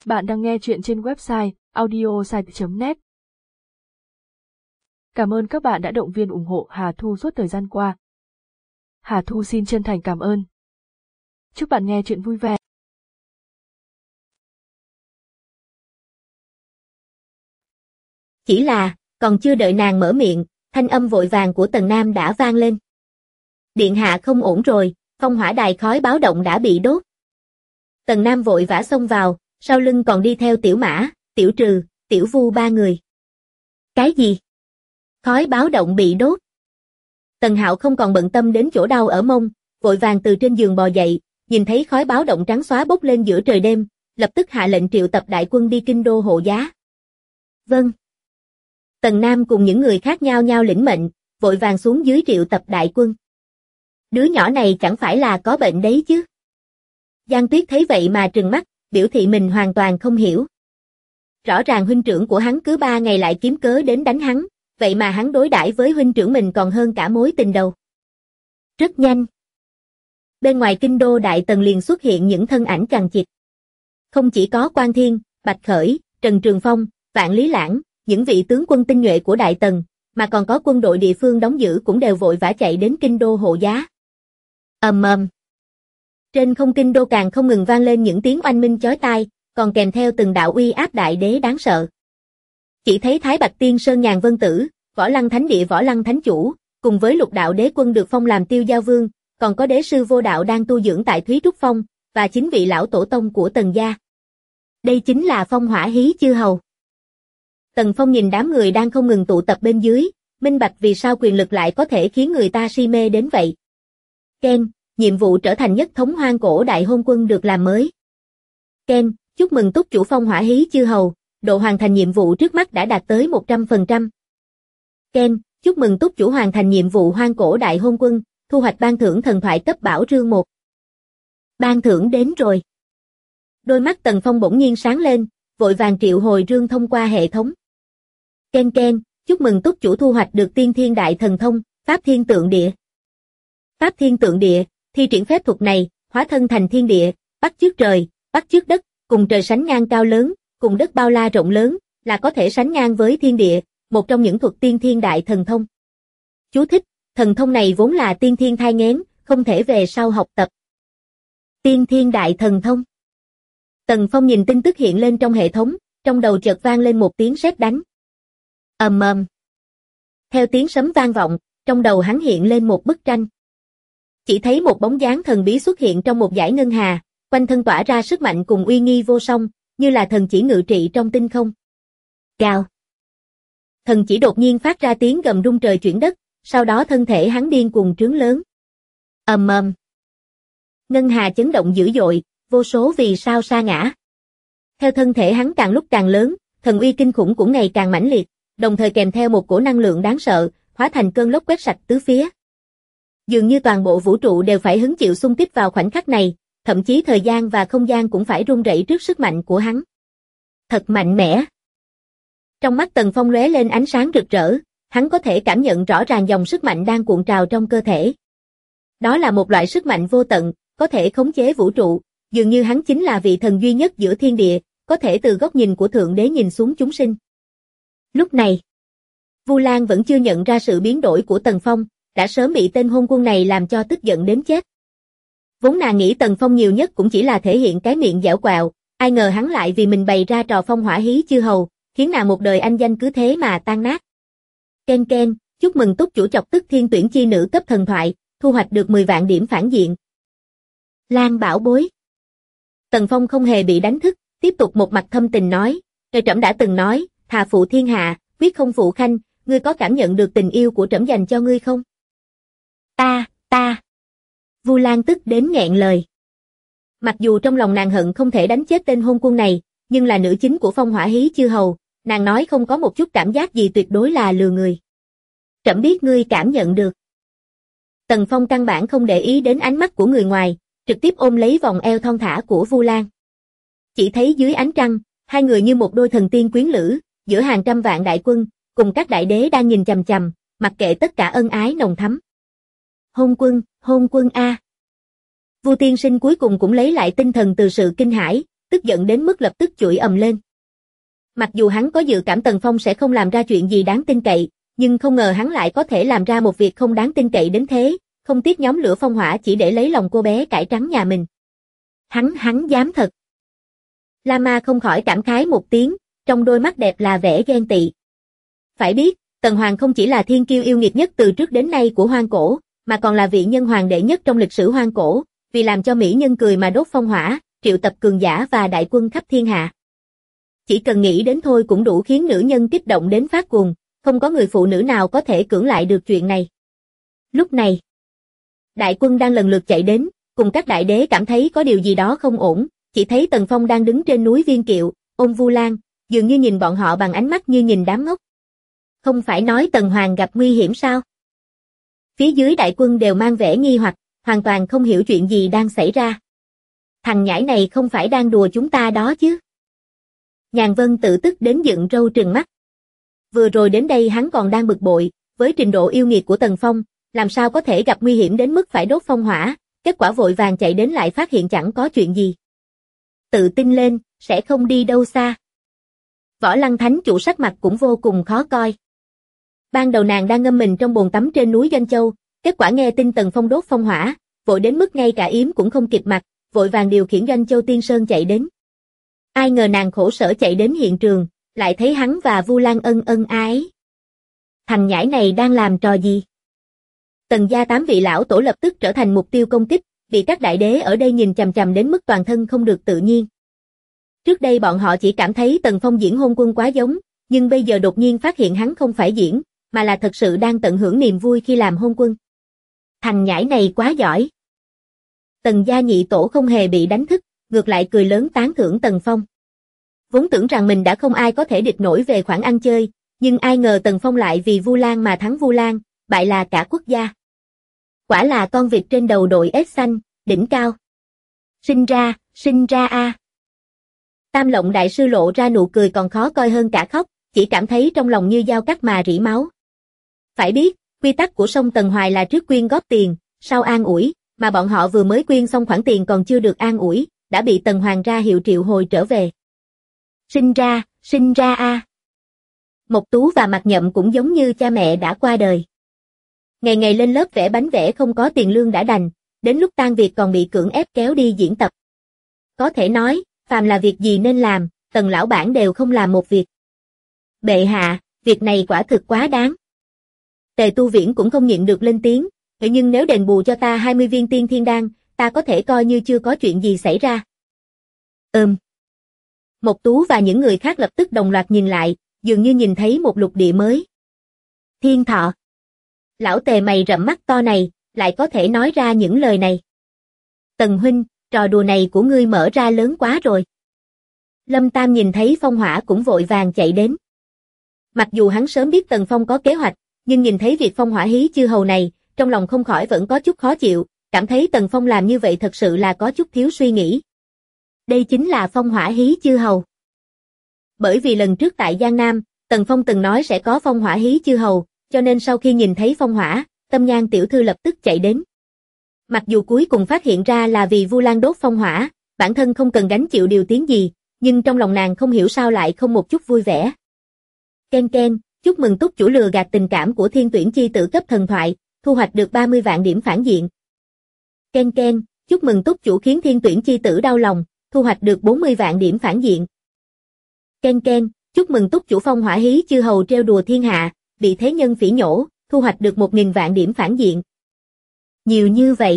Bạn đang nghe chuyện trên website audiosite.net. Cảm ơn các bạn đã động viên ủng hộ Hà Thu suốt thời gian qua. Hà Thu xin chân thành cảm ơn. Chúc bạn nghe chuyện vui vẻ. Chỉ là, còn chưa đợi nàng mở miệng, thanh âm vội vàng của Tần Nam đã vang lên. Điện hạ không ổn rồi, phong hỏa đài khói báo động đã bị đốt. Tần Nam vội vã xông vào, sau lưng còn đi theo Tiểu Mã, Tiểu Trừ, Tiểu Vu ba người. Cái gì? Khói báo động bị đốt. Tần Hạo không còn bận tâm đến chỗ đau ở mông, vội vàng từ trên giường bò dậy, nhìn thấy khói báo động trắng xóa bốc lên giữa trời đêm, lập tức hạ lệnh triệu tập đại quân đi kinh đô hộ giá. Vâng. Tần Nam cùng những người khác nhao nhao lĩnh mệnh, vội vàng xuống dưới triệu tập đại quân. Đứa nhỏ này chẳng phải là có bệnh đấy chứ? Giang Tuyết thấy vậy mà trừng mắt, biểu thị mình hoàn toàn không hiểu. Rõ ràng huynh trưởng của hắn cứ 3 ngày lại kiếm cớ đến đánh hắn, vậy mà hắn đối đãi với huynh trưởng mình còn hơn cả mối tình đầu. Rất nhanh. Bên ngoài kinh đô Đại Tần liền xuất hiện những thân ảnh chằng chịt. Không chỉ có Quan Thiên, Bạch Khởi, Trần Trường Phong, Vạn Lý Lãng, những vị tướng quân tinh nhuệ của Đại Tần, mà còn có quân đội địa phương đóng giữ cũng đều vội vã chạy đến kinh đô hộ giá. Ầm ầm. Trên không kinh đô càng không ngừng vang lên những tiếng oanh minh chói tai, còn kèm theo từng đạo uy áp đại đế đáng sợ. Chỉ thấy Thái Bạch Tiên Sơn Nhàn Vân Tử, Võ Lăng Thánh Địa Võ Lăng Thánh Chủ, cùng với Lục Đạo Đế Quân được phong làm Tiêu Giao Vương, còn có đế sư Vô Đạo đang tu dưỡng tại Thúy Trúc Phong, và 9 vị lão tổ tông của Tần gia. Đây chính là Phong Hỏa Hí chư hầu. Tần Phong nhìn đám người đang không ngừng tụ tập bên dưới, minh bạch vì sao quyền lực lại có thể khiến người ta si mê đến vậy. Ken, nhiệm vụ trở thành nhất thống hoang cổ đại hôn quân được làm mới. Ken, chúc mừng túc chủ Phong Hỏa Hí chư hầu, độ hoàn thành nhiệm vụ trước mắt đã đạt tới 100%. Ken, chúc mừng túc chủ hoàn thành nhiệm vụ hoang cổ đại hôn quân, thu hoạch ban thưởng thần thoại cấp bảo rương 1. Ban thưởng đến rồi. Đôi mắt Tần Phong bỗng nhiên sáng lên, vội vàng triệu hồi rương thông qua hệ thống. Ken Ken, chúc mừng túc chủ thu hoạch được tiên thiên đại thần thông, Pháp Thiên Tượng Địa. Pháp Thiên Tượng Địa, thi triển phép thuật này, hóa thân thành thiên địa, bắt chước trời, bắt chước đất, cùng trời sánh ngang cao lớn, cùng đất bao la rộng lớn, là có thể sánh ngang với thiên địa, một trong những thuật tiên thiên đại thần thông. Chú thích, thần thông này vốn là tiên thiên thai nghén, không thể về sau học tập. Tiên thiên đại thần thông. Tần Phong nhìn tin tức hiện lên trong hệ thống, trong đầu chợt vang lên một tiếng sét đánh. Ầm ầm. Theo tiếng sấm vang vọng, trong đầu hắn hiện lên một bức tranh. Chỉ thấy một bóng dáng thần bí xuất hiện trong một dải ngân hà, quanh thân tỏa ra sức mạnh cùng uy nghi vô song, như là thần chỉ ngự trị trong tinh không. Gào. Thần chỉ đột nhiên phát ra tiếng gầm rung trời chuyển đất, sau đó thân thể hắn điên cuồng trướng lớn. Ầm ầm. Ngân hà chấn động dữ dội, vô số vì sao sa ngã. Theo thân thể hắn càng lúc càng lớn, thần uy kinh khủng cũng ngày càng mãnh liệt, đồng thời kèm theo một cổ năng lượng đáng sợ, hóa thành cơn lốc quét sạch tứ phía. Dường như toàn bộ vũ trụ đều phải hứng chịu xung kích vào khoảnh khắc này, thậm chí thời gian và không gian cũng phải run rẩy trước sức mạnh của hắn. Thật mạnh mẽ. Trong mắt Tần Phong lóe lên ánh sáng rực rỡ, hắn có thể cảm nhận rõ ràng dòng sức mạnh đang cuộn trào trong cơ thể. Đó là một loại sức mạnh vô tận, có thể khống chế vũ trụ, dường như hắn chính là vị thần duy nhất giữa thiên địa, có thể từ góc nhìn của Thượng Đế nhìn xuống chúng sinh. Lúc này, Vu Lan vẫn chưa nhận ra sự biến đổi của Tần Phong, đã sớm bị tên hôn quân này làm cho tức giận đến chết. Vốn nàng nghĩ Tần Phong nhiều nhất cũng chỉ là thể hiện cái miệng dẻo quẹo, ai ngờ hắn lại vì mình bày ra trò Phong Hỏa Hí chư hầu, khiến nàng một đời anh danh cứ thế mà tan nát. Ken Ken, chúc mừng túc chủ chọc tức thiên tuyển chi nữ cấp thần thoại, thu hoạch được 10 vạn điểm phản diện. Lan bảo bối. Tần Phong không hề bị đánh thức, tiếp tục một mặt thâm tình nói, trời trẫm đã từng nói, thà phụ thiên hạ, quyết không phụ khanh, ngươi có cảm nhận được tình yêu của trẫm dành cho ngươi không? Ta. Vu Lan tức đến nghẹn lời. Mặc dù trong lòng nàng hận không thể đánh chết tên hôn quân này, nhưng là nữ chính của Phong Hỏa Hí chư hầu, nàng nói không có một chút cảm giác gì tuyệt đối là lừa người. Trẫm biết ngươi cảm nhận được. Tần Phong căn bản không để ý đến ánh mắt của người ngoài, trực tiếp ôm lấy vòng eo thon thả của Vu Lan. Chỉ thấy dưới ánh trăng, hai người như một đôi thần tiên quyến lữ, giữa hàng trăm vạn đại quân, cùng các đại đế đang nhìn chằm chằm, mặc kệ tất cả ân ái nồng thắm. Hôn quân a. Vu tiên sinh cuối cùng cũng lấy lại tinh thần từ sự kinh hãi, tức giận đến mức lập tức chửi ầm lên. Mặc dù hắn có dự cảm Tần Phong sẽ không làm ra chuyện gì đáng tin cậy, nhưng không ngờ hắn lại có thể làm ra một việc không đáng tin cậy đến thế, không tiếc nhóm lửa phong hỏa chỉ để lấy lòng cô bé cải trắng nhà mình. Hắn dám thật. Lama không khỏi cảm khái một tiếng, trong đôi mắt đẹp là vẻ ghen tị. Phải biết, Tần Hoàng không chỉ là thiên kiêu yêu nghiệt nhất từ trước đến nay của hoang cổ, mà còn là vị nhân hoàng đệ nhất trong lịch sử hoang cổ, vì làm cho mỹ nhân cười mà đốt phong hỏa, triệu tập cường giả và đại quân khắp thiên hạ. Chỉ cần nghĩ đến thôi cũng đủ khiến nữ nhân kích động đến phát cuồng, không có người phụ nữ nào có thể cưỡng lại được chuyện này. Lúc này, đại quân đang lần lượt chạy đến, cùng các đại đế cảm thấy có điều gì đó không ổn, chỉ thấy Tần Phong đang đứng trên núi Viên Kiệu, ôm Vu Lan, dường như nhìn bọn họ bằng ánh mắt như nhìn đám ngốc. Không phải nói Tần Hoàng gặp nguy hiểm sao? Phía dưới đại quân đều mang vẻ nghi hoặc, hoàn toàn không hiểu chuyện gì đang xảy ra. Thằng nhãi này không phải đang đùa chúng ta đó chứ? Nhàn Vân tự tức đến dựng râu trừng mắt. Vừa rồi đến đây hắn còn đang bực bội, với trình độ yêu nghiệt của Tần Phong, làm sao có thể gặp nguy hiểm đến mức phải đốt phong hỏa, kết quả vội vàng chạy đến lại phát hiện chẳng có chuyện gì. Tự tin lên, sẽ không đi đâu xa. Võ Lăng Thánh chủ sắc mặt cũng vô cùng khó coi. Ban đầu nàng đang ngâm mình trong bồn tắm trên núi Doanh Châu, kết quả nghe tin Tần Phong đốt phong hỏa, vội đến mức ngay cả yếm cũng không kịp mặc, vội vàng điều khiển Doanh Châu Tiên Sơn chạy đến. Ai ngờ nàng khổ sở chạy đến hiện trường, lại thấy hắn và Vu Lan ân ân ái. Thằng nhãi này đang làm trò gì? Tần gia 8 vị lão tổ lập tức trở thành mục tiêu công kích, bị các đại đế ở đây nhìn chằm chằm đến mức toàn thân không được tự nhiên. Trước đây bọn họ chỉ cảm thấy Tần Phong diễn hôn quân quá giống, nhưng bây giờ đột nhiên phát hiện hắn không phải diễn, mà là thật sự đang tận hưởng niềm vui khi làm hôn quân. Thằng nhãi này quá giỏi. Tần gia nhị tổ không hề bị đánh thức, ngược lại cười lớn tán thưởng Tần Phong. Vốn tưởng rằng mình đã không ai có thể địch nổi về khoản ăn chơi, nhưng ai ngờ Tần Phong lại vì Vu Lan mà thắng Vu Lan, bại là cả quốc gia. Quả là con vịt trên đầu đội ếch xanh, đỉnh cao. Sinh ra a. Tam Lộng đại sư lộ ra nụ cười còn khó coi hơn cả khóc, chỉ cảm thấy trong lòng như dao cắt mà rỉ máu. Phải biết, quy tắc của sông Tần Hoài là trước quyên góp tiền, sau an ủi, mà bọn họ vừa mới quyên xong khoản tiền còn chưa được an ủi, đã bị Tần Hoàng ra hiệu triệu hồi trở về. Sinh ra a. Mộc Tú và Mạc Nhậm cũng giống như cha mẹ đã qua đời. Ngày ngày lên lớp vẽ bánh vẽ không có tiền lương đã đành, đến lúc tan việc còn bị cưỡng ép kéo đi diễn tập. Có thể nói, phàm là việc gì nên làm, Tần lão bản đều không làm một việc. Bệ hạ, việc này quả thực quá đáng. Tề Tu Viễn cũng không nhịn được lên tiếng, thế nhưng nếu đền bù cho ta 20 viên tiên thiên đan, ta có thể coi như chưa có chuyện gì xảy ra. Mộc Tú và những người khác lập tức đồng loạt nhìn lại, dường như nhìn thấy một lục địa mới. Thiên Thọ. Lão Tề mày rậm mắt to này, lại có thể nói ra những lời này. Tần huynh, trò đùa này của ngươi mở ra lớn quá rồi. Lâm Tam nhìn thấy phong hỏa cũng vội vàng chạy đến. Mặc dù hắn sớm biết Tần Phong có kế hoạch, nhưng nhìn thấy việc phong hỏa hí chư hầu này, trong lòng không khỏi vẫn có chút khó chịu, cảm thấy Tần Phong làm như vậy thật sự là có chút thiếu suy nghĩ. Đây chính là phong hỏa hí chư hầu. Bởi vì lần trước tại Giang Nam, Tần Phong từng nói sẽ có phong hỏa hí chư hầu, cho nên sau khi nhìn thấy phong hỏa, Tâm Nhan tiểu thư lập tức chạy đến. Mặc dù cuối cùng phát hiện ra là vì Vu Lan đốt phong hỏa, bản thân không cần gánh chịu điều tiếng gì, nhưng trong lòng nàng không hiểu sao lại không một chút vui vẻ. Ken ken, chúc mừng túc chủ lừa gạt tình cảm của Thiên Tuyển chi tử cấp thần thoại, thu hoạch được 30 vạn điểm phản diện. Ken ken, chúc mừng túc chủ khiến Thiên Tuyển chi tử đau lòng, thu hoạch được 40 vạn điểm phản diện. Ken ken, chúc mừng túc chủ phong hỏa hí chư hầu trêu đùa thiên hạ, bị thế nhân phỉ nhổ, thu hoạch được 1000 vạn điểm phản diện. Nhiều như vậy.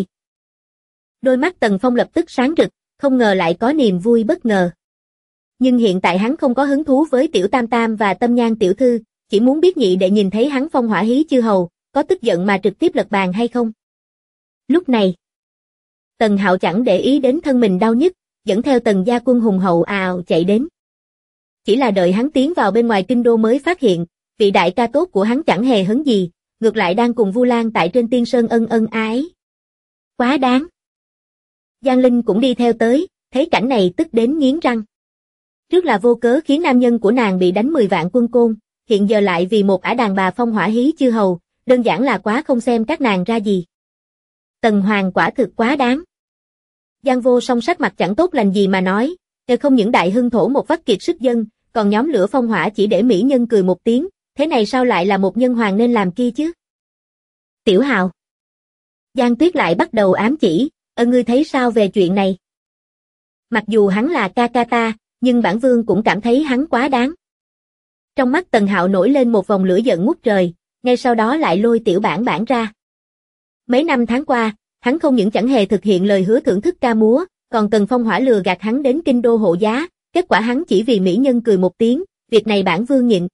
Đôi mắt Tần Phong lập tức sáng rực, không ngờ lại có niềm vui bất ngờ. Nhưng hiện tại hắn không có hứng thú với Tiểu Tam Tam và Tâm Nhan tiểu thư, chỉ muốn biết nhị đệ nhìn thấy hắn phong hỏa hí chư hầu, có tức giận mà trực tiếp lật bàn hay không. Lúc này, Tần Hạo chẳng để ý đến thân mình đau nhức, dẫn theo Tần gia quân hùng hậu ào chạy đến. Chỉ là đợi hắn tiến vào bên ngoài kinh đô mới phát hiện, vị đại ca tốt của hắn chẳng hề hấn gì, ngược lại đang cùng Vu Lan tại trên tiên sơn ân ân ái. Quá đáng. Giang Linh cũng đi theo tới, thấy cảnh này tức đến nghiến răng. Trước là vô cớ khiến nam nhân của nàng bị đánh 10 vạn quân côn, hiện giờ lại vì một ả đàn bà phong hỏa hí chư hầu, đơn giản là quá không xem các nàng ra gì. Tần Hoàng quả thực quá đáng. Giang Vô Song sắc mặt chẳng tốt lành gì mà nói, Không những đại hưng thổ một vắt kiệt sức dân, còn nhóm lửa phong hỏa chỉ để mỹ nhân cười một tiếng, thế này sao lại là một nhân hoàng nên làm kia chứ? Tiểu Hào. Giang Tuyết lại bắt đầu ám chỉ, ngươi thấy sao về chuyện này? Mặc dù hắn là ca ca ta, nhưng bản vương cũng cảm thấy hắn quá đáng. Trong mắt Tần Hạo nổi lên một vòng lửa giận ngút trời, ngay sau đó lại lôi tiểu bản bản ra. Mấy năm tháng qua, hắn không những chẳng hề thực hiện lời hứa thưởng thức ca múa, còn Tần Phong Hỏa lừa gạt hắn đến kinh đô hộ giá, kết quả hắn chỉ vì mỹ nhân cười một tiếng, việc này bản vương nhịn.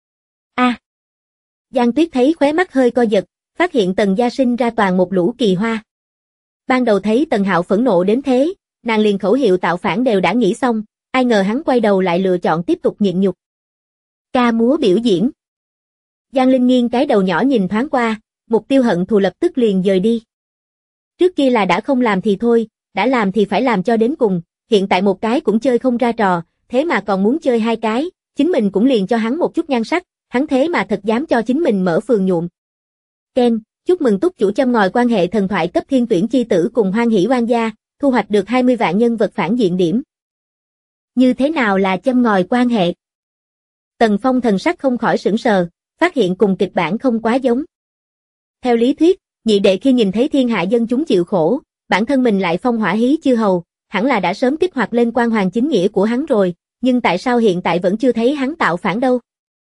Giang Tuyết thấy khóe mắt hơi co giật, phát hiện Tần gia sinh ra toàn một lũ kỳ hoa. Ban đầu thấy Tần Hạo phẫn nộ đến thế, nàng liền khẩu hiệu tạo phản đều đã nghĩ xong, ai ngờ hắn quay đầu lại lựa chọn tiếp tục nhịn nhục. Ca múa biểu diễn. Giang Linh nghiêng cái đầu nhỏ nhìn thoáng qua, mục tiêu hận thù lập tức liền dời đi. Trước kia là đã không làm thì thôi, đã làm thì phải làm cho đến cùng, hiện tại một cái cũng chơi không ra trò, thế mà còn muốn chơi hai cái, chính mình cũng liền cho hắn một chút nhan sắc, hắn thế mà thật dám cho chính mình mở phường nhuộm. Ken, chúc mừng túc chủ châm ngòi quan hệ thần thoại cấp thiên tuyển chi tử cùng Hoan Hỷ Oan gia, thu hoạch được 20 vạn nhân vật phản diện điểm. Như thế nào là châm ngòi quan hệ? Tần Phong thần sắc không khỏi sửng sờ, phát hiện cùng kịch bản không quá giống. Theo lý thuyết, nhị đệ khi nhìn thấy thiên hạ dân chúng chịu khổ, bản thân mình lại phong hỏa hí chư hầu, hẳn là đã sớm kích hoạt lên quan hoàng chính nghĩa của hắn rồi, nhưng tại sao hiện tại vẫn chưa thấy hắn tạo phản đâu?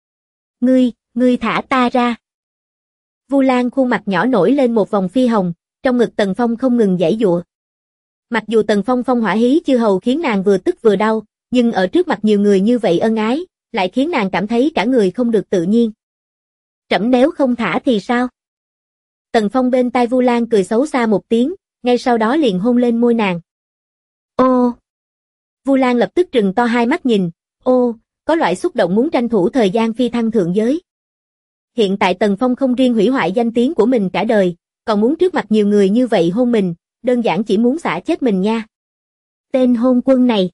Ngươi thả ta ra. Vu Lan khuôn mặt nhỏ nổi lên một vòng phi hồng, trong ngực Tần Phong không ngừng giãy giụa. Mặc dù Tần Phong phong hỏa hí chư hầu khiến nàng vừa tức vừa đau, nhưng ở trước mặt nhiều người như vậy ân ái, lại khiến nàng cảm thấy cả người không được tự nhiên. Trẫm nếu không thả thì sao? Tần Phong bên tai Vu Lan cười xấu xa một tiếng, ngay sau đó liền hôn lên môi nàng. Ô! Vu Lan lập tức trừng to hai mắt nhìn, có loại xúc động muốn tranh thủ thời gian phi thăng thượng giới. Hiện tại Tần Phong không riêng hủy hoại danh tiếng của mình cả đời, còn muốn trước mặt nhiều người như vậy hôn mình, đơn giản chỉ muốn xả chết mình nha. Tên hôn quân này.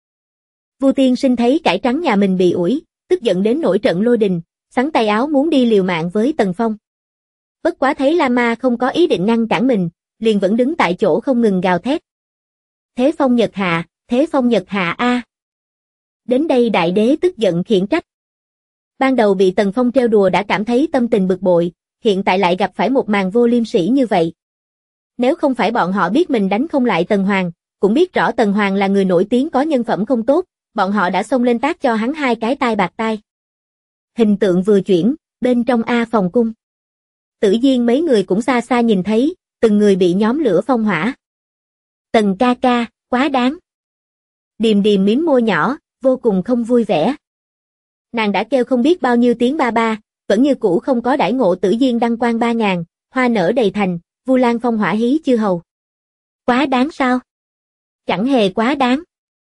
Vu Tiên Sinh thấy cải trắng nhà mình bị ủi, tức giận đến nổi trận lôi đình, xắn tay áo muốn đi liều mạng với Tần Phong. Bất quá thấy La Ma không có ý định ngăn cản mình, liền vẫn đứng tại chỗ không ngừng gào thét. Thế phong nhật hạ, thế phong nhật hạ a. Đến đây đại đế tức giận khiển trách. Ban đầu bị Tần Phong trêu đùa đã cảm thấy tâm tình bực bội, hiện tại lại gặp phải một màn vô liêm sỉ như vậy. Nếu không phải bọn họ biết mình đánh không lại Tần Hoàng, cũng biết rõ Tần Hoàng là người nổi tiếng có nhân phẩm không tốt, bọn họ đã xông lên tát cho hắn hai cái tai bạc tai. Hình tượng vừa chuyển, bên trong A phòng cung. Tử Diên mấy người cũng xa xa nhìn thấy, từng người bị nhóm lửa phong hỏa. Tần ca ca, quá đáng. Điềm Điềm mím môi nhỏ, vô cùng không vui vẻ. Nàng đã kêu không biết bao nhiêu tiếng ba ba, vẫn như cũ không có đãi ngộ Tử Diên đăng quang 3000, hoa nở đầy thành, Vu Lan phong hỏa hí chư hầu. Quá đáng sao? Chẳng hề quá đáng.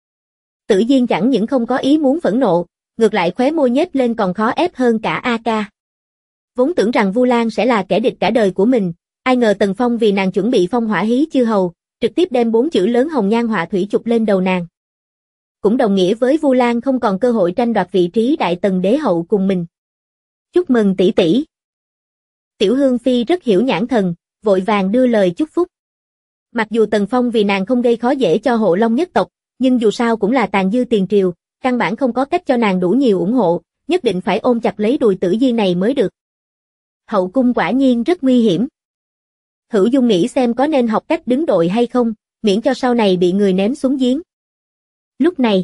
Tử Diên chẳng những không có ý muốn phẫn nộ, ngược lại khóe môi nhếch lên còn khó ép hơn cả A ca. Vốn tưởng rằng Vu Lan sẽ là kẻ địch cả đời của mình, ai ngờ Tần Phong vì nàng chuẩn bị phong hỏa hí chư hầu, trực tiếp đem 4 chữ lớn hồng nhan họa thủy chụp lên đầu nàng. Cũng đồng nghĩa với Vu Lan không còn cơ hội tranh đoạt vị trí đại tần đế hậu cùng mình. Chúc mừng tỷ tỷ. Tiểu Hương Phi rất hiểu nhãn thần, vội vàng đưa lời chúc phúc. Mặc dù Tần Phong vì nàng không gây khó dễ cho Hộ Long nhất tộc, nhưng dù sao cũng là tàn dư tiền triều, căn bản không có cách cho nàng đủ nhiều ủng hộ, nhất định phải ôm chặt lấy đùi Tử Diên này mới được. Hậu cung quả nhiên rất nguy hiểm. Hữu Dung nghĩ xem có nên học cách đứng đội hay không, miễn cho sau này bị người ném xuống giếng. Lúc này,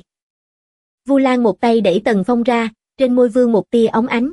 Vu Lan một tay đẩy Tần Phong ra, trên môi vương một tia óng ánh.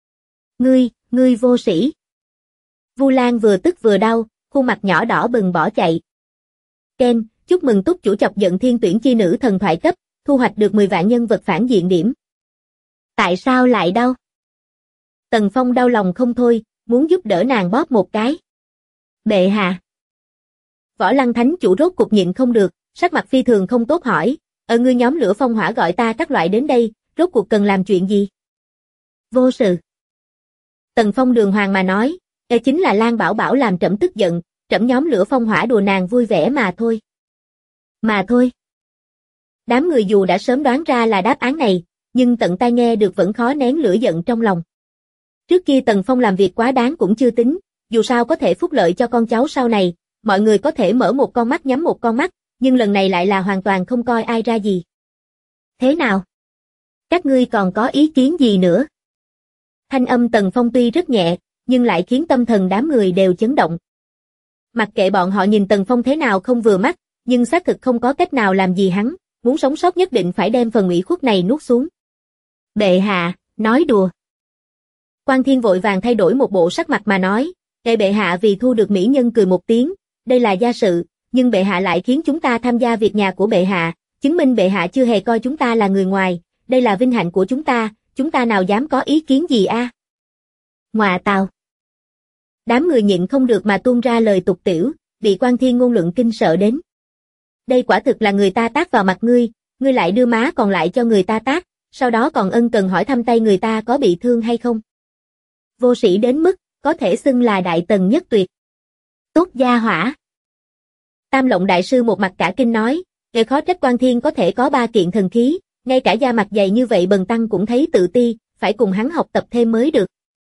Ngươi vô sĩ. Vu Lan vừa tức vừa đau, khuôn mặt nhỏ đỏ bừng bỏ chạy. Ken, chúc mừng túc chủ chọc giận thiên tuyển chi nữ thần thoại cấp, thu hoạch được 10 vạn nhân vật phản diện điểm. Tại sao lại đau? Tần Phong đau lòng không thôi, muốn giúp đỡ nàng bóp một cái. Bệ hạ. Võ Lăng Thánh chủ rốt cục nhịn không được, sắc mặt phi thường không tốt hỏi, ngươi nhóm lửa phong hỏa gọi ta các loại đến đây, rốt cuộc cần làm chuyện gì? Vô sự. Tần Phong đường hoàng mà nói, chính là Lan Bảo Bảo làm trẫm tức giận, trẫm nhóm lửa phong hỏa đùa nàng vui vẻ mà thôi. Mà thôi. Đám người dù đã sớm đoán ra là đáp án này, nhưng tận tai nghe được vẫn khó nén lửa giận trong lòng. Trước kia Tần Phong làm việc quá đáng cũng chưa tính, dù sao có thể phúc lợi cho con cháu sau này, mọi người có thể mở một con mắt nhắm một con mắt, nhưng lần này lại là hoàn toàn không coi ai ra gì. Thế nào? Các ngươi còn có ý kiến gì nữa? Thanh âm Tần Phong tuy rất nhẹ, nhưng lại khiến tâm thần đám người đều chấn động. Mặc kệ bọn họ nhìn Tần Phong thế nào không vừa mắt, nhưng xác thực không có cách nào làm gì hắn, muốn sống sót nhất định phải đem phần ủy khuất này nuốt xuống. Bệ hạ, nói đùa. Quan Thiên vội vàng thay đổi một bộ sắc mặt mà nói, bệ hạ vì thu được mỹ nhân cười một tiếng, đây là gia sự, nhưng bệ hạ lại khiến chúng ta tham gia việc nhà của bệ hạ, chứng minh bệ hạ chưa hề coi chúng ta là người ngoài, đây là vinh hạnh của chúng ta nào dám có ý kiến gì a? Ngoà tào. Đám người nhịn không được mà tuôn ra lời tục tĩu, bị Quan Thiên ngôn luận kinh sợ đến. Đây quả thực là người ta tát vào mặt ngươi lại đưa má còn lại cho người ta tát, sau đó còn ân cần hỏi thăm tay người ta có bị thương hay không. Vô sĩ đến mức, có thể xưng là đại tần nhất tuyệt. Tốt gia hỏa. Tam Lộng đại sư một mặt cả kinh nói, khó trách Quan Thiên có thể có 3 kiện thần khí, ngay cả da mặt dày như vậy Bần Tăng cũng thấy tự ti, phải cùng hắn học tập thêm mới được.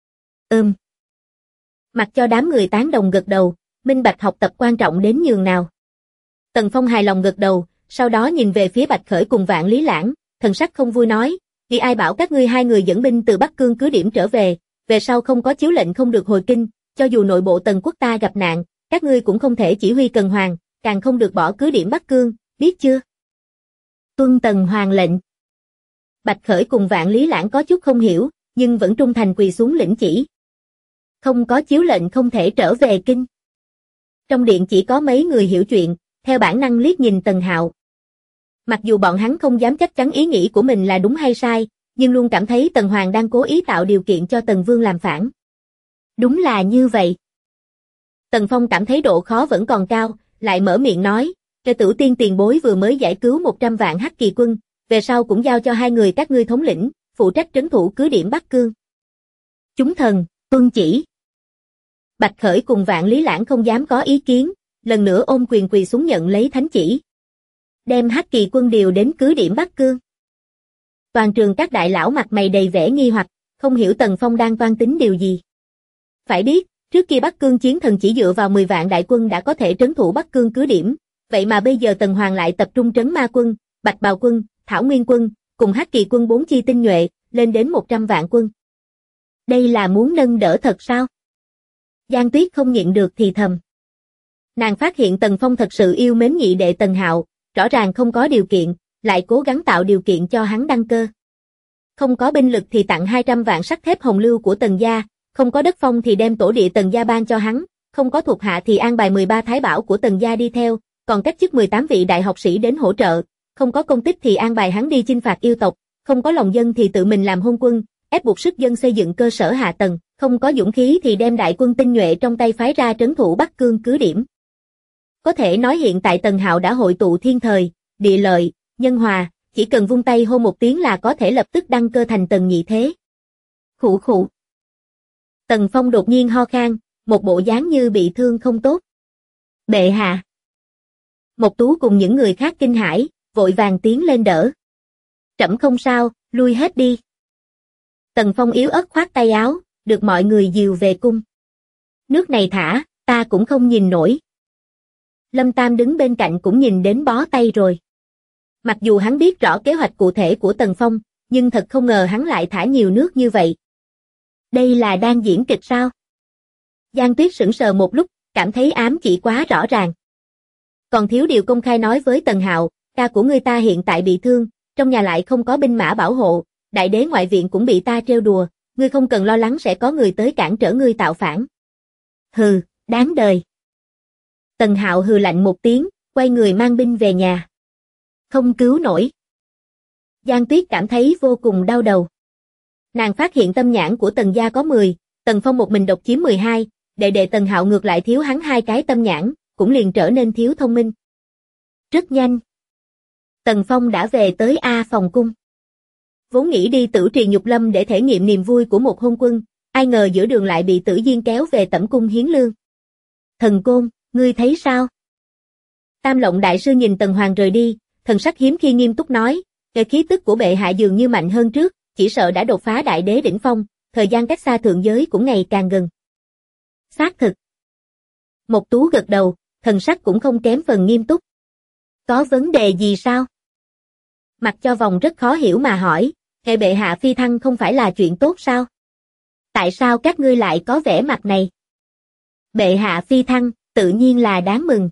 Mặc cho đám người tán đồng gật đầu, minh bạch học tập quan trọng đến nhường nào. Tần Phong hài lòng gật đầu, sau đó nhìn về phía Bạch Khởi cùng Vạn Lý Lãng, thần sắc không vui nói, vì ai bảo các ngươi hai người dẫn binh từ Bắc Cương cứ điểm trở về sau không có chiếu lệnh không được hồi kinh, cho dù nội bộ Tần quốc ta gặp nạn, các ngươi cũng không thể chỉ huy Cần Hoàng, càng không được bỏ cứ điểm Bắc Cương, biết chưa? Tuân Tần Hoàng lệnh. Bạch Khởi cùng Vạn Lý Lãng có chút không hiểu, nhưng vẫn trung thành quỳ xuống lĩnh chỉ. Không có chiếu lệnh không thể trở về kinh. Trong điện chỉ có mấy người hiểu chuyện, theo bản năng liếc nhìn Tần Hạo. Mặc dù bọn hắn không dám chắc chắn ý nghĩ của mình là đúng hay sai, nhưng luôn cảm thấy Tần Hoàng đang cố ý tạo điều kiện cho Tần Vương làm phản. Đúng là như vậy. Tần Phong cảm thấy độ khó vẫn còn cao, lại mở miệng nói, Tử Tiên tiền bối vừa mới giải cứu 100 vạn Hắc Kỳ quân, về sau cũng giao cho hai người các ngươi thống lĩnh, phụ trách trấn thủ cứ điểm Bắc Cương. Chúng thần, tuân chỉ. Bạch Khởi cùng Vạn Lý Lãng không dám có ý kiến, lần nữa ôm quyền quỳ xuống nhận lấy thánh chỉ. Đem Hắc Kỳ quân điều đến cứ điểm Bắc Cương. Toàn trường các đại lão mặt mày đầy vẻ nghi hoặc, không hiểu Tần Phong đang toan tính điều gì. Phải biết, trước kia Bắc Cương chiến thần chỉ dựa vào 10 vạn đại quân đã có thể trấn thủ Bắc Cương cứ điểm, vậy mà bây giờ Tần Hoàng lại tập trung trấn Ma quân, Bạch Bào quân, Thảo Nguyên quân, cùng Hắc Kỳ quân 4 chi tinh nhuệ, lên đến 100 vạn quân. Đây là muốn nâng đỡ thật sao? Giang Tuyết không nhịn được thì thầm. Nàng phát hiện Tần Phong thật sự yêu mến nhị đệ Tần Hạo, rõ ràng không có điều kiện, lại cố gắng tạo điều kiện cho hắn đăng cơ. Không có binh lực thì tặng 200 vạn sắt thép hồng lưu của Tần gia, không có đất phong thì đem tổ địa Tần gia ban cho hắn, không có thuộc hạ thì an bài 13 thái bảo của Tần gia đi theo, còn cách chức 18 vị đại học sĩ đến hỗ trợ, không có công tích thì an bài hắn đi chinh phạt yêu tộc, không có lòng dân thì tự mình làm hôn quân, ép buộc sức dân xây dựng cơ sở hạ tầng, không có dũng khí thì đem đại quân tinh nhuệ trong tay phái ra trấn thủ Bắc Cương cứ điểm. Có thể nói hiện tại Tần Hạo đã hội tụ thiên thời, địa lợi, nhân hòa, chỉ cần vung tay hô một tiếng là có thể lập tức đăng cơ thành Tần nhị thế. Khụ khụ. Tần Phong đột nhiên ho khan, một bộ dáng như bị thương không tốt. Bệ hạ. Mộc Tú cùng những người khác kinh hãi, vội vàng tiến lên đỡ. Trẫm không sao, lui hết đi. Tần Phong yếu ớt khoát tay áo, được mọi người dìu về cung. Nước này thả, ta cũng không nhìn nổi. Lâm Tam đứng bên cạnh cũng nhìn đến bó tay rồi. Mặc dù hắn biết rõ kế hoạch cụ thể của Tần Phong, nhưng thật không ngờ hắn lại thả nhiều nước như vậy. Đây là đang diễn kịch sao? Giang Tuyết sững sờ một lúc, cảm thấy ám chỉ quá rõ ràng. Còn thiếu điều công khai nói với Tần Hạo, ca của ngươi ta hiện tại bị thương, trong nhà lại không có binh mã bảo hộ, đại đế ngoại viện cũng bị ta trêu đùa, ngươi không cần lo lắng sẽ có người tới cản trở ngươi tạo phản. Hừ, đáng đời. Tần Hạo hừ lạnh một tiếng, quay người mang binh về nhà. Không cứu nổi. Giang Tuyết cảm thấy vô cùng đau đầu. Nàng phát hiện tâm nhãn của Tần gia có 10, Tần Phong một mình độc chiếm 12, đệ Tần Hạo ngược lại thiếu hắn 2 cái tâm nhãn, cũng liền trở nên thiếu thông minh. Rất nhanh. Tần Phong đã về tới A phòng cung. Vốn nghĩ đi Tử Trì Nhục Lâm để thể nghiệm niềm vui của một hôn quân, ai ngờ giữa đường lại bị Tử Diên kéo về Tẩm cung hiến lương. Thần Côn, ngươi thấy sao? Tam Lộng đại sư nhìn Tần Hoàng rời đi, thần sắc hiếm khi nghiêm túc nói, cái khí tức của bệ hạ dường như mạnh hơn trước, chỉ sợ đã đột phá đại đế đỉnh phong, thời gian cách xa thượng giới cũng ngày càng gần. Xác thực. Mộc Tú gật đầu, thần sắc cũng không kém phần nghiêm túc. Có vấn đề gì sao? Mặc Cho Vòng rất khó hiểu mà hỏi, hệ bệ hạ phi thăng không phải là chuyện tốt sao? Tại sao các ngươi lại có vẻ mặt này? Bệ hạ phi thăng, tự nhiên là đáng mừng.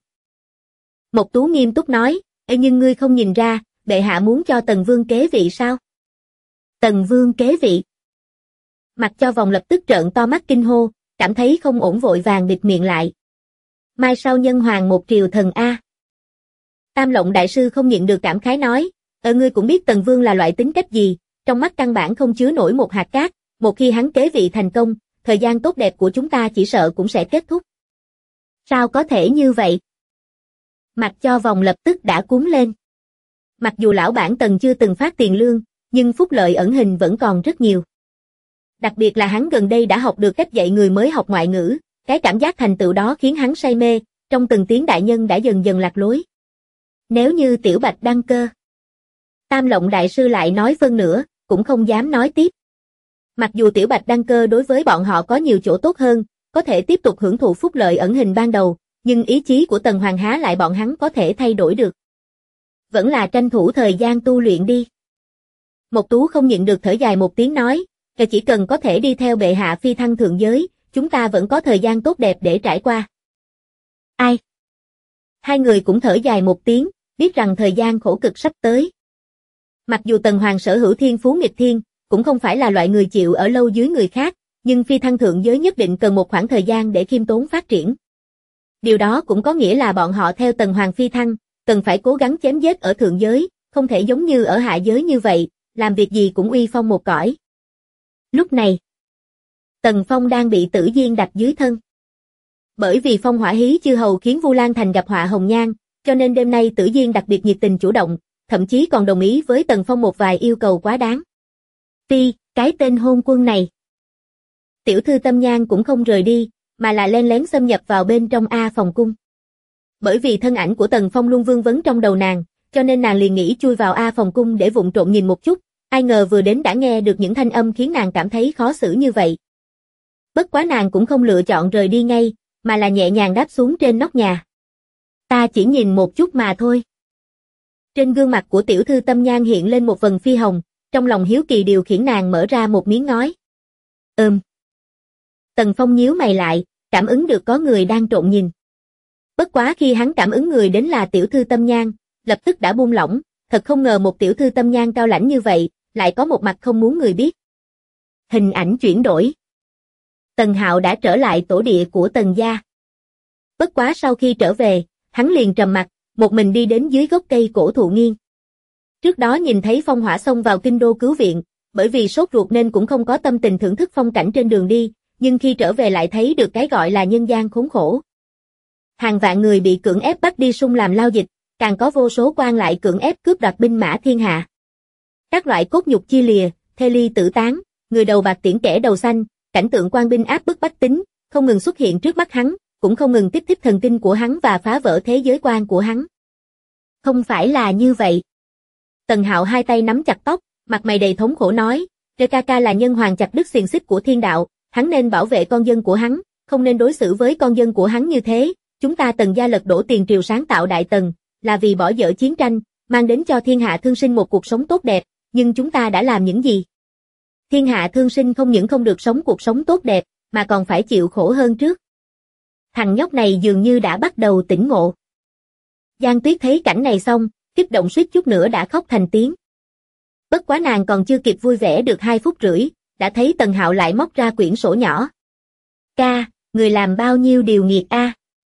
Mộc Tú nghiêm túc nói, nhưng ngươi không nhìn ra, bệ hạ muốn cho Tần Vương kế vị sao? Tần Vương kế vị? Mặc Cho Vòng lập tức trợn to mắt kinh hô, cảm thấy không ổn vội vàng bịt miệng lại. Mai sau nhân hoàng một triều thần a. Tam Lộng đại sư không nhịn được cảm khái nói, ngươi cũng biết Tần Vương là loại tính cách gì, trong mắt căn bản không chứa nổi một hạt cát, một khi hắn kế vị thành công, thời gian tốt đẹp của chúng ta chỉ sợ cũng sẽ kết thúc. Sao có thể như vậy? Mặc Cho Vòng lập tức đã cuống lên. Mặc dù lão bản Tần chưa từng phát tiền lương, nhưng phúc lợi ẩn hình vẫn còn rất nhiều. Đặc biệt là hắn gần đây đã học được cách dạy người mới học ngoại ngữ, cái cảm giác thành tựu đó khiến hắn say mê, trong từng tiếng đại nhân đã dần dần lạc lối. Nếu như Tiểu Bạch đăng cơ. Tam Lộng đại sư lại nói phân nữa, cũng không dám nói tiếp. Mặc dù Tiểu Bạch đăng cơ đối với bọn họ có nhiều chỗ tốt hơn, có thể tiếp tục hưởng thụ phúc lợi ẩn hình ban đầu, nhưng ý chí của Tần Hoàng há lại bọn hắn có thể thay đổi được. Vẫn là tranh thủ thời gian tu luyện đi. Mộc Tú không nhịn được thở dài một tiếng nói, chỉ cần có thể đi theo bệ hạ phi thăng thượng giới, chúng ta vẫn có thời gian tốt đẹp để trải qua. Ai? Hai người cũng thở dài một tiếng, biết rằng thời gian khổ cực sắp tới. Mặc dù Tần Hoàng sở hữu thiên phú nghịch thiên, cũng không phải là loại người chịu ở lâu dưới người khác, nhưng phi thăng thượng giới nhất định cần một khoảng thời gian để khiêm tốn phát triển. Điều đó cũng có nghĩa là bọn họ theo Tần Hoàng phi thăng, cần phải cố gắng chém giết ở thượng giới, không thể giống như ở hạ giới như vậy, làm việc gì cũng uy phong một cõi. Lúc này, Tần Phong đang bị Tử Diên đặt dưới thân. Bởi vì phong hỏa hí chư hầu khiến Vu Lan Thành gặp họa hồng nhan, cho nên đêm nay Tử Diên đặc biệt nhiệt tình chủ động, thậm chí còn đồng ý với Tần Phong một vài yêu cầu quá đáng. Cái tên hôn quân này. Tiểu thư Tâm Nhan cũng không rời đi, mà là len lén xâm nhập vào bên trong A phòng cung. Bởi vì thân ảnh của Tần Phong luôn vương vấn trong đầu nàng, cho nên nàng liền nghĩ chui vào A phòng cung để vụng trộm nhìn một chút, ai ngờ vừa đến đã nghe được những thanh âm khiến nàng cảm thấy khó xử như vậy. Bất quá nàng cũng không lựa chọn rời đi ngay, mà là nhẹ nhàng đáp xuống trên nóc nhà. Ta chỉ nhìn một chút mà thôi. Trên gương mặt của tiểu thư Tâm Nhan hiện lên một vầng phi hồng, trong lòng hiếu kỳ điều khiển nàng mở ra một miếng ngói. Tần Phong nhíu mày lại, cảm ứng được có người đang trộn nhìn. Bất quá khi hắn cảm ứng người đến là tiểu thư Tâm Nhan, lập tức đã buông lỏng, thật không ngờ một tiểu thư Tâm Nhan cao lãnh như vậy, lại có một mặt không muốn người biết. Hình ảnh chuyển đổi. Tần Hạo đã trở lại tổ địa của Tần gia. Bất quá sau khi trở về, hắn liền trầm mặc, một mình đi đến dưới gốc cây cổ thụ nghiêng. Trước đó nhìn thấy phong hỏa xông vào kinh đô cứu viện, bởi vì sốt ruột nên cũng không có tâm tình thưởng thức phong cảnh trên đường đi, nhưng khi trở về lại thấy được cái gọi là nhân gian khốn khổ. Hàng vạn người bị cưỡng ép bắt đi sung làm lao dịch, càng có vô số quan lại cưỡng ép cướp đoạt binh mã thiên hạ. Các loại cốt nhục chia lìa, thê ly tử tán, người đầu bạc tiễn kẻ đầu xanh, cảnh tượng quan binh áp bức bách tính, không ngừng xuất hiện trước mắt hắn, cũng không ngừng kích thích thần kinh của hắn và phá vỡ thế giới quan của hắn. Không phải là như vậy. Tần Hạo hai tay nắm chặt tóc, mặt mày đầy thống khổ nói, ca ca là nhân hoàng chặt đứt xiềng xích của thiên đạo, hắn nên bảo vệ con dân của hắn, không nên đối xử với con dân của hắn như thế. Chúng ta Tần gia lật đổ tiền triều sáng tạo Đại Tần, là vì bỏ dở chiến tranh, mang đến cho thiên hạ thương sinh một cuộc sống tốt đẹp, nhưng chúng ta đã làm những gì? Thiên hạ thương sinh không những không được sống cuộc sống tốt đẹp, mà còn phải chịu khổ hơn trước. Thằng nhóc này dường như đã bắt đầu tỉnh ngộ. Giang Tuyết thấy cảnh này xong, kích động suýt chút nữa đã khóc thành tiếng. Bất quá nàng còn chưa kịp vui vẻ được 2 phút rưỡi, đã thấy Tần Hạo lại móc ra quyển sổ nhỏ. Ca, người làm bao nhiêu điều nghiệt a?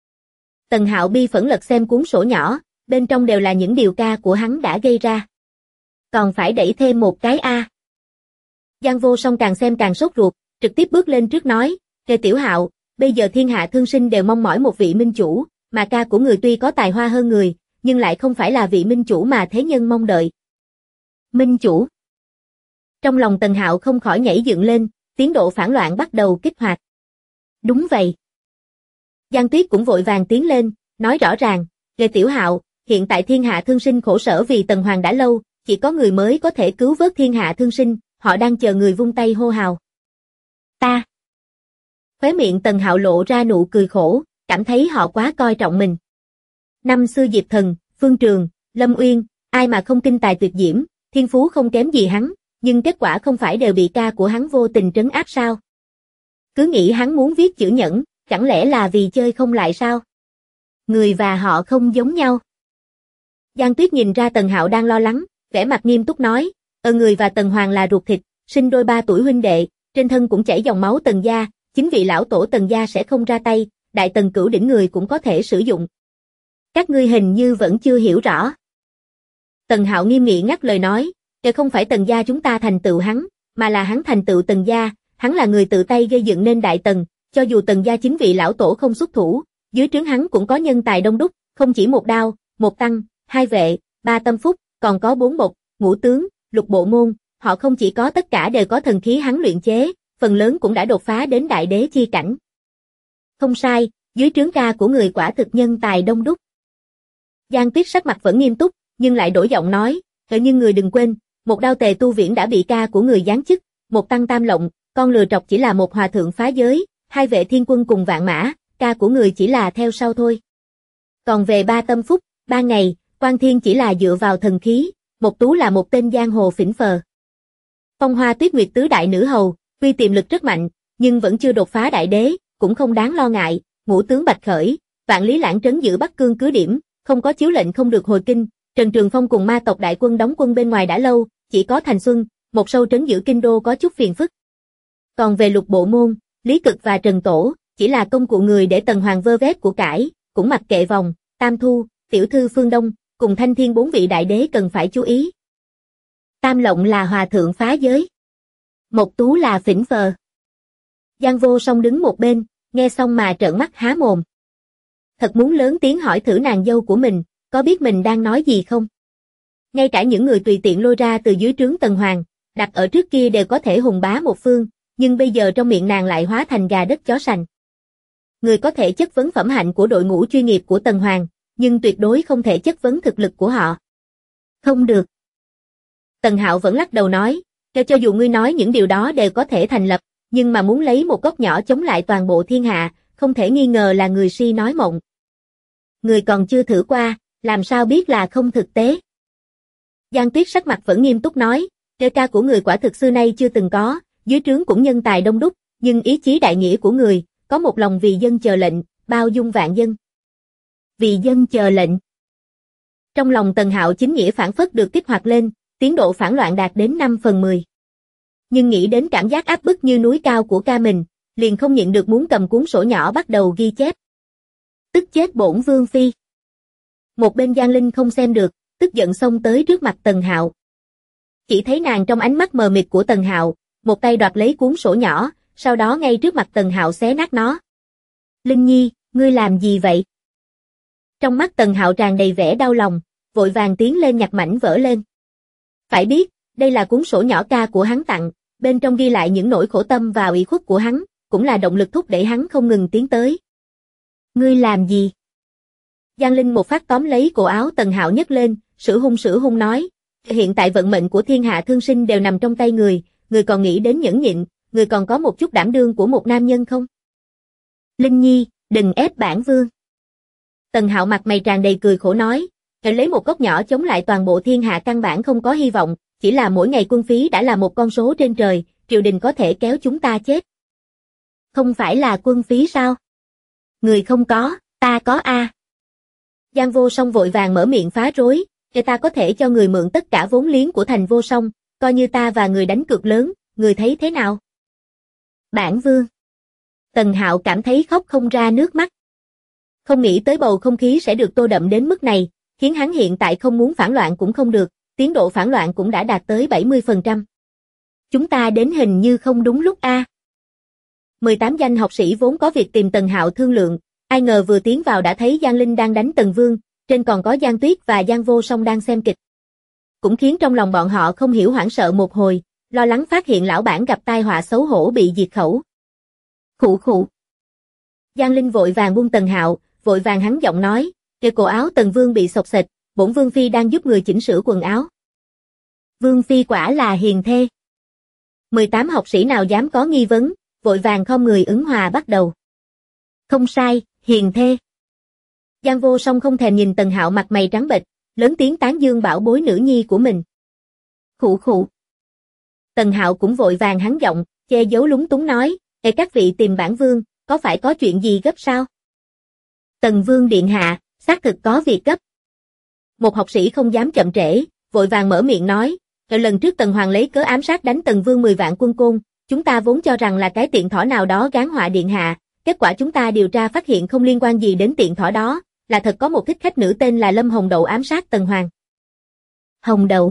Tần Hạo bi phẫn lật xem cuốn sổ nhỏ, bên trong đều là những điều ca của hắn đã gây ra. Còn phải đẩy thêm một cái a. Giang Vô Song càng xem càng sốt ruột, trực tiếp bước lên trước nói, Kề Tiểu Hạo, bây giờ thiên hạ thương sinh đều mong mỏi một vị minh chủ, mà ca của người tuy có tài hoa hơn người, nhưng lại không phải là vị minh chủ mà thế nhân mong đợi. Minh chủ. Trong lòng Tần Hạo không khỏi nhảy dựng lên, tiến độ phản loạn bắt đầu kích hoạt. Đúng vậy. Giang Tuyết cũng vội vàng tiến lên, nói rõ ràng, Kề Tiểu Hạo, hiện tại thiên hạ thương sinh khổ sở vì Tần Hoàng đã lâu, chỉ có người mới có thể cứu vớt thiên hạ thương sinh, họ đang chờ người vung tay hô hào. Ta. Khóe miệng Tần Hạo lộ ra nụ cười khổ, cảm thấy họ quá coi trọng mình. Năm xưa Diệp Thần, Phương Trường, Lâm Uyên, Ai mà không kinh tài tuyệt diễm, thiên phú không kém gì hắn, nhưng kết quả không phải đều bị ca của hắn vô tình trấn áp sao? Cứ nghĩ hắn muốn viết chữ nhẫn, chẳng lẽ là vì chơi không lại sao? Người và họ không giống nhau. Giang Tuyết nhìn ra Tần Hạo đang lo lắng, vẻ mặt nghiêm túc nói, người và Tần Hoàng là ruột thịt, sinh đôi 3 tuổi huynh đệ, trên thân cũng chảy dòng máu Tần gia, chính vị lão tổ Tần gia sẽ không ra tay, đại tần cửu đỉnh người cũng có thể sử dụng. Các ngươi hình như vẫn chưa hiểu rõ. Tần Hạo nghiêm nghị ngắt lời nói, kể không phải Tần gia chúng ta thành tựu hắn, mà là hắn thành tựu Tần gia, hắn là người tự tay gây dựng nên đại tần, cho dù Tần gia chính vị lão tổ không xuất thủ, dưới trướng hắn cũng có nhân tài đông đúc, không chỉ một đao, một tăng, 2 vệ, 3 tâm phúc, còn có 4 bộc, ngũ tướng, lục bộ môn, họ không chỉ có tất cả đều có thần khí hắn luyện chế, phần lớn cũng đã đột phá đến đại đế chi cảnh. Không sai, dưới trướng ca của người quả thực nhân tài đông đúc. Giang Tuyết sắc mặt vẫn nghiêm túc, nhưng lại đổi giọng nói, nhưng người đừng quên, một đao Tề Tu Viễn đã bị ca của người giáng chức, một tăng Tam Lộng, con lừa trọc chỉ là một hòa thượng phá giới, 2 vệ thiên quân cùng vạn mã, ca của người chỉ là theo sau thôi. Còn về 3 tâm phúc, 3 ngày, Quan Thiên chỉ là dựa vào thần khí, Mộc Tú là một tên giang hồ phỉnh phờ. Phong Hoa Tuyết Nguyệt tứ đại nữ hầu, tuy tiềm lực rất mạnh, nhưng vẫn chưa đột phá đại đế, cũng không đáng lo ngại, ngũ tướng Bạch Khởi, Vạn Lý Lãng trấn giữ Bắc Cương cứ điểm, không có chiếu lệnh không được hồi kinh, Trần Trường Phong cùng ma tộc đại quân đóng quân bên ngoài đã lâu, chỉ có Thành Xuân, một sâu trấn giữ kinh đô có chút phiền phức. Còn về lục bộ môn, Lý Cực và Trần Tổ, chỉ là công cụ người để Tần Hoàng vơ vét của cải, cũng mặc kệ vòng, Tam Thu, Tiểu Thư Phương Đông, cùng Thanh Thiên 4 vị đại đế cần phải chú ý. Tam Lộng là hòa thượng phá giới. Mộc Tú là phỉnh phờ. Giang Vô Song đứng một bên, nghe xong mà trợn mắt há mồm. Thật muốn lớn tiếng hỏi thử nàng dâu của mình, có biết mình đang nói gì không? Ngay cả những người tùy tiện lôi ra từ dưới trướng Tần Hoàng, đặt ở trước kia đều có thể hùng bá một phương, nhưng bây giờ trong miệng nàng lại hóa thành gà đất chó sành. Người có thể chất vấn phẩm hạnh của đội ngũ chuyên nghiệp của Tần Hoàng, nhưng tuyệt đối không thể chất vấn thực lực của họ. Không được. Tần Hạo vẫn lắc đầu nói, cho dù ngươi nói những điều đó đều có thể thành lập, nhưng mà muốn lấy một góc nhỏ chống lại toàn bộ thiên hạ, không thể nghi ngờ là người si nói mộng. Người còn chưa thử qua, làm sao biết là không thực tế. Giang Tuyết sắc mặt vẫn nghiêm túc nói, ca của người quả thực xưa nay chưa từng có, dưới trướng cũng nhân tài đông đúc, nhưng ý chí đại nghĩa của người, có một lòng vì dân chờ lệnh, bao dung vạn dân. Vì dân chờ lệnh. Trong lòng Tần Hạo chính nghĩa phản phất được kích hoạt lên, tiến độ phản loạn đạt đến 5/10. Nhưng nghĩ đến cảm giác áp bức như núi cao của ca mình, liền không nhịn được muốn cầm cuốn sổ nhỏ bắt đầu ghi chép. Tức chết bổn vương phi. Một bên Giang Linh không xem được, tức giận xông tới trước mặt Tần Hạo. Chỉ thấy nàng trong ánh mắt mờ mịt của Tần Hạo, một tay đoạt lấy cuốn sổ nhỏ, sau đó ngay trước mặt Tần Hạo xé nát nó. Linh Nhi, ngươi làm gì vậy? Trong mắt Tần Hạo tràn đầy vẻ đau lòng, vội vàng tiến lên nhặt mảnh vỡ lên. Phải biết, đây là cuốn sổ nhỏ ca của hắn tặng, bên trong ghi lại những nỗi khổ tâm và ủy khuất của hắn, cũng là động lực thúc đẩy hắn không ngừng tiến tới. Ngươi làm gì? Giang Linh một phát tóm lấy cổ áo Tần Hạo nhấc lên, sử hung nói, hiện tại vận mệnh của thiên hạ thương sinh đều nằm trong tay người còn nghĩ đến nhẫn nhịn, người còn có một chút đảm đương của một nam nhân không? Linh Nhi, đừng ép bản vương. Tần Hạo mặt mày tràn đầy cười khổ nói, lấy một góc nhỏ chống lại toàn bộ thiên hạ căn bản không có hy vọng, chỉ là mỗi ngày quân phí đã là một con số trên trời, triều đình có thể kéo chúng ta chết. Không phải là quân phí sao? Người không có, ta có a. Giang Vô Song vội vàng mở miệng phá rối, ta có thể cho người mượn tất cả vốn liếng của thành Vô Song, coi như ta và người đánh cược lớn, người thấy thế nào? Bản vương. Tần Hạo cảm thấy khóc không ra nước mắt. Không nghĩ tới bầu không khí sẽ được tô đậm đến mức này, khiến hắn hiện tại không muốn phản loạn cũng không được, tiến độ phản loạn cũng đã đạt tới 70%. Chúng ta đến hình như không đúng lúc a. 18 danh học sĩ vốn có việc tìm Tần Hạo thương lượng, ai ngờ vừa tiến vào đã thấy Giang Linh đang đánh Tần Vương, trên còn có Giang Tuyết và Giang Vô Song đang xem kịch. Cũng khiến trong lòng bọn họ không hiểu hoảng sợ một hồi, lo lắng phát hiện lão bản gặp tai họa xấu hổ bị diệt khẩu. Khụ khụ. Giang Linh vội vàng buông Tần Hạo, vội vàng hắn giọng nói, cổ áo Tần Vương bị xộc xệch, bổn Vương Phi đang giúp người chỉnh sửa quần áo. Vương Phi quả là hiền thê. 18 học sĩ nào dám có nghi vấn, vội vàng khom người ứng hòa bắt đầu. Không sai, hiền thê. Giang Vô Song không thèm nhìn Tần Hạo mặt mày trắng bệch, lớn tiếng tán dương bảo bối nữ nhi của mình. Khụ khụ. Tần Hạo cũng vội vàng hắn giọng, che giấu lúng túng nói, "Ê các vị tìm bản vương, có phải có chuyện gì gấp sao?" Tần Vương điện hạ, xác thực có việc gấp. Một học sĩ không dám chậm trễ, vội vàng mở miệng nói, lần trước Tần Hoàng lấy cớ ám sát đánh Tần Vương 10 vạn quân côn, chúng ta vốn cho rằng là cái tiện thỏ nào đó gán họa điện hạ, kết quả chúng ta điều tra phát hiện không liên quan gì đến tiện thỏ đó, là thật có một thích khách nữ tên là Lâm Hồng Đậu ám sát Tần Hoàng. Hồng Đậu.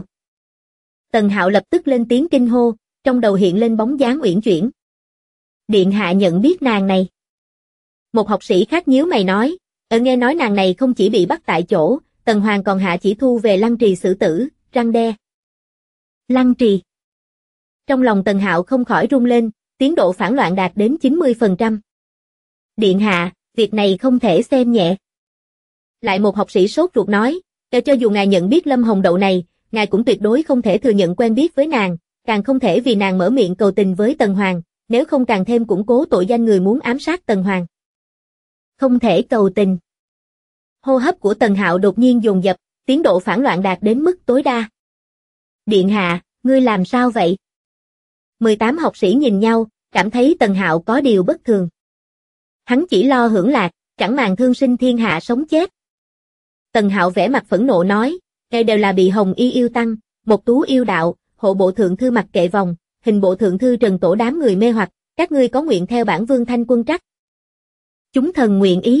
Tần Hạo lập tức lên tiếng kinh hô, trong đầu hiện lên bóng dáng uyển chuyển. Điện hạ nhận biết nàng này. Một học sĩ khác nhíu mày nói, nghe nói nàng này không chỉ bị bắt tại chỗ, Tần Hoàng còn hạ chỉ thu về Lăng Trì xử tử, răn đe. Lăng Trì. Trong lòng Tần Hạo không khỏi rung lên, tiến độ phản loạn đạt đến 90%. Điện hạ, việc này không thể xem nhẹ. Lại một học sĩ sốt ruột nói, cho dù ngài nhận biết Lâm Hồng Đậu này, ngài cũng tuyệt đối không thể thừa nhận quen biết với nàng, càng không thể vì nàng mở miệng cầu tình với Tần Hoàng, nếu không càng thêm củng cố tội danh người muốn ám sát Tần Hoàng. Không thể cầu tình. Hô hấp của Tần Hạo đột nhiên dồn dập, tiến độ phản loạn đạt đến mức tối đa. Điện hạ, ngươi làm sao vậy? 18 học sĩ nhìn nhau, cảm thấy Tần Hạo có điều bất thường. Hắn chỉ lo hưởng lạc, chẳng màng thương sinh thiên hạ sống chết. Tần Hạo vẻ mặt phẫn nộ nói, đây đều là bị Hồng Y yêu tăng, Một Tú yêu đạo, hộ bộ thượng thư mặc kệ vòng, hình bộ thượng thư Trần Tổ đám người mê hoặc, các ngươi có nguyện theo bản vương thanh quân trắc? Chúng thần nguyện ý.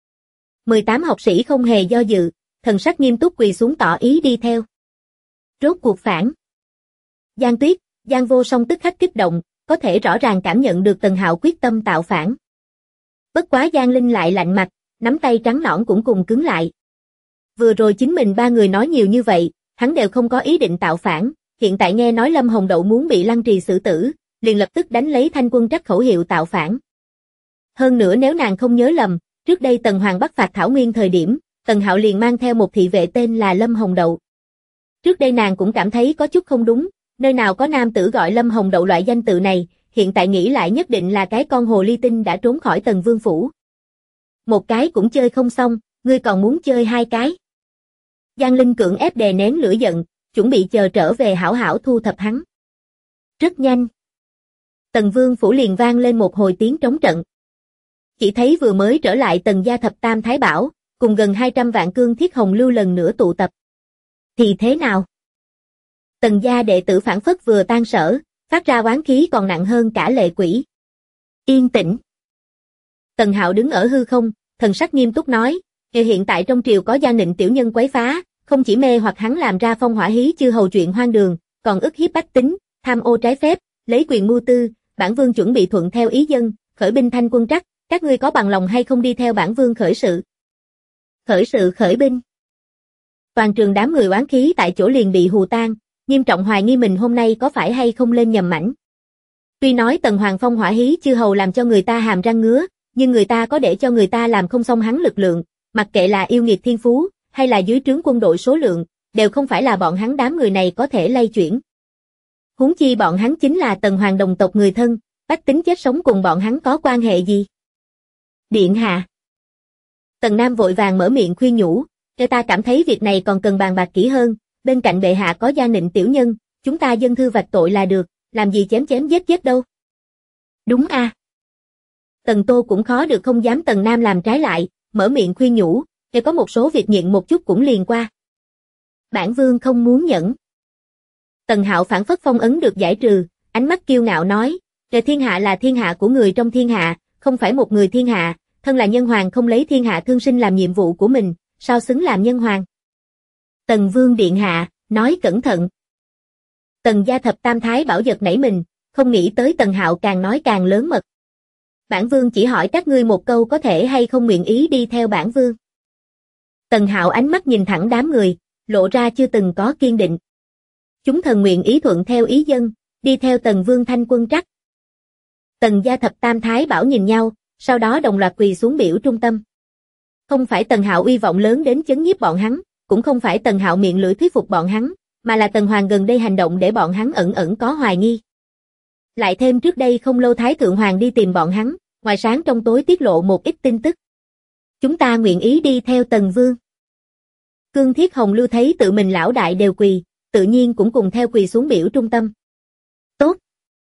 18 học sĩ không hề do dự, thần sắc nghiêm túc quỳ xuống tỏ ý đi theo. Rốt cuộc phản. Giang Tuyết, Giang Vô Song tức khắc kích động, có thể rõ ràng cảm nhận được Tần Hạo quyết tâm tạo phản. Bất quá Giang Linh lại lạnh mặt, nắm tay trắng nõn cũng cùng cứng lại. Vừa rồi chính mình ba người nói nhiều như vậy, hắn đều không có ý định tạo phản, hiện tại nghe nói Lâm Hồng Đậu muốn bị Lăng Trì xử tử, liền lập tức đánh lấy thanh quân trắc khẩu hiệu tạo phản. Hơn nữa nếu nàng không nhớ lầm, trước đây Tần Hoàng bắt phạt Thảo Nguyên thời điểm, Tần Hạo liền mang theo một thị vệ tên là Lâm Hồng Đậu. Trước đây nàng cũng cảm thấy có chút không đúng, nơi nào có nam tử gọi Lâm Hồng Đậu loại danh tự này, hiện tại nghĩ lại nhất định là cái con hồ ly tinh đã trốn khỏi Tần Vương phủ. Một cái cũng chơi không xong, ngươi còn muốn chơi hai cái. Giang Linh cưỡng ép đè nén lửa giận, chuẩn bị chờ trở về hảo hảo thu thập hắn. Rất nhanh. Tần Vương phủ liền vang lên một hồi tiếng trống trận. Chỉ thấy vừa mới trở lại Tần gia thập tam thái bảo, cùng gần 200 vạn cương thiết hồng lưu lần nữa tụ tập. Thì thế nào? Tần gia đệ tử phản phất vừa tan sở, phát ra oán khí còn nặng hơn cả lệ quỷ. Yên tĩnh. Tần Hạo đứng ở hư không, thần sắc nghiêm túc nói, hiện tại trong triều có Giang Nịnh tiểu nhân quấy phá, không chỉ mê hoặc hắn làm ra phong hỏa hí chư hầu chuyện hoang đường, còn ức hiếp bách tính, tham ô trái phép, lấy quyền mưu tư, bản vương chuẩn bị thuận theo ý dân, khởi binh thanh quân trắc, các ngươi có bằng lòng hay không đi theo bản vương khởi sự? Khởi sự khởi binh. Toàn trường đám người oán khí tại chỗ liền bị hù tan, nghiêm trọng hoài nghi mình hôm nay có phải hay không lên nhầm mảnh. Tuy nói Tần Hoàng phong hỏa hí chư hầu làm cho người ta hàm răng ngứa, nhưng người ta có để cho người ta làm không xong hắn lực lượng, mặc kệ là yêu nghiệt thiên phú, hay là dưới trướng quân đội số lượng, đều không phải là bọn hắn đám người này có thể lay chuyển. Huống chi bọn hắn chính là Tần Hoàng đồng tộc người thân, bách tính chết sống cùng bọn hắn có quan hệ gì? Điện hạ. Tần Nam vội vàng mở miệng khuyên nhủ, cho ta cảm thấy việc này còn cần bàn bạc kỹ hơn, bên cạnh bệ hạ có Giang Nịnh tiểu nhân, chúng ta dân thư vạch tội là được, làm gì chém chém giết giết đâu. Đúng a. Tần Tô cũng khó được không dám Tần Nam làm trái lại, mở miệng khuyên nhủ, để có một số việc nhịn một chút cũng liền qua. Bản vương không muốn nhẫn. Tần Hạo phản phất phong ấn được giải trừ, ánh mắt kiêu ngạo nói, thiên hạ là thiên hạ của người trong thiên hạ, không phải một người thiên hạ, thân là nhân hoàng không lấy thiên hạ thương sinh làm nhiệm vụ của mình, sao xứng làm nhân hoàng? Tần Vương điện hạ, nói cẩn thận. Tần gia thập tam thái bảo giật nảy mình, không nghĩ tới Tần Hạo càng nói càng lớn mật. Bản vương chỉ hỏi các ngươi một câu có thể hay không nguyện ý đi theo bản vương. Tần Hạo ánh mắt nhìn thẳng đám người, lộ ra chưa từng có kiên định. Chúng thần nguyện ý thuận theo ý dân, đi theo Tần Vương thanh quân trắc. Tần gia thập tam thái bảo nhìn nhau, sau đó đồng loạt quỳ xuống biểu trung tâm. Không phải Tần Hạo uy vọng lớn đến chấn nhiếp bọn hắn, cũng không phải Tần Hạo miệng lưỡi thuyết phục bọn hắn, mà là Tần Hoàng gần đây hành động để bọn hắn ẩn ẩn có hoài nghi. Lại thêm trước đây không lâu Thái Thượng Hoàng đi tìm bọn hắn, ngoài sáng trong tối tiết lộ một ít tin tức. Chúng ta nguyện ý đi theo Tần Vương. Cương Thiết Hồng Lưu thấy tự mình lão đại đều quỳ, tự nhiên cũng cùng theo quỳ xuống biểu trung tâm. Tốt.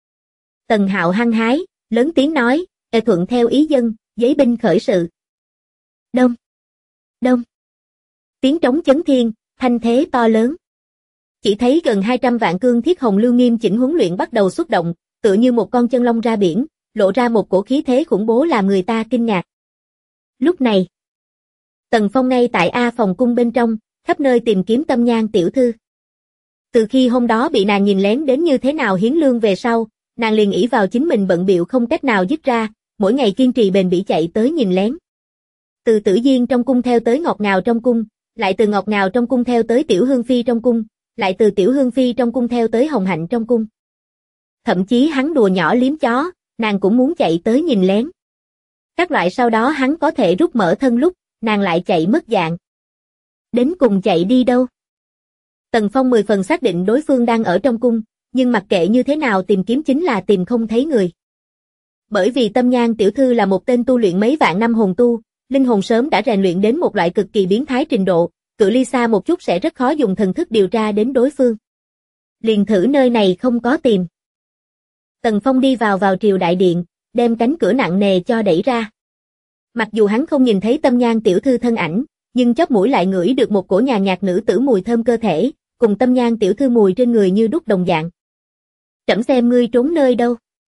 Tần Hạo hăng hái, lớn tiếng nói, thuận theo ý dân, giấy binh khởi sự. Đông. Đông. Tiếng trống chấn thiên, thanh thế to lớn. Chỉ thấy gần 200 vạn Cương Thiết Hồng Lưu nghiêm chỉnh huấn luyện bắt đầu xuất động, tựa như một con chân long ra biển, lộ ra một cổ khí thế khủng bố làm người ta kinh ngạc. Lúc này, Tần Phong ngay tại A phòng cung bên trong, khắp nơi tìm kiếm Tâm Nhan tiểu thư. Từ khi hôm đó bị nàng nhìn lén đến như thế nào hiến lương về sau, nàng liền ỷ vào chính mình bận bịu không cách nào dứt ra, mỗi ngày kiên trì bền bỉ chạy tới nhìn lén. Từ Tử Diên trong cung theo tới Ngọt Ngào trong cung, lại từ Ngọt Ngào trong cung theo tới Tiểu Hương Phi trong cung, lại từ Tiểu Hương Phi trong cung theo tới Hồng Hạnh trong cung. Thậm chí hắn đùa nhỏ liếm chó, nàng cũng muốn chạy tới nhìn lén. Các loại sau đó hắn có thể rút mở thân lúc, nàng lại chạy mất dạng. Đến cùng chạy đi đâu? Tần Phong 10 phần xác định đối phương đang ở trong cung, nhưng mặc kệ như thế nào tìm kiếm chính là tìm không thấy người. Bởi vì Tâm Nhan tiểu thư là một tên tu luyện mấy vạn năm hồn tu, linh hồn sớm đã rèn luyện đến một loại cực kỳ biến thái trình độ, cự ly xa một chút sẽ rất khó dùng thần thức điều tra đến đối phương. Liền thử nơi này không có tìm. Tần Phong đi vào triều đại điện, đem cánh cửa nặng nề cho đẩy ra. Mặc dù hắn không nhìn thấy Tâm Nhan tiểu thư thân ảnh, nhưng chóp mũi lại ngửi được một cổ nhàn nhạt nữ tử mùi thơm cơ thể, cùng Tâm Nhan tiểu thư mùi trên người như đúc đồng dạng. Trẫm xem ngươi trốn nơi đâu.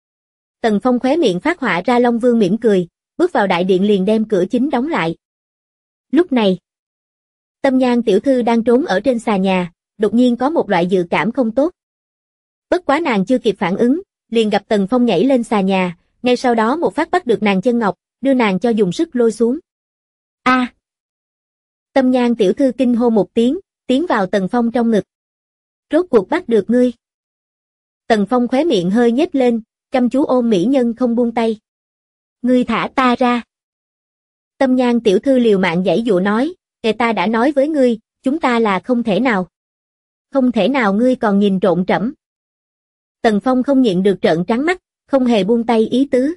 Tần Phong khóe miệng phát họa ra Long Vương mỉm cười, bước vào đại điện liền đem cửa chính đóng lại. Lúc này, Tâm Nhan tiểu thư đang trốn ở trên xà nhà, đột nhiên có một loại dự cảm không tốt. Bất quá nàng chưa kịp phản ứng, liền gặp Tần Phong nhảy lên xà nhà, ngay sau đó một phát bắt được nàng chân ngọc, đưa nàng cho dùng sức lôi xuống. A! Tâm Nhan tiểu thư kinh hô một tiếng, tiến vào Tần Phong trong ngực. Rốt cuộc bắt được ngươi. Tần Phong khóe miệng hơi nhếch lên, chăm chú ôm mỹ nhân không buông tay. Ngươi thả ta ra. Tâm Nhan tiểu thư liều mạng giãy dụa nói, ta đã nói với ngươi, chúng ta là không thể nào. Không thể nào ngươi còn nhìn trộm trẫm. Tần Phong không nhịn được trợn trắng mắt, không hề buông tay ý tứ.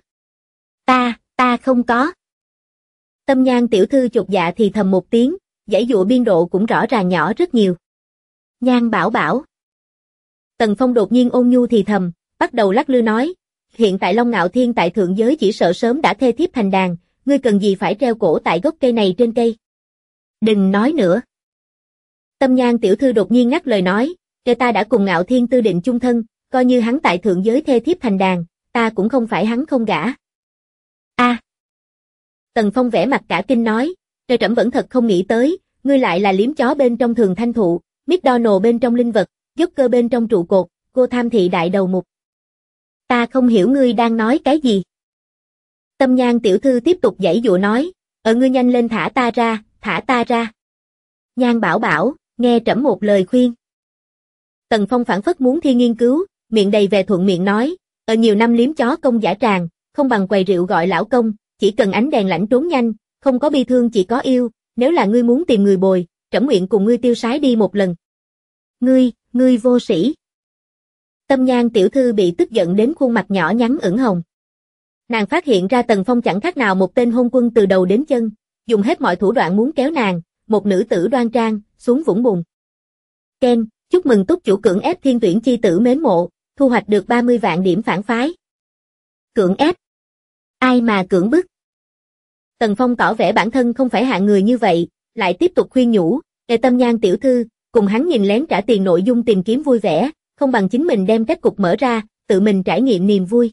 Ta không có. Tâm Nhan tiểu thư chột dạ thì thầm một tiếng, giãy dụa biên độ cũng rõ ràng nhỏ rất nhiều. Nhan bảo bảo. Tần Phong đột nhiên ôn nhu thì thầm, bắt đầu lắc lư nói, hiện tại Long Ngạo Thiên tại thượng giới chỉ sợ sớm đã thê thiếp thành đàn, ngươi cần gì phải treo cổ tại gốc cây này trên cây. Đừng nói nữa. Tâm Nhan tiểu thư đột nhiên ngắt lời nói, ta đã cùng Ngạo Thiên tư định chung thân, coi như hắn tại thượng giới thê thiếp thành đàn, ta cũng không phải hắn không gả. A. Tần Phong vẻ mặt cả kinh nói, trẫm vẫn thật không nghĩ tới, ngươi lại là liếm chó bên trong Thường Thanh Thụ, McDonald bên trong linh vật, Joker bên trong trụ cột, cô tham thị đại đầu mục. Ta không hiểu ngươi đang nói cái gì. Tâm Nhan tiểu thư tiếp tục giãy dụa nói, ngươi nhanh lên thả ta ra, thả ta ra. Nhan bảo bảo, nghe trẫm một lời khuyên. Tần Phong phảng phất muốn thi nghiên cứu, miệng đầy về thuận miệng nói, nhiều năm liếm chó công giả tràng, không bằng quầy rượu gọi lão công, chỉ cần ánh đèn lãnh trốn nhanh, không có bi thương chỉ có yêu, nếu là ngươi muốn tìm người bồi, trẫm nguyện cùng ngươi tiêu sái đi một lần. Ngươi vô sĩ. Tâm Nhan tiểu thư bị tức giận đến khuôn mặt nhỏ nhắn ửng hồng. Nàng phát hiện ra Tần Phong chẳng khác nào một tên hôn quân từ đầu đến chân, dùng hết mọi thủ đoạn muốn kéo nàng, một nữ tử đoan trang, xuống vũng bùn. Ken, chúc mừng túc chủ cưỡng ép thiên tuyển chi tử mến mộ, thu hoạch được 30 vạn điểm phản phái. Cưỡng ép? Ai mà cưỡng bức? Tần Phong tỏ vẻ bản thân không phải hạng người như vậy, lại tiếp tục khuyên nhủ, Tâm Nhan tiểu thư, cùng hắn nhìn lén trả tiền nội dung tìm kiếm vui vẻ, không bằng chính mình đem kết cục mở ra, tự mình trải nghiệm niềm vui.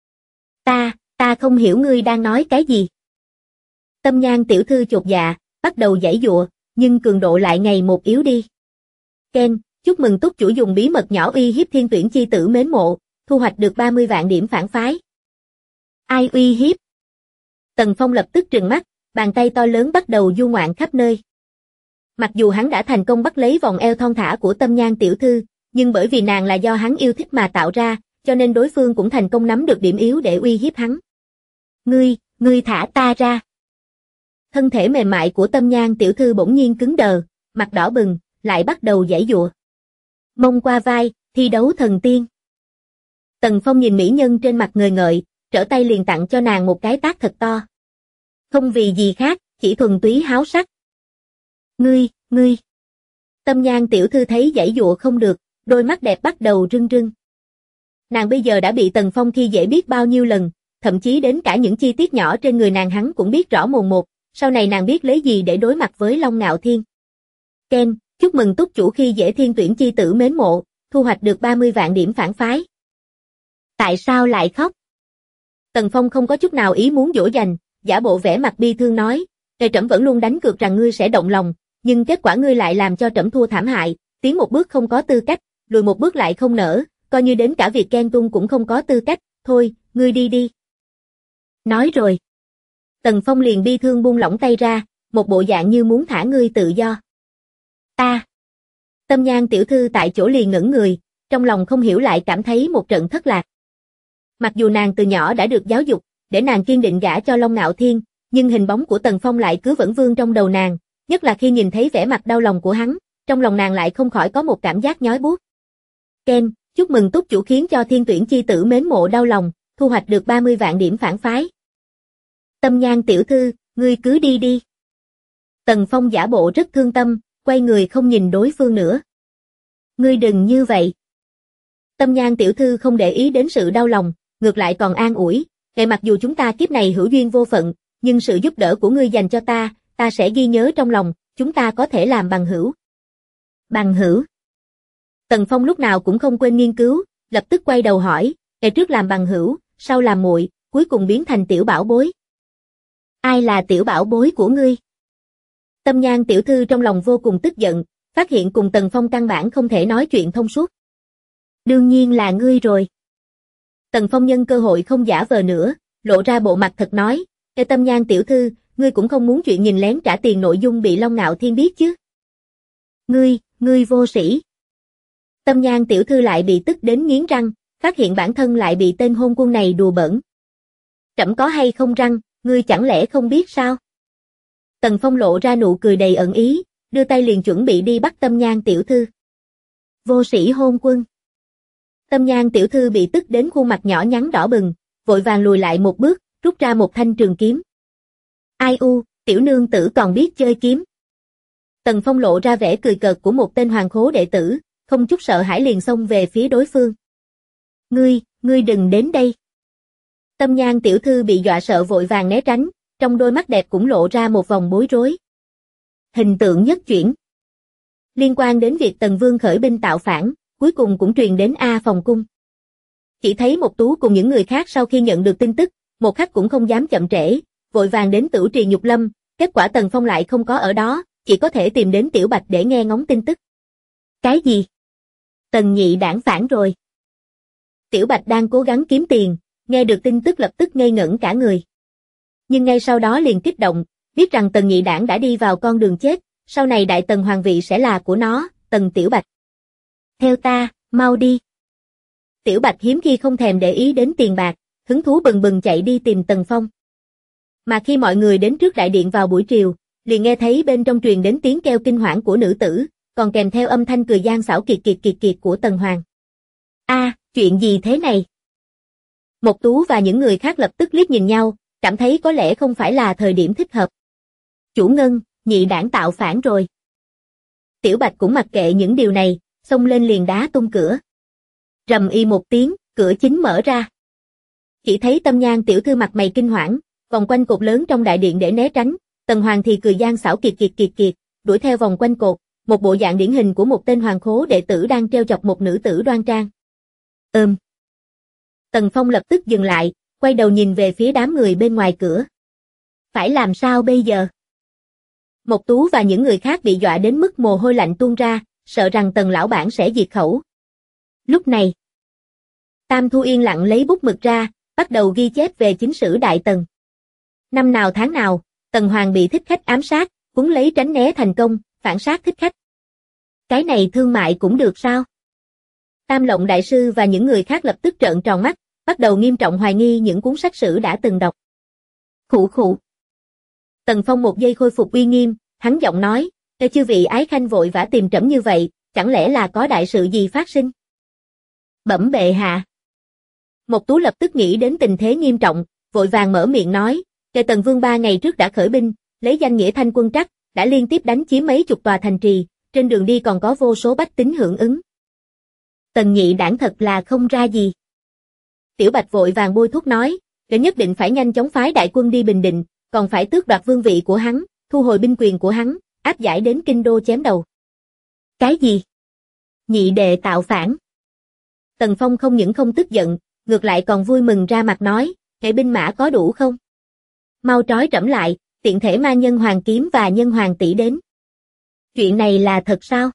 Ta không hiểu ngươi đang nói cái gì. Tâm Nhan tiểu thư chột dạ, bắt đầu giãy giụa, nhưng cường độ lại ngày một yếu đi. Ken, chúc mừng túc chủ dùng bí mật nhỏ uy hiếp thiên tuyển chi tử mến mộ, thu hoạch được 30 vạn điểm phản phái. Ai uy hiếp? Tần Phong lập tức trừng mắt, bàn tay to lớn bắt đầu du ngoạn khắp nơi. Mặc dù hắn đã thành công bắt lấy vòng eo thon thả của Tâm Nhan tiểu thư, nhưng bởi vì nàng là do hắn yêu thích mà tạo ra, cho nên đối phương cũng thành công nắm được điểm yếu để uy hiếp hắn. Ngươi thả ta ra. Thân thể mềm mại của Tâm Nhan tiểu thư bỗng nhiên cứng đờ, mặt đỏ bừng, lại bắt đầu giãy giụa. Mông qua vai, thi đấu thần tiên. Tần Phong nhìn mỹ nhân trên mặt ngời ngợi, trở tay liền tặng cho nàng một cái tát thật to. Không vì gì khác, chỉ thuần túy háo sắc. Ngươi, Tâm Nhan tiểu thư thấy giãy dụa không được, đôi mắt đẹp bắt đầu rưng rưng. Nàng bây giờ đã bị Tần Phong khi dễ biết bao nhiêu lần, thậm chí đến cả những chi tiết nhỏ trên người nàng hắn cũng biết rõ mồn một, sau này nàng biết lấy gì để đối mặt với Long Ngạo Thiên. Ken, chúc mừng túc chủ khi dễ thiên tuyển chi tử mến mộ, thu hoạch được 30 vạn điểm phản phái. Tại sao lại khóc? Tần Phong không có chút nào ý muốn dỗ dành, giả bộ vẻ mặt bi thương nói, trẫm vẫn luôn đánh cược rằng ngươi sẽ động lòng, nhưng kết quả ngươi lại làm cho trẫm thua thảm hại, tiến một bước không có tư cách, lùi một bước lại không nỡ, coi như đến cả việc ghen tuông cũng không có tư cách, thôi, ngươi đi đi. Nói rồi. Tần Phong liền bi thương buông lỏng tay ra, một bộ dạng như muốn thả ngươi tự do. Ta. Tâm Nhan tiểu thư tại chỗ liền ngẩn người, trong lòng không hiểu lại cảm thấy một trận thất lạc. Mặc dù nàng từ nhỏ đã được giáo dục, để nàng kiên định gả cho Long Ngạo Thiên, nhưng hình bóng của Tần Phong lại cứ vẫn vương trong đầu nàng, nhất là khi nhìn thấy vẻ mặt đau lòng của hắn, trong lòng nàng lại không khỏi có một cảm giác nhói buốt. Ken, chúc mừng túc chủ khiến cho thiên tuyển chi tử mến mộ đau lòng, thu hoạch được 30 vạn điểm phản phái. Tâm Nhan tiểu thư, ngươi cứ đi đi. Tần Phong giả bộ rất thương tâm, quay người không nhìn đối phương nữa. Ngươi đừng như vậy. Tâm Nhan tiểu thư không để ý đến sự đau lòng, ngược lại còn an ủi, mặc dù chúng ta kiếp này hữu duyên vô phận, nhưng sự giúp đỡ của ngươi dành cho ta sẽ ghi nhớ trong lòng, chúng ta có thể làm bằng hữu. Bằng hữu? Tần Phong lúc nào cũng không quên nghiên cứu, lập tức quay đầu hỏi, trước làm bằng hữu, sau làm muội, cuối cùng biến thành tiểu bảo bối. Ai là tiểu bảo bối của ngươi? Tâm Nhan tiểu thư trong lòng vô cùng tức giận, phát hiện cùng Tần Phong căn bản không thể nói chuyện thông suốt. Đương nhiên là ngươi rồi. Tần Phong nhân cơ hội không giả vờ nữa, lộ ra bộ mặt thật nói, Tâm Nhan tiểu thư, ngươi cũng không muốn chuyện nhìn lén trả tiền nội dung bị Long Ngạo Thiên biết chứ? Ngươi vô sĩ. Tâm Nhan tiểu thư lại bị tức đến nghiến răng, phát hiện bản thân lại bị tên hôn quân này đùa bỡn. Trẫm có hay không răng, ngươi chẳng lẽ không biết sao? Tần Phong lộ ra nụ cười đầy ẩn ý, đưa tay liền chuẩn bị đi bắt Tâm Nhan tiểu thư. Vô sĩ hôn quân. Tâm Nhan tiểu thư bị tức đến khuôn mặt nhỏ nhắn đỏ bừng, vội vàng lùi lại một bước, rút ra một thanh trường kiếm. Ai u, tiểu nương tử còn biết chơi kiếm. Tần Phong lộ ra vẻ cười cợt của một tên hoàng khố đệ tử, không chút sợ hãi liền xông về phía đối phương. Ngươi đừng đến đây. Tâm Nhan tiểu thư bị dọa sợ vội vàng né tránh, trong đôi mắt đẹp cũng lộ ra một vòng bối rối. Hình tượng nhất chuyển. Liên quan đến việc Tần Vương khởi binh tạo phản, cuối cùng cũng truyền đến A Phòng cung. Chỉ thấy Mộc Tú cùng những người khác sau khi nhận được tin tức, một khắc cũng không dám chậm trễ, vội vàng đến Tửu Trì Nhục Lâm, kết quả Tần Phong lại không có ở đó, chỉ có thể tìm đến Tiểu Bạch để nghe ngóng tin tức. Cái gì? Tần nhị đảng phản rồi. Tiểu Bạch đang cố gắng kiếm tiền, nghe được tin tức lập tức ngây ngẩn cả người. Nhưng ngay sau đó liền kích động, biết rằng Tần nhị đảng đã đi vào con đường chết, sau này Đại Tần hoàng vị sẽ là của nó, Tần Tiểu Bạch. Theo ta, mau đi. Tiểu Bạch hiếm khi không thèm để ý đến tiền bạc, hứng thú bừng bừng chạy đi tìm Tần Phong. Mà khi mọi người đến trước đại điện vào buổi chiều, liền nghe thấy bên trong truyền đến tiếng kêu kinh hoảng của nữ tử, còn kèm theo âm thanh cười gian xảo kiệt kiệt của Tần Hoàng. Chuyện gì thế này? Mộc Tú và những người khác lập tức liếc nhìn nhau, cảm thấy có lẽ không phải là thời điểm thích hợp. Chủ Ngân, nhị đảng tạo phản rồi. Tiểu Bạch cũng mặc kệ những điều này, xông lên liền đá tung cửa. Rầm y một tiếng, cửa chính mở ra. Chỉ thấy Tâm Nhan tiểu thư mặt mày kinh hoảng, vòng quanh cột lớn trong đại điện để né tránh, Tần Hoàng thì cười gian xảo kiệt, đuổi theo vòng quanh cột, một bộ dạng điển hình của một tên hoàng khố đệ tử đang trêu chọc một nữ tử đoan trang. Tần Phong lập tức dừng lại, quay đầu nhìn về phía đám người bên ngoài cửa. Phải làm sao bây giờ? Mộc Tú và những người khác bị dọa đến mức mồ hôi lạnh tuôn ra, sợ rằng Tần lão bản sẽ diệt khẩu. Lúc này, Tam Thu yên lặng lấy bút mực ra, bắt đầu ghi chép về chính sử Đại Tần. Năm nào tháng nào, Tần Hoàng bị thích khách ám sát, cuốn lấy tránh né thành công, phản sát thích khách. Cái này thương mại cũng được sao? Tam Lộng đại sư và những người khác lập tức trợn tròn mắt, bắt đầu nghiêm trọng hoài nghi những cuốn sách sử đã từng đọc. Khụ khụ. Tần Phong một giây khôi phục uy nghiêm, hắn giọng nói, chư vị ái khanh vội vã tìm trẫm như vậy, chẳng lẽ là có đại sự gì phát sinh? Bẩm bệ hạ. Mộc Tú lập tức nghĩ đến tình thế nghiêm trọng, vội vàng mở miệng nói, Tần Vương 3 ngày trước đã khởi binh, lấy danh nghĩa Thanh Quân Trắc, đã liên tiếp đánh chiếm mấy chục tòa thành trì, trên đường đi còn có vô số bách tính hưởng ứng. Tần nhị đảng thật là không ra gì. Tiểu Bạch vội vàng bôi thuốc nói, để nhất định phải nhanh chóng phái đại quân đi Bình Định, còn phải tước đoạt vương vị của hắn, thu hồi binh quyền của hắn, áp giải đến kinh đô chém đầu. Cái gì? Nhị đệ tạo phản. Tần Phong không những không tức giận, ngược lại còn vui mừng ra mặt nói, hệ binh mã có đủ không? Mau trói trẫm lại, tiện thể mang Nhân Hoàng kiếm và Nhân Hoàng tỷ đến. Chuyện này là thật sao?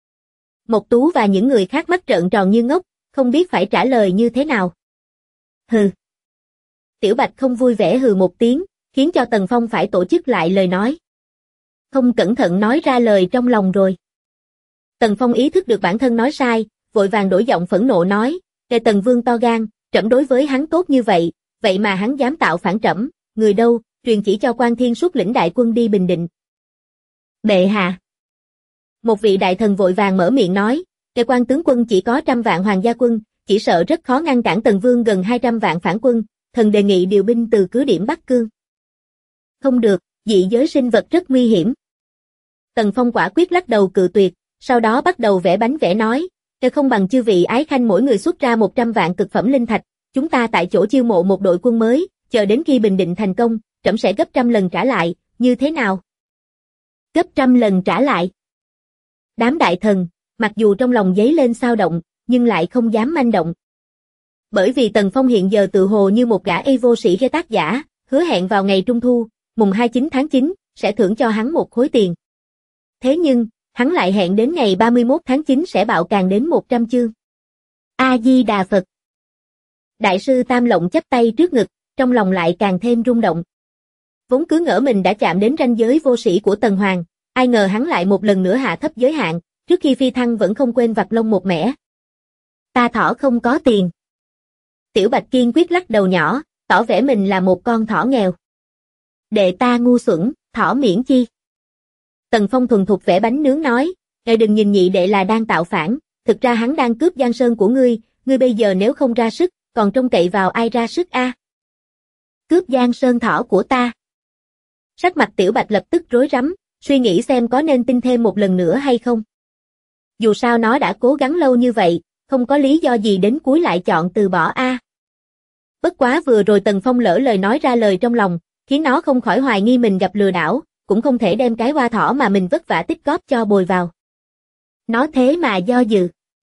Mộc Tú và những người khác mắt trợn tròn như ngốc, không biết phải trả lời như thế nào. Hừ. Tiểu Bạch không vui vẻ hừ một tiếng, khiến cho Tần Phong phải tổ chức lại lời nói. Không cẩn thận nói ra lời trong lòng rồi. Tần Phong ý thức được bản thân nói sai, vội vàng đổi giọng phẫn nộ nói, Tề Tần Vương to gan, trẫm đối với hắn tốt như vậy, vậy mà hắn dám tạo phản trẫm, người đâu, truyền chỉ cho Quan Thiên xuất lĩnh đại quân đi Bình Định. Bệ hạ. Một vị đại thần vội vàng mở miệng nói, Tề Quan tướng quân chỉ có 100 vạn hoàng gia quân, chỉ sợ rất khó ngăn cản Tần Vương gần 200 vạn phản quân, thần đề nghị điều binh từ cứ điểm Bắc Cương. Không được, dị giới sinh vật rất nguy hiểm. Tần Phong quả quyết lắc đầu cự tuyệt, sau đó bắt đầu vẽ bánh vẽ nói, Tề không bằng chư vị ái khanh mỗi người xuất ra 100 vạn cực phẩm linh thạch, chúng ta tại chỗ chiêu mộ một đội quân mới, chờ đến khi Bình Định thành công, trẫm sẽ gấp 100 lần trả lại, như thế nào? Gấp 100 lần trả lại. Đám đại thần, mặc dù trong lòng dấy lên xao động, nhưng lại không dám manh động. Bởi vì Tần Phong hiện giờ tự hồ như một gã vô sĩ ghê tác giả, hứa hẹn vào ngày Trung Thu, mùng 29 tháng 9, sẽ thưởng cho hắn một khối tiền. Thế nhưng, hắn lại hẹn đến ngày 31 tháng 9 sẽ bạo càng đến 100 chương. A-di-đà Phật. Đại sư Tam Lộng chắp tay trước ngực, trong lòng lại càng thêm rung động. Vốn cứ ngỡ mình đã chạm đến ranh giới vô sĩ của Tần Hoàng, ai ngờ hắn lại một lần nữa hạ thấp giới hạn, trước khi phi thăng vẫn không quên vặt lông một mẻ. Ta thỏ không có tiền. Tiểu Bạch kiên quyết lắc đầu nhỏ, tỏ vẻ mình là một con thỏ nghèo. Đệ ta ngu xuẩn, thỏ miễn chi. Tần Phong thuần thục vẽ bánh nướng nói, ngài đừng nhìn nhị đệ là đang tạo phản, thực ra hắn đang cướp Giang Sơn của ngươi bây giờ nếu không ra sức, còn trông cậy vào ai ra sức a? Cướp Giang Sơn thỏ của ta. Sắc mặt Tiểu Bạch lập tức rối rắm, suy nghĩ xem có nên tin thêm một lần nữa hay không. Dù sao nó đã cố gắng lâu như vậy, không có lý do gì đến cuối lại chọn từ bỏ a. Bất quá vừa rồi Tần Phong lỡ lời nói ra lời trong lòng, khiến nó không khỏi hoài nghi mình gặp lừa đảo, cũng không thể đem cái hoa thỏ mà mình vất vả tích góp cho bồi vào. Nó thế mà do dự.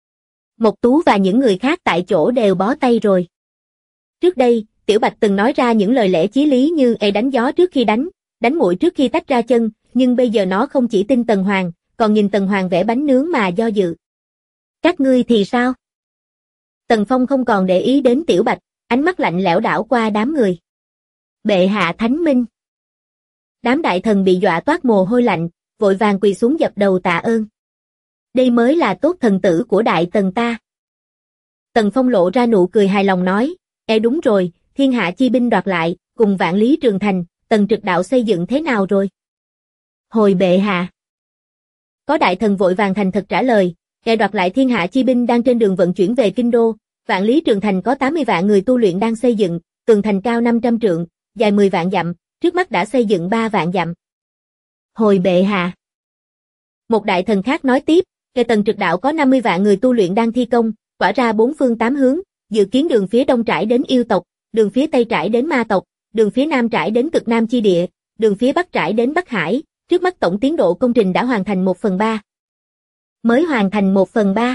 Mộc Tú và những người khác tại chỗ đều bó tay rồi. Trước đây, Tiểu Bạch từng nói ra những lời lẽ chí lý như đánh gió trước khi đánh muội trước khi tách ra chân, nhưng bây giờ nó không chỉ tin Tần Hoàng, còn nhìn Tần Hoàng vẽ bánh nướng mà do dự. Các ngươi thì sao? Tần Phong không còn để ý đến Tiểu Bạch, ánh mắt lạnh lẽo đảo qua đám người. Bệ hạ thánh minh. Đám đại thần bị dọa toát mồ hôi lạnh, vội vàng quỳ xuống dập đầu tạ ơn. Đây mới là tốt thần tử của đại tần ta. Tần Phong lộ ra nụ cười hài lòng nói, đúng rồi, thiên hạ chi binh đoạt lại, cùng vạn lý trường thành, Tần Trực Đạo xây dựng thế nào rồi? Hồi bệ hạ. Có đại thần vội vàng thành thật trả lời, đoạt lại thiên hạ chi binh đang trên đường vận chuyển về kinh đô, vạn lý trường thành có 80 vạn người tu luyện đang xây dựng, tường thành cao 500 trượng, dài 10 vạn dặm, trước mắt đã xây dựng 3 vạn dặm. Hồi bệ hạ. Một đại thần khác nói tiếp, Tần Trực Đạo có 50 vạn người tu luyện đang thi công, tỏa ra 4 phương 8 hướng, dự kiến đường phía đông trải đến yêu tộc, đường phía tây trải đến ma tộc, đường phía nam trải đến cực nam chi địa, đường phía bắc trải đến Bắc Hải, trước mắt tổng tiến độ công trình đã hoàn thành 1/3. Mới hoàn thành 1/3.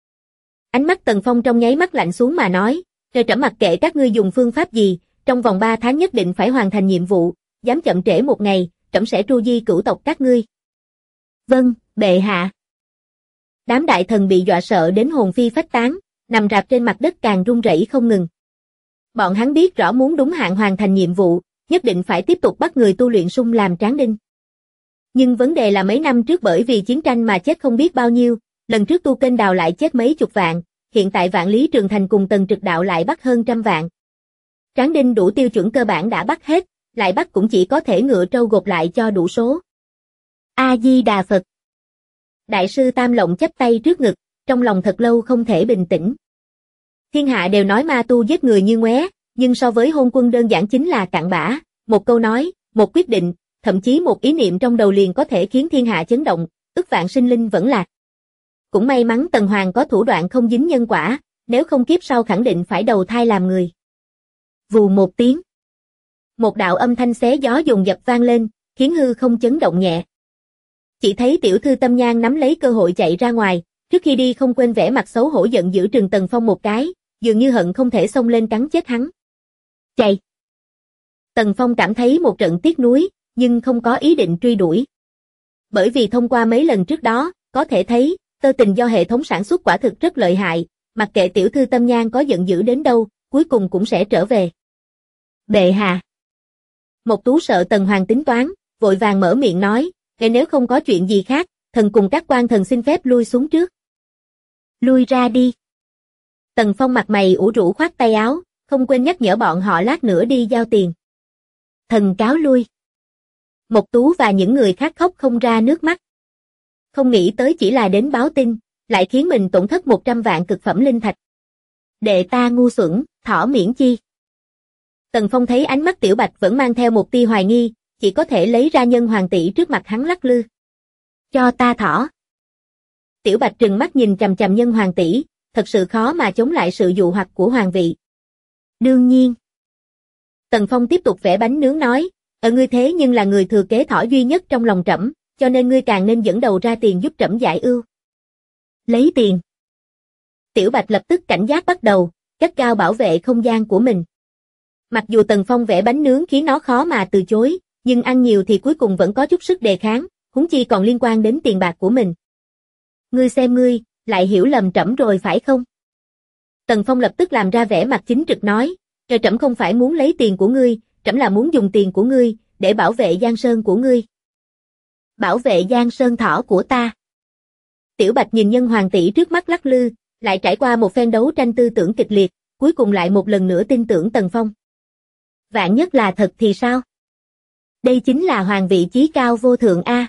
Ánh mắt Tần Phong trong nháy mắt lạnh xuống mà nói, trẫm mặc kệ các ngươi dùng phương pháp gì, trong vòng 3 tháng nhất định phải hoàn thành nhiệm vụ, dám chậm trễ một ngày, trẫm sẽ tru di cửu tộc các ngươi. Vâng, bệ hạ. Đám đại thần bị dọa sợ đến hồn phi phách tán, nằm rạp trên mặt đất càng run rẩy không ngừng. Bọn hắn biết rõ muốn đúng hạn hoàn thành nhiệm vụ, nhất định phải tiếp tục bắt người tu luyện sung làm tráng đinh. Nhưng vấn đề là mấy năm trước bởi vì chiến tranh mà chết không biết bao nhiêu, lần trước tu kênh đào lại chết mấy chục vạn, hiện tại vạn lý trường thành cùng Tần Trực Đạo lại bắt hơn 100 vạn. Tráng đinh đủ tiêu chuẩn cơ bản đã bắt hết, lại bắt cũng chỉ có thể ngựa trâu gộp lại cho đủ số. A-di-đà Phật. Đại sư Tam Lộng chắp tay trước ngực, trong lòng thật lâu không thể bình tĩnh. Thiên hạ đều nói ma tu giết người như ngoé, nhưng so với hôn quân đơn giản chính là cặn bã, một câu nói, một quyết định, thậm chí một ý niệm trong đầu liền có thể khiến thiên hạ chấn động, ức vạn sinh linh vẫn lạc. Cũng may mắn Tần Hoàng có thủ đoạn không dính nhân quả, nếu không kiếp sau khẳng định phải đầu thai làm người. Vù một tiếng. Một đạo âm thanh xé gió dồn dập vang lên, khiến hư không chấn động nhẹ. Chỉ thấy tiểu thư Tâm Nhan nắm lấy cơ hội chạy ra ngoài, trước khi đi không quên vẻ mặt xấu hổ giận dữ trừng Tần Phong một cái, dường như hận không thể xông lên cắn chết hắn. Chạy! Tần Phong cảm thấy một trận tiếc nuối, nhưng không có ý định truy đuổi. Bởi vì thông qua mấy lần trước đó, có thể thấy, tơ tình do hệ thống sản xuất quả thực rất lợi hại, mặc kệ tiểu thư Tâm Nhan có giận dữ đến đâu, cuối cùng cũng sẽ trở về. Bệ hạ! Mộc Tú sợ Tần Hoàng tính toán, vội vàng mở miệng nói, nếu không có chuyện gì khác, thần cùng các quan thần xin phép lui xuống trước. Lui ra đi. Tần Phong mặt mày ủ rũ khoát tay áo, không quên nhắc nhở bọn họ lát nữa đi giao tiền. Thần cáo lui. Mộc Tú và những người khác khóc không ra nước mắt. Không nghĩ tới chỉ là đến báo tin, lại khiến mình tổn thất 100 vạn cực phẩm linh thạch. Đệ ta ngu xuẩn, thỏ miễn chi. Tần Phong thấy ánh mắt Tiểu Bạch vẫn mang theo một tia hoài nghi, chỉ có thể lấy ra nhân hoàng tỷ trước mặt hắn lắc lư. Cho ta thỏ. Tiểu Bạch trừng mắt nhìn chằm chằm nhân hoàng tỷ, thật sự khó mà chống lại sự dụ hoặc của hoàng vị. Đương nhiên. Tần Phong tiếp tục vẽ bánh nướng nói, ngươi thế nhưng là người thừa kế thỏ duy nhất trong lòng trẫm, cho nên ngươi càng nên dẫn đầu ra tiền giúp trẫm giải ưu. Lấy tiền. Tiểu Bạch lập tức cảnh giác bắt đầu, gắt gao bảo vệ không gian của mình. Mặc dù Tần Phong vẽ bánh nướng khiến nó khó mà từ chối, nhưng ăn nhiều thì cuối cùng vẫn có chút sức đề kháng, huống chi còn liên quan đến tiền bạc của mình. Ngươi xem ngươi, lại hiểu lầm trẫm rồi phải không? Tần Phong lập tức làm ra vẻ mặt chính trực nói, trẫm không phải muốn lấy tiền của ngươi, trẫm là muốn dùng tiền của ngươi, để bảo vệ Giang Sơn của ngươi. Bảo vệ Giang Sơn thỏ của ta. Tiểu Bạch nhìn nhân hoàng tỷ trước mắt lắc lư, lại trải qua một phen đấu tranh tư tưởng kịch liệt, cuối cùng lại một lần nữa tin tưởng Tần Phong. Vạn nhất là thật thì sao? Đây chính là hoàng vị chí cao vô thượng a.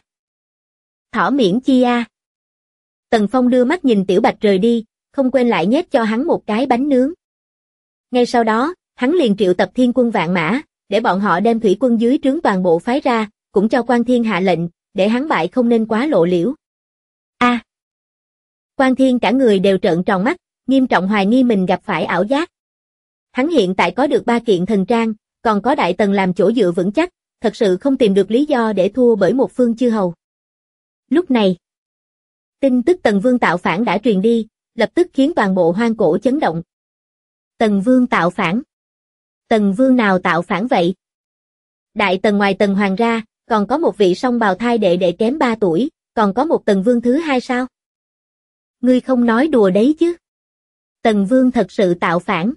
Thỏ miễn chi a. Tần Phong đưa mắt nhìn Tiểu Bạch rời đi, không quên lại nhét cho hắn một cái bánh nướng. Ngay sau đó, hắn liền triệu tập thiên quân vạn mã, để bọn họ đem thủy quân dưới trướng toàn bộ phái ra, cũng cho Quan Thiên hạ lệnh, để hắn bại không nên quá lộ liễu. A. Quan Thiên cả người đều trợn tròn mắt, nghiêm trọng hoài nghi mình gặp phải ảo giác. Hắn hiện tại có được 3 kiện thần trang, còn có Đại Tần làm chỗ dựa vững chắc, thật sự không tìm được lý do để thua bởi một phương chư hầu. Lúc này, tin tức Tần Vương tạo phản đã truyền đi, lập tức khiến toàn bộ hoang cổ chấn động. Tần Vương tạo phản? Tần Vương nào tạo phản vậy? Đại Tần ngoài Tần Hoàng ra, còn có một vị song bào thai đệ đệ kém 3 tuổi, còn có một Tần Vương thứ hai sao? Ngươi không nói đùa đấy chứ? Tần Vương thật sự tạo phản.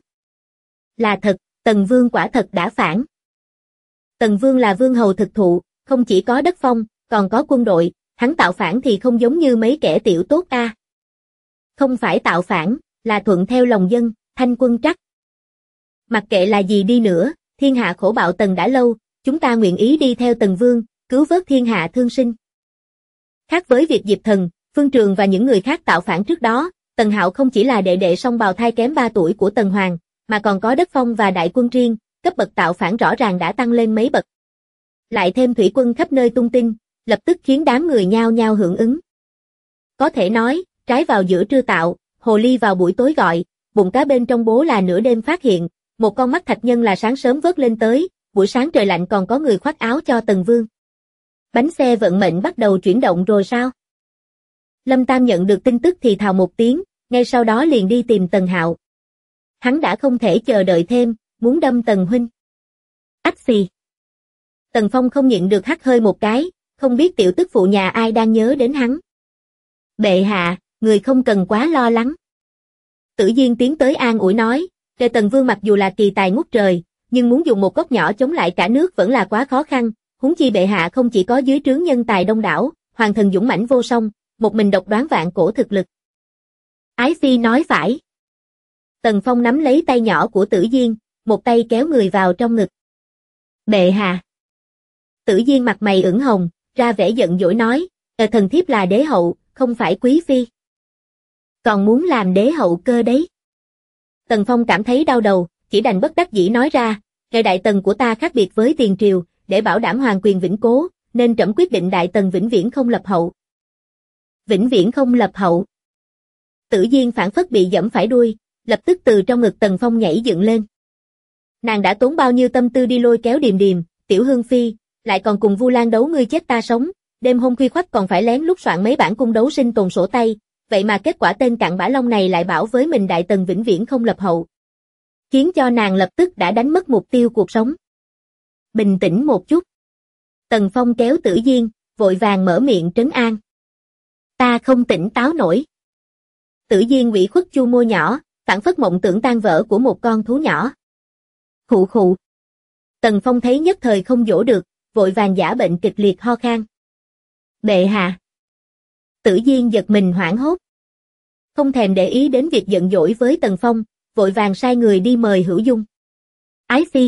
Là thật, Tần Vương quả thật đã phản. Tần Vương là vương hầu thực thụ, không chỉ có đất phong, còn có quân đội, hắn tạo phản thì không giống như mấy kẻ tiểu tốt a. Không phải tạo phản, là thuận theo lòng dân, thanh quân trắc. Mặc kệ là gì đi nữa, thiên hạ khổ bạo Tần đã lâu, chúng ta nguyện ý đi theo Tần Vương, cứu vớt thiên hạ thương sinh. Khác với việc Diệp Thần, Phương Trường và những người khác tạo phản trước đó, Tần Hạo không chỉ là đệ đệ song bào thai kém 3 tuổi của Tần Hoàng, mà còn có đất phong và đại quân riêng, cấp bậc tạo phản rõ ràng đã tăng lên mấy bậc. Lại thêm thủy quân khắp nơi tung tin, lập tức khiến đám người nhao nhao hưởng ứng. Có thể nói, trái vào giữa trưa tạo, hồ ly vào buổi tối gọi, bụng cá bên trong bố là nửa đêm phát hiện, một con mắt thạch nhân là sáng sớm vớt lên tới, buổi sáng trời lạnh còn có người khoác áo cho Tần Vương. Bánh xe vận mệnh bắt đầu chuyển động rồi sao? Lâm Tam nhận được tin tức thì thào một tiếng, ngay sau đó liền đi tìm Tần Hạo. Hắn đã không thể chờ đợi thêm, muốn đâm Tần huynh. Ách xì. Tần Phong không nhịn được hắt hơi một cái, không biết tiểu tức phụ nhà ai đang nhớ đến hắn. Bệ hạ, người không cần quá lo lắng. Tử Diên tiến tới an ủi nói, Tần Vương mặc dù là kỳ tài ngút trời, nhưng muốn dùng một góc nhỏ chống lại cả nước vẫn là quá khó khăn, huống chi bệ hạ không chỉ có dưới trướng nhân tài đông đảo, hoàng thần dũng mãnh vô song, một mình độc đoán vạn cổ thực lực. Ái Phi nói phải. Tần Phong nắm lấy tay nhỏ của Tử Diên, một tay kéo người vào trong ngực. Bệ hạ. Tử Diên mặt mày ửng hồng, ra vẻ giận dỗi nói, thần thiếp là đế hậu, không phải quý phi. Còn muốn làm đế hậu cơ đấy. Tần Phong cảm thấy đau đầu, chỉ đành bất đắc dĩ nói ra, Đại Tần của ta khác biệt với tiền triều, để bảo đảm hoàng quyền vĩnh cố, nên trẫm quyết định Đại Tần vĩnh viễn không lập hậu. Vĩnh viễn không lập hậu. Tử Diên phảng phất bị giẫm phải đuôi, lập tức từ trong ngực Tần Phong nhảy dựng lên. Nàng đã tốn bao nhiêu tâm tư đi lôi kéo Điềm Điềm, Tiểu Hương Phi, lại còn cùng Vu Lan đấu ngươi chết ta sống, đêm hôm khuya khoắt còn phải lén lút soạn mấy bản cung đấu sinh tồn sổ tay, vậy mà kết quả tên cặn bã long này lại bảo với mình Đại Tần vĩnh viễn không lập hậu. Khiến cho nàng lập tức đã đánh mất mục tiêu cuộc sống. Bình tĩnh một chút. Tần Phong kéo Tử Diên, vội vàng mở miệng trấn an. Ta không tỉnh táo nổi. Tử Diên ủy khuất chu môi nhỏ, phảng phất mộng tưởng tan vỡ của một con thú nhỏ. Khụ khụ. Tần Phong thấy nhất thời không dỗ được, vội vàng giả bệnh kịch liệt ho khan. Bệ hạ. Tử Diên giật mình hoảng hốt. Không thèm để ý đến việc giận dỗi với Tần Phong, vội vàng sai người đi mời Hữu Dung. Ái phi.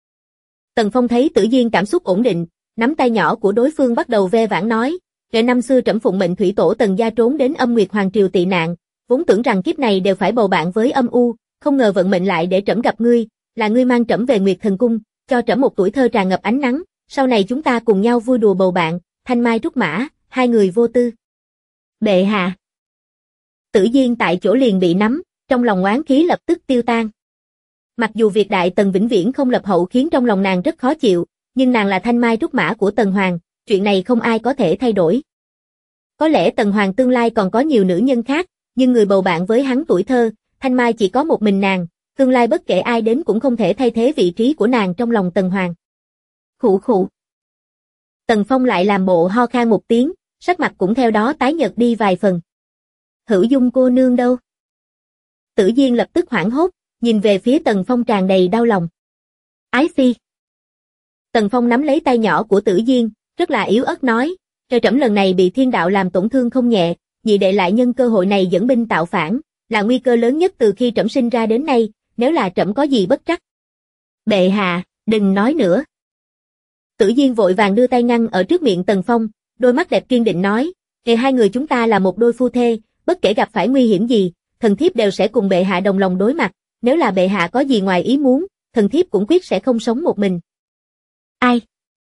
Tần Phong thấy Tử Diên cảm xúc ổn định, nắm tay nhỏ của đối phương bắt đầu ve vãn nói, ngày năm xưa trẫm phụng mệnh thủy tổ Tần gia trốn đến Âm Nguyệt Hoàng triều tị nạn, vốn tưởng rằng kiếp này đều phải bầu bạn với âm u, không ngờ vận mệnh lại để trẫm gặp ngươi, là ngươi mang trẫm về Nguyệt Thần cung, cho trẫm một tuổi thơ tràn ngập ánh nắng, sau này chúng ta cùng nhau vui đùa bầu bạn, thanh mai trúc mã, hai người vô tư. Bệ hạ. Tử Diên tại chỗ liền bị nắm, trong lòng oán khí lập tức tiêu tan. Mặc dù việc Đại Tần vĩnh viễn không lập hậu khiến trong lòng nàng rất khó chịu, nhưng nàng là thanh mai trúc mã của Tần Hoàng, chuyện này không ai có thể thay đổi. Có lẽ Tần Hoàng tương lai còn có nhiều nữ nhân khác, nhưng người bầu bạn với hắn tuổi thơ, thanh mai chỉ có một mình nàng, tương lai bất kể ai đến cũng không thể thay thế vị trí của nàng trong lòng Tần Hoàng. Khụ khụ. Tần Phong lại làm bộ ho khan một tiếng, sắc mặt cũng theo đó tái nhợt đi vài phần. Hữu Dung cô nương đâu? Tử Diên lập tức hoảng hốt, nhìn về phía Tần Phong tràn đầy đau lòng. Ái phi. Tần Phong nắm lấy tay nhỏ của Tử Diên, rất là yếu ớt nói, trời trẫm lần này bị thiên đạo làm tổn thương không nhẹ, nhị đệ lại nhân cơ hội này dẫn binh tạo phản, là nguy cơ lớn nhất từ khi trẫm sinh ra đến nay, nếu là trẫm có gì bất trắc. Bệ hạ, đừng nói nữa. Tử Diên vội vàng đưa tay ngăn ở trước miệng Tần Phong, đôi mắt đẹp kiên định nói, ngày hai người chúng ta là một đôi phu thê, bất kể gặp phải nguy hiểm gì, thần thiếp đều sẽ cùng bệ hạ đồng lòng đối mặt, nếu là bệ hạ có gì ngoài ý muốn, thần thiếp cũng quyết sẽ không sống một mình. Ai?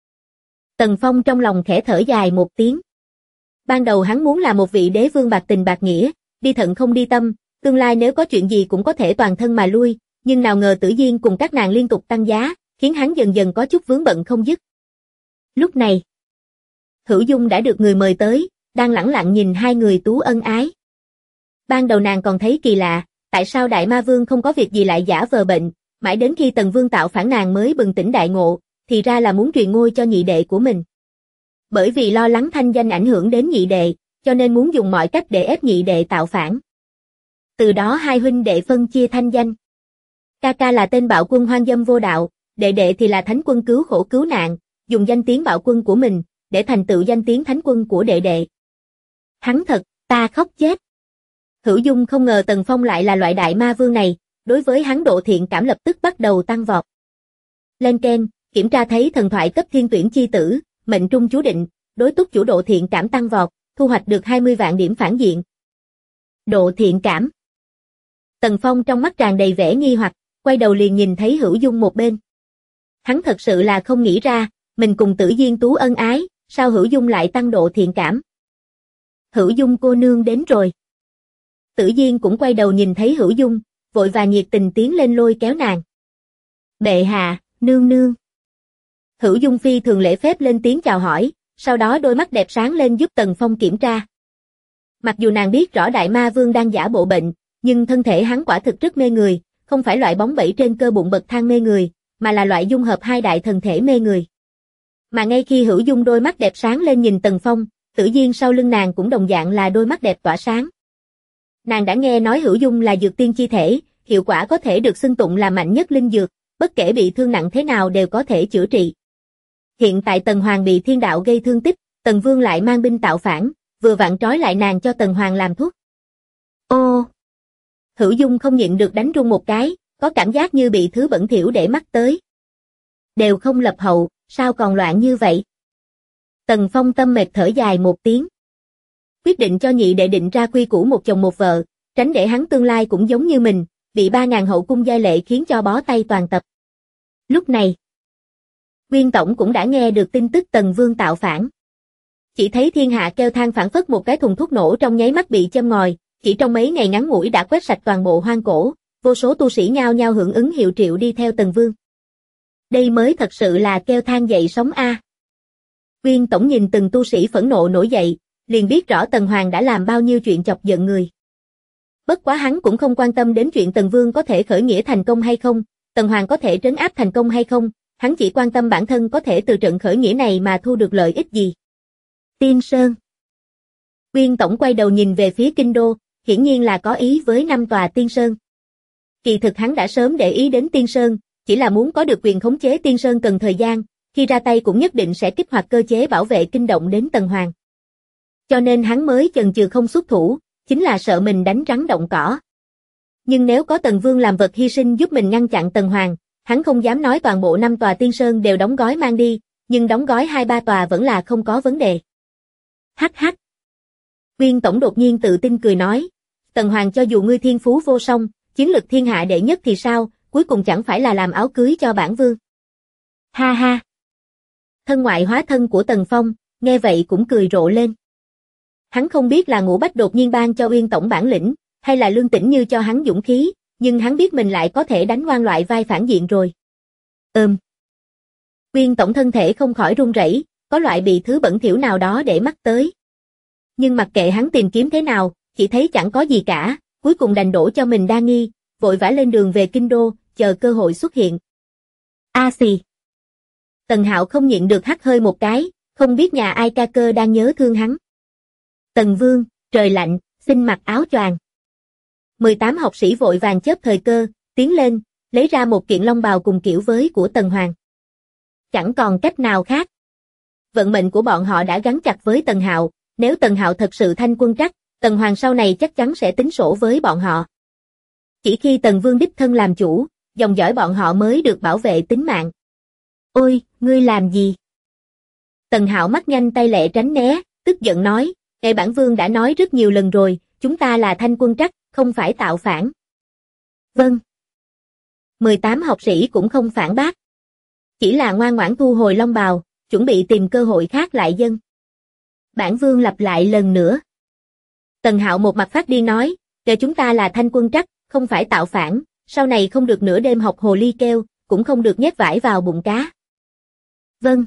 Tần Phong trong lòng khẽ thở dài một tiếng. Ban đầu hắn muốn là một vị đế vương bạc tình bạc nghĩa, đi thận không đi tâm, tương lai nếu có chuyện gì cũng có thể toàn thân mà lui, nhưng nào ngờ Tử Diên cùng các nàng liên tục tăng giá, khiến hắn dần dần có chút vướng bận không dứt. Lúc này, Hữu Dung đã được người mời tới, đang lẳng lặng nhìn hai người tú ân ái. Ban đầu nàng còn thấy kỳ lạ, tại sao Đại Ma Vương không có việc gì lại giả vờ bệnh, mãi đến khi Tần Vương tạo phản nàng mới bừng tỉnh đại ngộ, thì ra là muốn truyền ngôi cho nhị đệ của mình. Bởi vì lo lắng thanh danh ảnh hưởng đến nhị đệ, cho nên muốn dùng mọi cách để ép nhị đệ tạo phản. Từ đó hai huynh đệ phân chia thanh danh. Ca ca là tên bạo quân hoang dâm vô đạo, đệ đệ thì là thánh quân cứu khổ cứu nạn, dùng danh tiếng bạo quân của mình, để thành tựu danh tiếng thánh quân của đệ đệ. Hắn thật, ta khóc chết. Hữu Dung không ngờ Tần Phong lại là loại đại ma vương này, đối với hắn độ thiện cảm lập tức bắt đầu tăng vọt. Lên keng, kiểm tra thấy thần thoại cấp thiên tuyển chi tử, mệnh trung chú định, đối túc chủ độ thiện cảm tăng vọt, thu hoạch được 20 vạn điểm phản diện. Độ thiện cảm. Tần Phong trong mắt tràn đầy vẻ nghi hoặc, quay đầu liền nhìn thấy Hữu Dung một bên. Hắn thật sự là không nghĩ ra, mình cùng Tử Diên tú ân ái, sao Hữu Dung lại tăng độ thiện cảm. Hữu Dung cô nương đến rồi. Tử Diên cũng quay đầu nhìn thấy Hữu Dung, vội và nhiệt tình tiến lên lôi kéo nàng. Bệ hạ, nương nương. Hữu Dung phi thường lễ phép lên tiếng chào hỏi, sau đó đôi mắt đẹp sáng lên giúp Tần Phong kiểm tra. Mặc dù nàng biết rõ Đại Ma Vương đang giả bộ bệnh, nhưng thân thể hắn quả thực rất mê người, không phải loại bóng bẩy trên cơ bụng bậc thang mê người, mà là loại dung hợp hai đại thần thể mê người. Mà ngay khi Hữu Dung đôi mắt đẹp sáng lên nhìn Tần Phong, Tử Diên sau lưng nàng cũng đồng dạng là đôi mắt đẹp tỏa sáng. Nàng đã nghe nói Hữu Dung là dược tiên chi thể, hiệu quả có thể được xưng tụng là mạnh nhất linh dược, bất kể bị thương nặng thế nào đều có thể chữa trị. Hiện tại Tần Hoàng bị thiên đạo gây thương tích, Tần Vương lại mang binh tạo phản, vừa vặn trói lại nàng cho Tần Hoàng làm thuốc. Ô! Hữu Dung không nhịn được đánh run một cái, có cảm giác như bị thứ bẩn thỉu để mắt tới. Đều không lập hậu, sao còn loạn như vậy? Tần Phong tâm mệt thở dài một tiếng. Quyết định cho nhị đệ định ra quy củ một chồng một vợ, tránh để hắn tương lai cũng giống như mình, bị 3.000 hậu cung giai lệ khiến cho bó tay toàn tập. Lúc này, Nguyên Tổng cũng đã nghe được tin tức Tần Vương tạo phản. Chỉ thấy thiên hạ kêu than phảng phất một cái thùng thuốc nổ trong nháy mắt bị châm ngòi, chỉ trong mấy ngày ngắn ngủi đã quét sạch toàn bộ hoang cổ, vô số tu sĩ nhao nhao hưởng ứng hiệu triệu đi theo Tần Vương. Đây mới thật sự là kêu than dậy sóng a. Viên tổng nhìn từng tu sĩ phẫn nộ nổi dậy, liền biết rõ Tần Hoàng đã làm bao nhiêu chuyện chọc giận người. Bất quá hắn cũng không quan tâm đến chuyện Tần Vương có thể khởi nghĩa thành công hay không, Tần Hoàng có thể trấn áp thành công hay không, hắn chỉ quan tâm bản thân có thể từ trận khởi nghĩa này mà thu được lợi ích gì. Tiên Sơn. Viên tổng quay đầu nhìn về phía kinh đô, hiển nhiên là có ý với 5 tòa Tiên Sơn. Kỳ thực hắn đã sớm để ý đến Tiên Sơn, chỉ là muốn có được quyền khống chế Tiên Sơn cần thời gian, khi ra tay cũng nhất định sẽ kích hoạt cơ chế bảo vệ kinh động đến Tần Hoàng. Cho nên hắn mới chần chừ không xuất thủ, chính là sợ mình đánh rắn động cỏ. Nhưng nếu có Tần Vương làm vật hy sinh giúp mình ngăn chặn Tần Hoàng, hắn không dám nói toàn bộ 5 tòa Tiên Sơn đều đóng gói mang đi, nhưng đóng gói 2-3 tòa vẫn là không có vấn đề. Hắc hắc. Viên tổng đột nhiên tự tin cười nói, Tần Hoàng cho dù ngươi thiên phú vô song, chiến lực thiên hạ đệ nhất thì sao, cuối cùng chẳng phải là làm áo cưới cho bản vương. Ha ha. Thân ngoại hóa thân của Tần Phong, nghe vậy cũng cười rộ lên. Hắn không biết là Ngũ Bách đột nhiên ban cho Uyên tổng bản lĩnh, hay là Lương Tĩnh Như cho hắn dũng khí, nhưng hắn biết mình lại có thể đánh ngoan loại vai phản diện rồi. Uyên tổng thân thể không khỏi run rẩy, có loại bị thứ bẩn thỉu nào đó để mắt tới. Nhưng mặc kệ hắn tìm kiếm thế nào, chỉ thấy chẳng có gì cả, cuối cùng đành đổ cho mình đa nghi, vội vã lên đường về kinh đô, chờ cơ hội xuất hiện. A xì. Tần Hạo không nhịn được hắt hơi một cái, không biết nhà ai ca cơ đang nhớ thương hắn. Tần Vương, trời lạnh, xin mặc áo choàng. 18 học sĩ vội vàng chớp thời cơ, tiến lên, lấy ra một kiện long bào cùng kiểu với của Tần Hoàng. Chẳng còn cách nào khác. Vận mệnh của bọn họ đã gắn chặt với Tần Hạo, nếu Tần Hạo thật sự thanh quân trắc, Tần Hoàng sau này chắc chắn sẽ tính sổ với bọn họ. Chỉ khi Tần Vương đích thân làm chủ, dòng dõi bọn họ mới được bảo vệ tính mạng. Ôi, ngươi làm gì? Tần Hạo mắt nhanh tay lẹ tránh né, tức giận nói, Ngài bản vương đã nói rất nhiều lần rồi, chúng ta là thanh quân trắc, không phải tạo phản. Vâng. 18 học sĩ cũng không phản bác. Chỉ là ngoan ngoãn thu hồi long bào, chuẩn bị tìm cơ hội khác lại dân. Bản vương lặp lại lần nữa. Tần Hạo một mặt phát điên nói, kể chúng ta là thanh quân trắc, không phải tạo phản, sau này không được nửa đêm học hồ ly kêu, cũng không được nhét vải vào bụng cá. Vâng.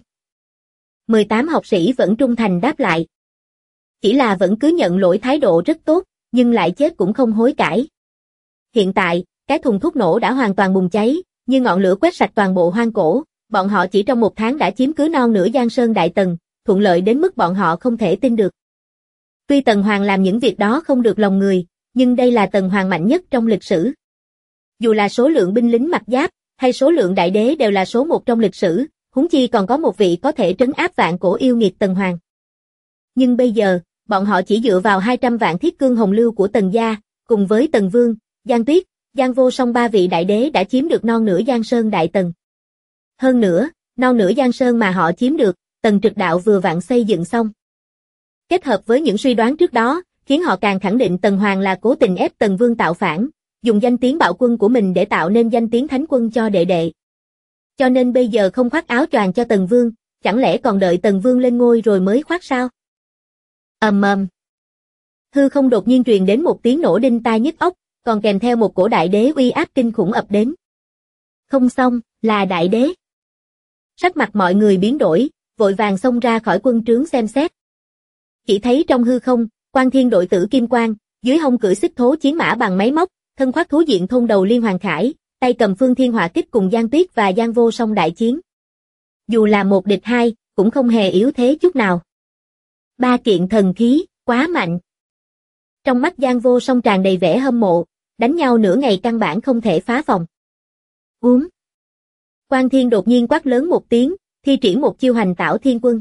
18 học sĩ vẫn trung thành đáp lại. Chỉ là vẫn cứ nhận lỗi thái độ rất tốt, nhưng lại chết cũng không hối cải. Hiện tại, cái thùng thuốc nổ đã hoàn toàn bùng cháy, như ngọn lửa quét sạch toàn bộ hoang cổ, bọn họ chỉ trong 1 tháng đã chiếm cứ non nửa Giang Sơn Đại Tần, thuận lợi đến mức bọn họ không thể tin được. Tuy Tần Hoàng làm những việc đó không được lòng người, nhưng đây là Tần Hoàng mạnh nhất trong lịch sử. Dù là số lượng binh lính mặc giáp, hay số lượng đại đế đều là số 1 trong lịch sử, huống chi còn có một vị có thể trấn áp vạn cổ yêu nghiệt Tần Hoàng. Nhưng bây giờ, bọn họ chỉ dựa vào 200 vạn thiết cương hồng lưu của Tần gia, cùng với Tần Vương, Giang Tuyết, Giang Vô Song 3 vị đại đế đã chiếm được non nửa Giang Sơn Đại Tần. Hơn nữa, non nửa Giang Sơn mà họ chiếm được, Tần Trực Đạo vừa vặn xây dựng xong. Kết hợp với những suy đoán trước đó, khiến họ càng khẳng định Tần Hoàng là cố tình ép Tần Vương tạo phản, dùng danh tiếng bạo quân của mình để tạo nên danh tiếng thánh quân cho đệ đệ. Cho nên bây giờ không khoác áo choàng cho Tần Vương, chẳng lẽ còn đợi Tần Vương lên ngôi rồi mới khoác sao? Hư không đột nhiên truyền đến một tiếng nổ đinh tai nhức óc, còn kèm theo một cổ đại đế uy áp kinh khủng ập đến. Không xong, là đại đế. Sắc mặt mọi người biến đổi, vội vàng xông ra khỏi quân trướng xem xét. Chỉ thấy trong hư không, Quan Thiên đội tử Kim Quang, dưới hông cưỡi xích thố chiến mã bằng máy móc, thân khoác thú diện thôn đầu Liên Hoàng Khải, tay cầm Phương Thiên Hỏa Kích cùng Giang Tuyết và Giang Vô Song đại chiến. Dù là 1 địch 2, cũng không hề yếu thế chút nào. 3 kiện thần khí, quá mạnh. Trong mắt Giang Vô Song tràn đầy vẻ hâm mộ, đánh nhau nửa ngày căn bản không thể phá phòng. Quan Thiên đột nhiên quát lớn một tiếng, thi triển một chiêu Hành Tảo Thiên Quân.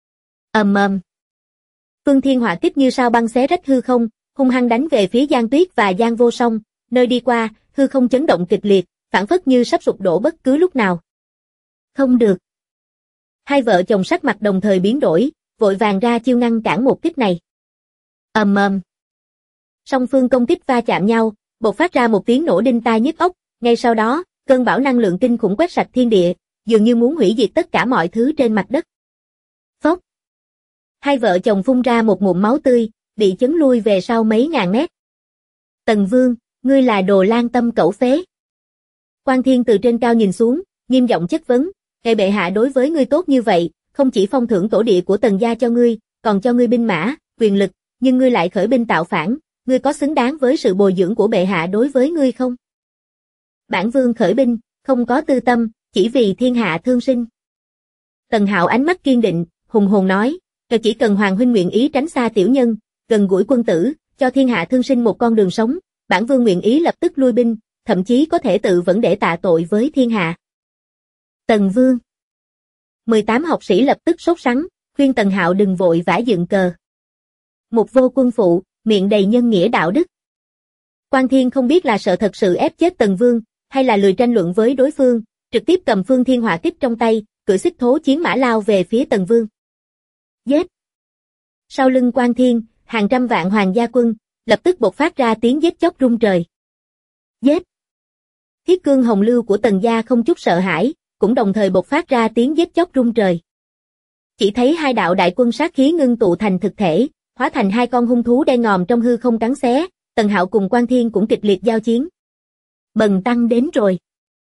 Phương Thiên Hỏa Kích như sao băng xé rách hư không, hung hăng đánh về phía Giang Tuyết và Giang Vô Song, nơi đi qua, hư không chấn động kịch liệt, phảng phất như sắp sụp đổ bất cứ lúc nào. Không được. Hai vợ chồng sắc mặt đồng thời biến đổi, vội vàng ra chiêu ngăn cản một kích này. Song phương công kích va chạm nhau, bộc phát ra một tiếng nổ đinh tai nhức óc, ngay sau đó, cơn bão năng lượng kinh khủng quét sạch thiên địa, dường như muốn hủy diệt tất cả mọi thứ trên mặt đất. Phốc. Hai vợ chồng phun ra một ngụm máu tươi, bị chấn lui về sau mấy ngàn mét. Tần Vương, ngươi là đồ lang tâm cẩu phế. Quan Thiên từ trên cao nhìn xuống, nghiêm giọng chất vấn, ngài bệ hạ đối với ngươi tốt như vậy, không chỉ phong thưởng tổ địa của Tần gia cho ngươi, còn cho ngươi binh mã, quyền lực, nhưng ngươi lại khởi binh tạo phản, ngươi có xứng đáng với sự bồi dưỡng của bệ hạ đối với ngươi không? Bản vương khởi binh, không có tư tâm, chỉ vì thiên hạ thương sinh. Tần Hạo ánh mắt kiên định, hùng hồn nói, chỉ cần hoàng huynh nguyện ý tránh xa tiểu nhân, gần gũi quân tử, cho thiên hạ thương sinh một con đường sống, bản vương nguyện ý lập tức lui binh, thậm chí có thể tự vẫn để tạ tội với thiên hạ. Tần Vương. 18 học sĩ lập tức sốt sắng, khuyên Tần Hạo đừng vội vã dựng cờ. Một vô quân phụ, miệng đầy nhân nghĩa đạo đức. Quan Thiên không biết là sợ thật sự ép chết Tần Vương, hay là lười tranh luận với đối phương, trực tiếp cầm Phương Thiên Hỏa Kích trong tay, cưỡi xích thố chiến mã lao về phía Tần Vương. Giết! Sau lưng Quan Thiên, hàng trăm vạn hoàng gia quân, lập tức bộc phát ra tiếng giết chóc rung trời. Giết! Thiết cương hồng lưu của Tần gia không chút sợ hãi, cũng đồng thời bộc phát ra tiếng giết chóc rung trời. Chỉ thấy hai đạo đại quân sát khí ngưng tụ thành thực thể, hóa thành hai con hung thú đen ngòm trong hư không cắn xé, Tần Hạo cùng Quan Thiên cũng kịch liệt giao chiến. Bần tăng đến rồi.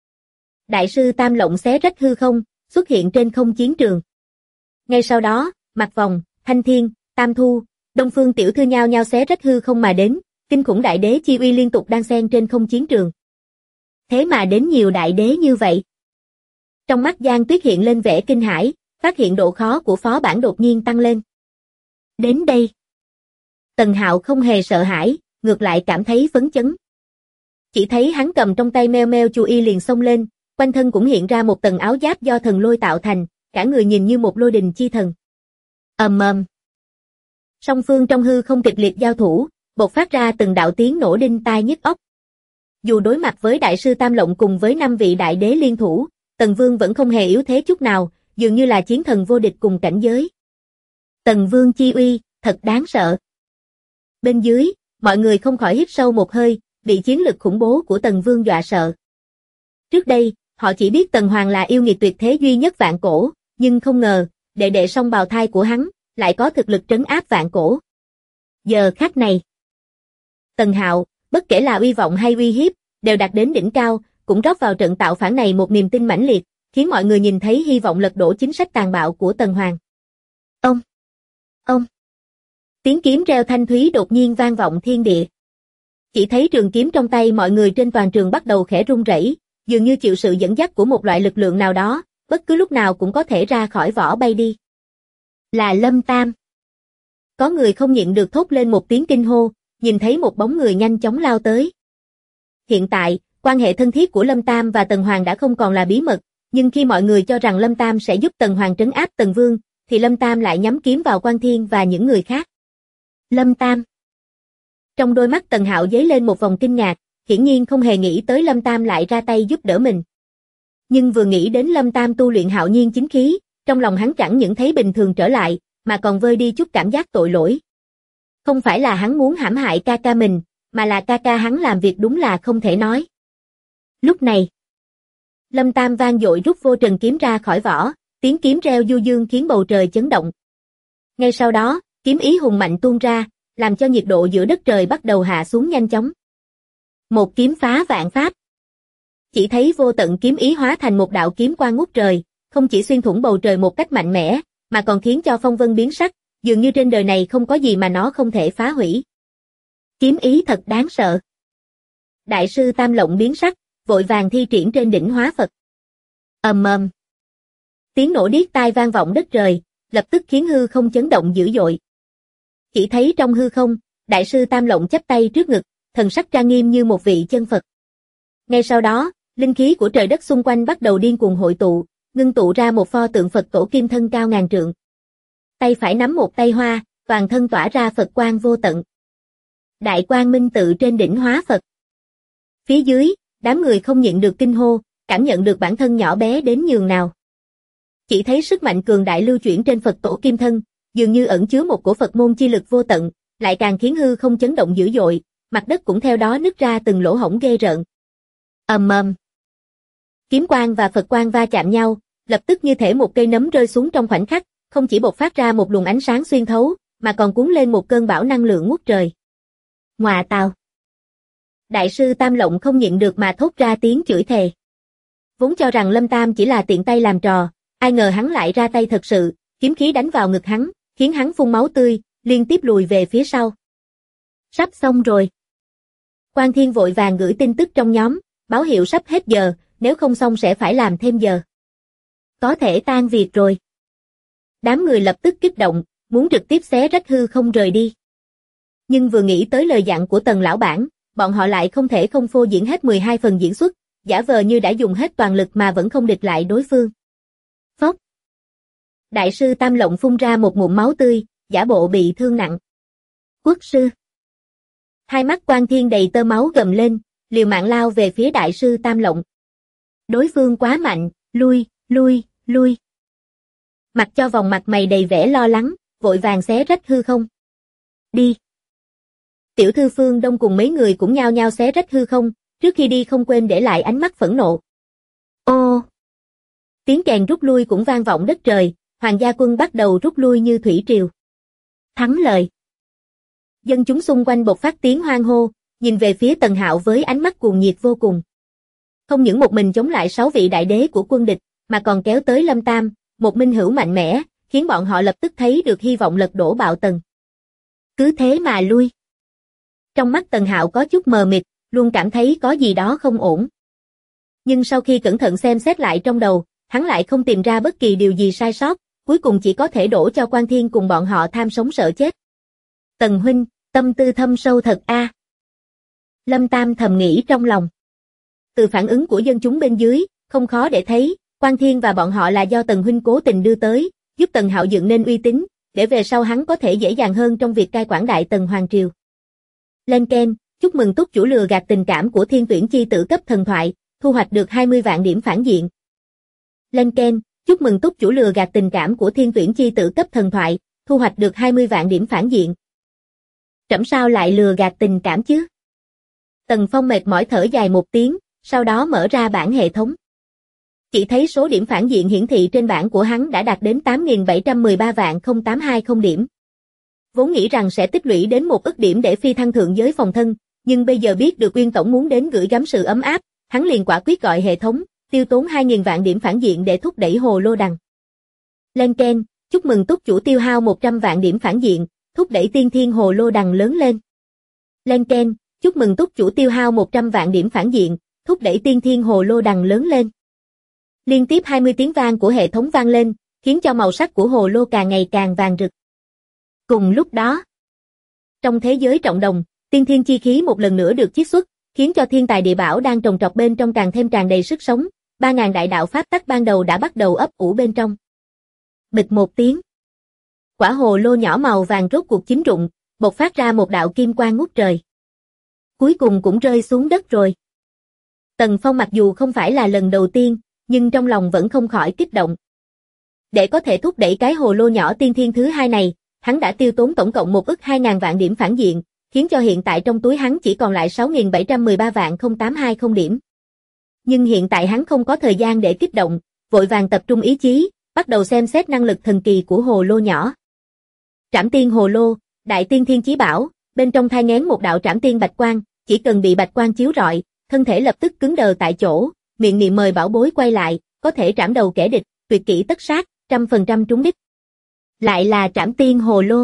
Đại sư Tam Lộng xé rách hư không, xuất hiện trên không chiến trường. Ngay sau đó, Mạc Vòng, Thanh Thiên, Tam Thu, Đông Phương tiểu thư nhao nhao xé rách hư không mà đến, kinh khủng đại đế chi uy liên tục đan xen trên không chiến trường. Thế mà đến nhiều đại đế như vậy. Trong mắt Giang Tuyết hiện lên vẻ kinh hãi, phát hiện độ khó của phó bản đột nhiên tăng lên. Đến đây. Tần Hạo không hề sợ hãi, ngược lại cảm thấy phấn chấn. Chỉ thấy hắn cầm trong tay meo meo chu y liền xông lên, quanh thân cũng hiện ra một tầng áo giáp do thần lôi tạo thành, cả người nhìn như một lôi đình chi thần. Ầm ầm. Song phương trong hư không kịch liệt giao thủ, bộc phát ra từng đạo tiếng nổ đinh tai nhức óc. Dù đối mặt với đại sư Tam Lộng cùng với 5 vị đại đế liên thủ, Tần Vương vẫn không hề yếu thế chút nào, dường như là chiến thần vô địch cùng cảnh giới. Tần Vương chi uy, thật đáng sợ. Bên dưới, mọi người không khỏi hít sâu một hơi, bị chiến lực khủng bố của Tần Vương dọa sợ. Trước đây, họ chỉ biết Tần Hoàng là yêu nghiệt tuyệt thế duy nhất vạn cổ, nhưng không ngờ, đệ đệ song bào thai của hắn, lại có thực lực trấn áp vạn cổ. Giờ khắc này, Tần Hạo, bất kể là uy vọng hay uy hiếp, đều đạt đến đỉnh cao, cũng rót vào trận tạo phản này một niềm tin mãnh liệt, khiến mọi người nhìn thấy hy vọng lật đổ chính sách tàn bạo của Tần Hoàng. Ông! Tiếng kiếm reo thanh thúy đột nhiên vang vọng thiên địa. Chỉ thấy trường kiếm trong tay mọi người trên toàn trường bắt đầu khẽ rung rẩy, dường như chịu sự dẫn dắt của một loại lực lượng nào đó, bất cứ lúc nào cũng có thể ra khỏi vỏ bay đi. Là Lâm Tam. Có người không nhịn được thốt lên một tiếng kinh hô, nhìn thấy một bóng người nhanh chóng lao tới. Hiện tại, quan hệ thân thiết của Lâm Tam và Tần Hoàng đã không còn là bí mật, nhưng khi mọi người cho rằng Lâm Tam sẽ giúp Tần Hoàng trấn áp Tần Vương, thì Lâm Tam lại nhắm kiếm vào Quan Thiên và những người khác. Lâm Tam. Trong đôi mắt Tần Hạo dấy lên một vòng kinh ngạc, hiển nhiên không hề nghĩ tới Lâm Tam lại ra tay giúp đỡ mình. Nhưng vừa nghĩ đến Lâm Tam tu luyện hạo nhiên chính khí, trong lòng hắn chẳng những thấy bình thường trở lại, mà còn vơi đi chút cảm giác tội lỗi. Không phải là hắn muốn hãm hại ca ca mình, mà là ca ca hắn làm việc đúng là không thể nói. Lúc này, Lâm Tam vang dội rút vô trần kiếm ra khỏi vỏ, tiếng kiếm reo du dương khiến bầu trời chấn động. Ngay sau đó, kiếm ý hùng mạnh tuôn ra, làm cho nhiệt độ giữa đất trời bắt đầu hạ xuống nhanh chóng. Một kiếm phá vạn pháp. Chỉ thấy vô tận kiếm ý hóa thành một đạo kiếm quang ngút trời, không chỉ xuyên thủng bầu trời một cách mạnh mẽ, mà còn khiến cho phong vân biến sắc, dường như trên đời này không có gì mà nó không thể phá hủy. Kiếm ý thật đáng sợ. Đại sư Tam Lộng biến sắc, vội vàng thi triển trên đỉnh hóa Phật. Ầm ầm. Tiếng nổ điếc tai vang vọng đất trời, lập tức khiến hư không chấn động dữ dội. Chỉ thấy trong hư không, đại sư Tam Lộng chắp tay trước ngực, thần sắc trang nghiêm như một vị chân Phật. Ngay sau đó, linh khí của trời đất xung quanh bắt đầu điên cuồng hội tụ, ngưng tụ ra một pho tượng Phật tổ kim thân cao ngàn trượng. Tay phải nắm một tay hoa, toàn thân tỏa ra Phật quang vô tận. Đại quang minh tự trên đỉnh hóa Phật. Phía dưới, đám người không nhịn được kinh hô, cảm nhận được bản thân nhỏ bé đến nhường nào. Chỉ thấy sức mạnh cường đại lưu chuyển trên Phật tổ kim thân, dường như ẩn chứa một cổ Phật môn chi lực vô tận, lại càng khiến hư không chấn động dữ dội, mặt đất cũng theo đó nứt ra từng lỗ hổng ghê rợn. Ầm ầm. Kiếm quang và Phật quang va chạm nhau, lập tức như thể một cây nấm rơi xuống trong khoảnh khắc, không chỉ bộc phát ra một luồng ánh sáng xuyên thấu, mà còn cuốn lên một cơn bão năng lượng ngút trời. Ngọa tào! Đại sư Tam Lộng không nhịn được mà thốt ra tiếng chửi thề. Vốn cho rằng Lâm Tam chỉ là tiện tay làm trò, ai ngờ hắn lại ra tay thật sự, kiếm khí đánh vào ngực hắn, khiến hắn phun máu tươi, liên tiếp lùi về phía sau. Sắp xong rồi. Quan Thiên vội vàng gửi tin tức trong nhóm, báo hiệu sắp hết giờ, nếu không xong sẽ phải làm thêm giờ. Có thể tan việc rồi. Đám người lập tức kích động, muốn trực tiếp xé rách hư không rời đi. Nhưng vừa nghĩ tới lời dặn của Tần lão bản, bọn họ lại không thể không phô diễn hết 12 phần diễn xuất, giả vờ như đã dùng hết toàn lực mà vẫn không địch lại đối phương. Phốc. Đại sư Tam Lộng phun ra một ngụm máu tươi, giả bộ bị thương nặng. Quốc sư. Hai mắt Quan Thiên đầy tơ máu gầm lên, liều mạng lao về phía đại sư Tam Lộng. Đối phương quá mạnh, lui. Mặc cho vòng mặt mày đầy vẻ lo lắng, vội vàng xé rách hư không. Đi. Tiểu thư Phương Đông cùng mấy người cũng nhao nhao xé rách hư không, trước khi đi không quên để lại ánh mắt phẫn nộ. Ô! Tiếng kèn rút lui cũng vang vọng đất trời, hoàng gia quân bắt đầu rút lui như thủy triều. Thắng lời. Dân chúng xung quanh bộc phát tiếng hoan hô, nhìn về phía Tần Hạo với ánh mắt cuồng nhiệt vô cùng. Không những một mình chống lại 6 vị đại đế của quân địch, mà còn kéo tới Lâm Tam, một minh hữu mạnh mẽ, khiến bọn họ lập tức thấy được hy vọng lật đổ Bạo Tần. Cứ thế mà lui. Trong mắt Tần Hạo có chút mờ mịt, luôn cảm thấy có gì đó không ổn. Nhưng sau khi cẩn thận xem xét lại trong đầu, hắn lại không tìm ra bất kỳ điều gì sai sót, cuối cùng chỉ có thể đổ cho Quan Thiên cùng bọn họ tham sống sợ chết. Tần huynh, tâm tư thâm sâu thật a. Lâm Tam thầm nghĩ trong lòng. Từ phản ứng của dân chúng bên dưới, không khó để thấy, Quan Thiên và bọn họ là do Tần huynh cố tình đưa tới, giúp Tần Hạo dựng nên uy tín, để về sau hắn có thể dễ dàng hơn trong việc cai quản Đại Tần Hoàng Triều. Lên Ken, chúc mừng túc chủ lừa gạt tình cảm của Thiên Tuyển chi tử cấp thần thoại, thu hoạch được 20 vạn điểm phản diện. Lên Ken, chúc mừng túc chủ lừa gạt tình cảm của Thiên Tuyển chi tử cấp thần thoại, thu hoạch được 20 vạn điểm phản diện. Trẫm sao lại lừa gạt tình cảm chứ? Tần Phong mệt mỏi thở dài một tiếng, sau đó mở ra bảng hệ thống. Chỉ thấy số điểm phản diện hiển thị trên bảng của hắn đã đạt đến 8.713.0820 điểm. Vốn nghĩ rằng sẽ tích lũy đến 1 ức điểm để phi thăng thượng giới phòng thân, nhưng bây giờ biết được Uyên Tổng muốn đến gửi gắm sự ấm áp, hắn liền quả quyết gọi hệ thống, tiêu tốn 2.000 vạn điểm phản diện để thúc đẩy Hồ Lô Đằng. Lên Ken, chúc mừng túc chủ tiêu hao 100 vạn điểm phản diện, thúc đẩy Tiên Thiên Hồ Lô Đằng lớn lên. Lên Ken, chúc mừng túc chủ tiêu hao 100 vạn điểm phản diện, thúc đẩy Tiên Thiên Hồ Lô Đằng lớn lên. Liên tiếp 20 tiếng vang của hệ thống vang lên, khiến cho màu sắc của hồ lô càng ngày càng vàng rực. Cùng lúc đó, trong thế giới trọng đồng, tiên thiên chi khí một lần nữa được chiết xuất, khiến cho thiên tài địa bảo đang trồng trọt bên trong càng thêm tràn đầy sức sống, 3.000 đại đạo pháp tắc ban đầu đã bắt đầu ấp ủ bên trong. Bịch một tiếng. Quả hồ lô nhỏ màu vàng rốt cuộc chín rụng, bộc phát ra một đạo kim quang ngút trời. Cuối cùng cũng rơi xuống đất rồi. Tần Phong mặc dù không phải là lần đầu tiên, nhưng trong lòng vẫn không khỏi kích động. Để có thể thúc đẩy cái hồ lô nhỏ tiên thiên thứ hai này, hắn đã tiêu tốn tổng cộng 1 ức 2.000 vạn điểm phản diện, khiến cho hiện tại trong túi hắn chỉ còn lại 6.713.0820 điểm. Nhưng hiện tại hắn không có thời gian để kích động, vội vàng tập trung ý chí, bắt đầu xem xét năng lực thần kỳ của hồ lô nhỏ. Trảm tiên hồ lô, đại tiên thiên chí bảo, bên trong thai nghén một đạo trảm tiên bạch quang, chỉ cần bị bạch quang chiếu rọi, thân thể lập tức cứng đờ tại chỗ, miệng niệm mời bảo bối quay lại, có thể trảm đầu kẻ địch, tuyệt kỹ tất sát, 100% trúng đích. Lại là trảm tiên hồ lô.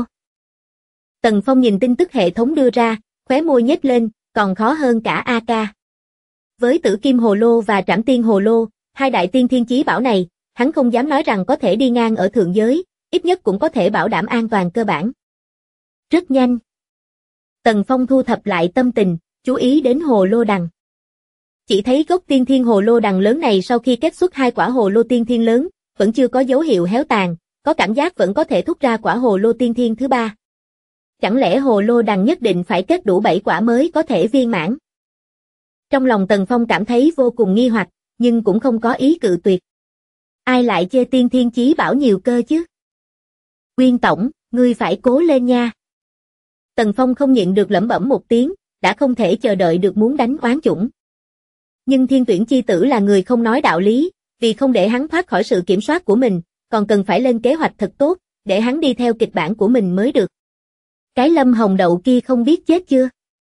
Tần Phong nhìn tin tức hệ thống đưa ra, khóe môi nhếch lên, còn khó hơn cả AK. Với Tử Kim hồ lô và Trảm tiên hồ lô, hai đại tiên thiên chí bảo này, hắn không dám nói rằng có thể đi ngang ở thượng giới, ít nhất cũng có thể bảo đảm an toàn cơ bản. Rất nhanh. Tần Phong thu thập lại tâm tình, chú ý đến hồ lô đằng. Chỉ thấy gốc tiên thiên hồ lô đằng lớn này sau khi kết xuất 2 quả hồ lô tiên thiên lớn, vẫn chưa có dấu hiệu héo tàn, có cảm giác vẫn có thể thúc ra quả hồ lô tiên thiên thứ 3. Chẳng lẽ hồ lô đằng nhất định phải kết đủ 7 quả mới có thể viên mãn? Trong lòng Tần Phong cảm thấy vô cùng nghi hoặc, nhưng cũng không có ý cự tuyệt. Ai lại chê tiên thiên chí bảo nhiều cơ chứ? Uyên Tổng, ngươi phải cố lên nha. Tần Phong không nhịn được lẩm bẩm một tiếng, đã không thể chờ đợi được muốn đánh oán chủng. Nhưng Thiên Tuyển chi tử là người không nói đạo lý, vì không để hắn thoát khỏi sự kiểm soát của mình, còn cần phải lên kế hoạch thật tốt, để hắn đi theo kịch bản của mình mới được. Cái Lâm Hồng Đậu kia không biết chết chưa?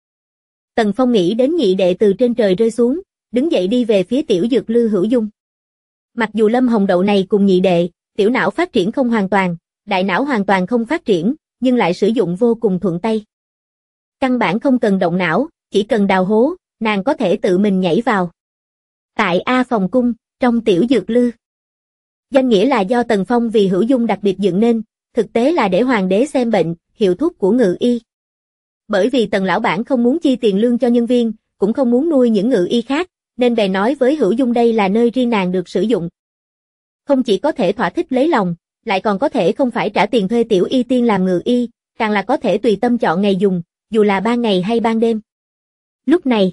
Tần Phong nghĩ đến nhị đệ từ trên trời rơi xuống, đứng dậy đi về phía Tiểu Dược Lư Hữu Dung. Mặc dù Lâm Hồng Đậu này cùng nhị đệ, tiểu não phát triển không hoàn toàn, đại não hoàn toàn không phát triển, nhưng lại sử dụng vô cùng thuận tay. Căn bản không cần động não, chỉ cần đào hố, nàng có thể tự mình nhảy vào. Tại A Phòng Cung, trong Tiểu Dược Lư. Danh nghĩa là do Tần Phong vì Hữu Dung đặc biệt dựng nên, thực tế là để hoàng đế xem bệnh, hiệu thuốc của ngự y. Bởi vì Tần lão bản không muốn chi tiền lương cho nhân viên, cũng không muốn nuôi những ngự y khác, nên bèn nói với Hữu Dung đây là nơi riêng nàng được sử dụng. Không chỉ có thể thỏa thích lấy lòng, lại còn có thể không phải trả tiền thuê tiểu y tiên làm ngự y, càng là có thể tùy tâm chọn ngày dùng, dù là ban ngày hay ban đêm. Lúc này,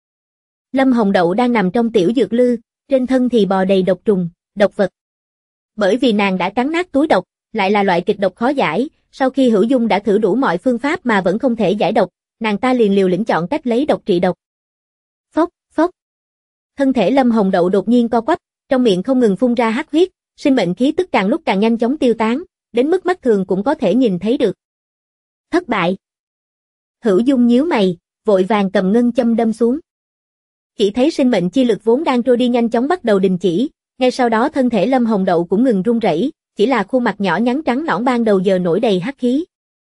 Lâm Hồng Đậu đang nằm trong Tiểu Dược Lư, trên thân thì bò đầy độc trùng, độc vật. Bởi vì nàng đã cắn nát túi độc, lại là loại kịch độc khó giải, sau khi Hữu Dung đã thử đủ mọi phương pháp mà vẫn không thể giải độc, nàng ta liền liều lĩnh chọn cách lấy độc trị độc. Phốc, phốc. Thân thể Lâm Hồng Đậu đột nhiên co quắp, trong miệng không ngừng phun ra hắc huyết, sinh mệnh khí tức càng lúc càng nhanh chóng tiêu tán, đến mức mắt thường cũng có thể nhìn thấy được. Thất bại. Hữu Dung nhíu mày, vội vàng cầm ngân châm đâm xuống. Chỉ thấy sinh mệnh chi lực vốn đang trôi đi nhanh chóng bắt đầu đình chỉ, ngay sau đó thân thể Lâm Hồng Đậu cũng ngừng run rẩy, chỉ là khuôn mặt nhỏ nhắn trắng nõn ban đầu giờ nổi đầy hắc khí.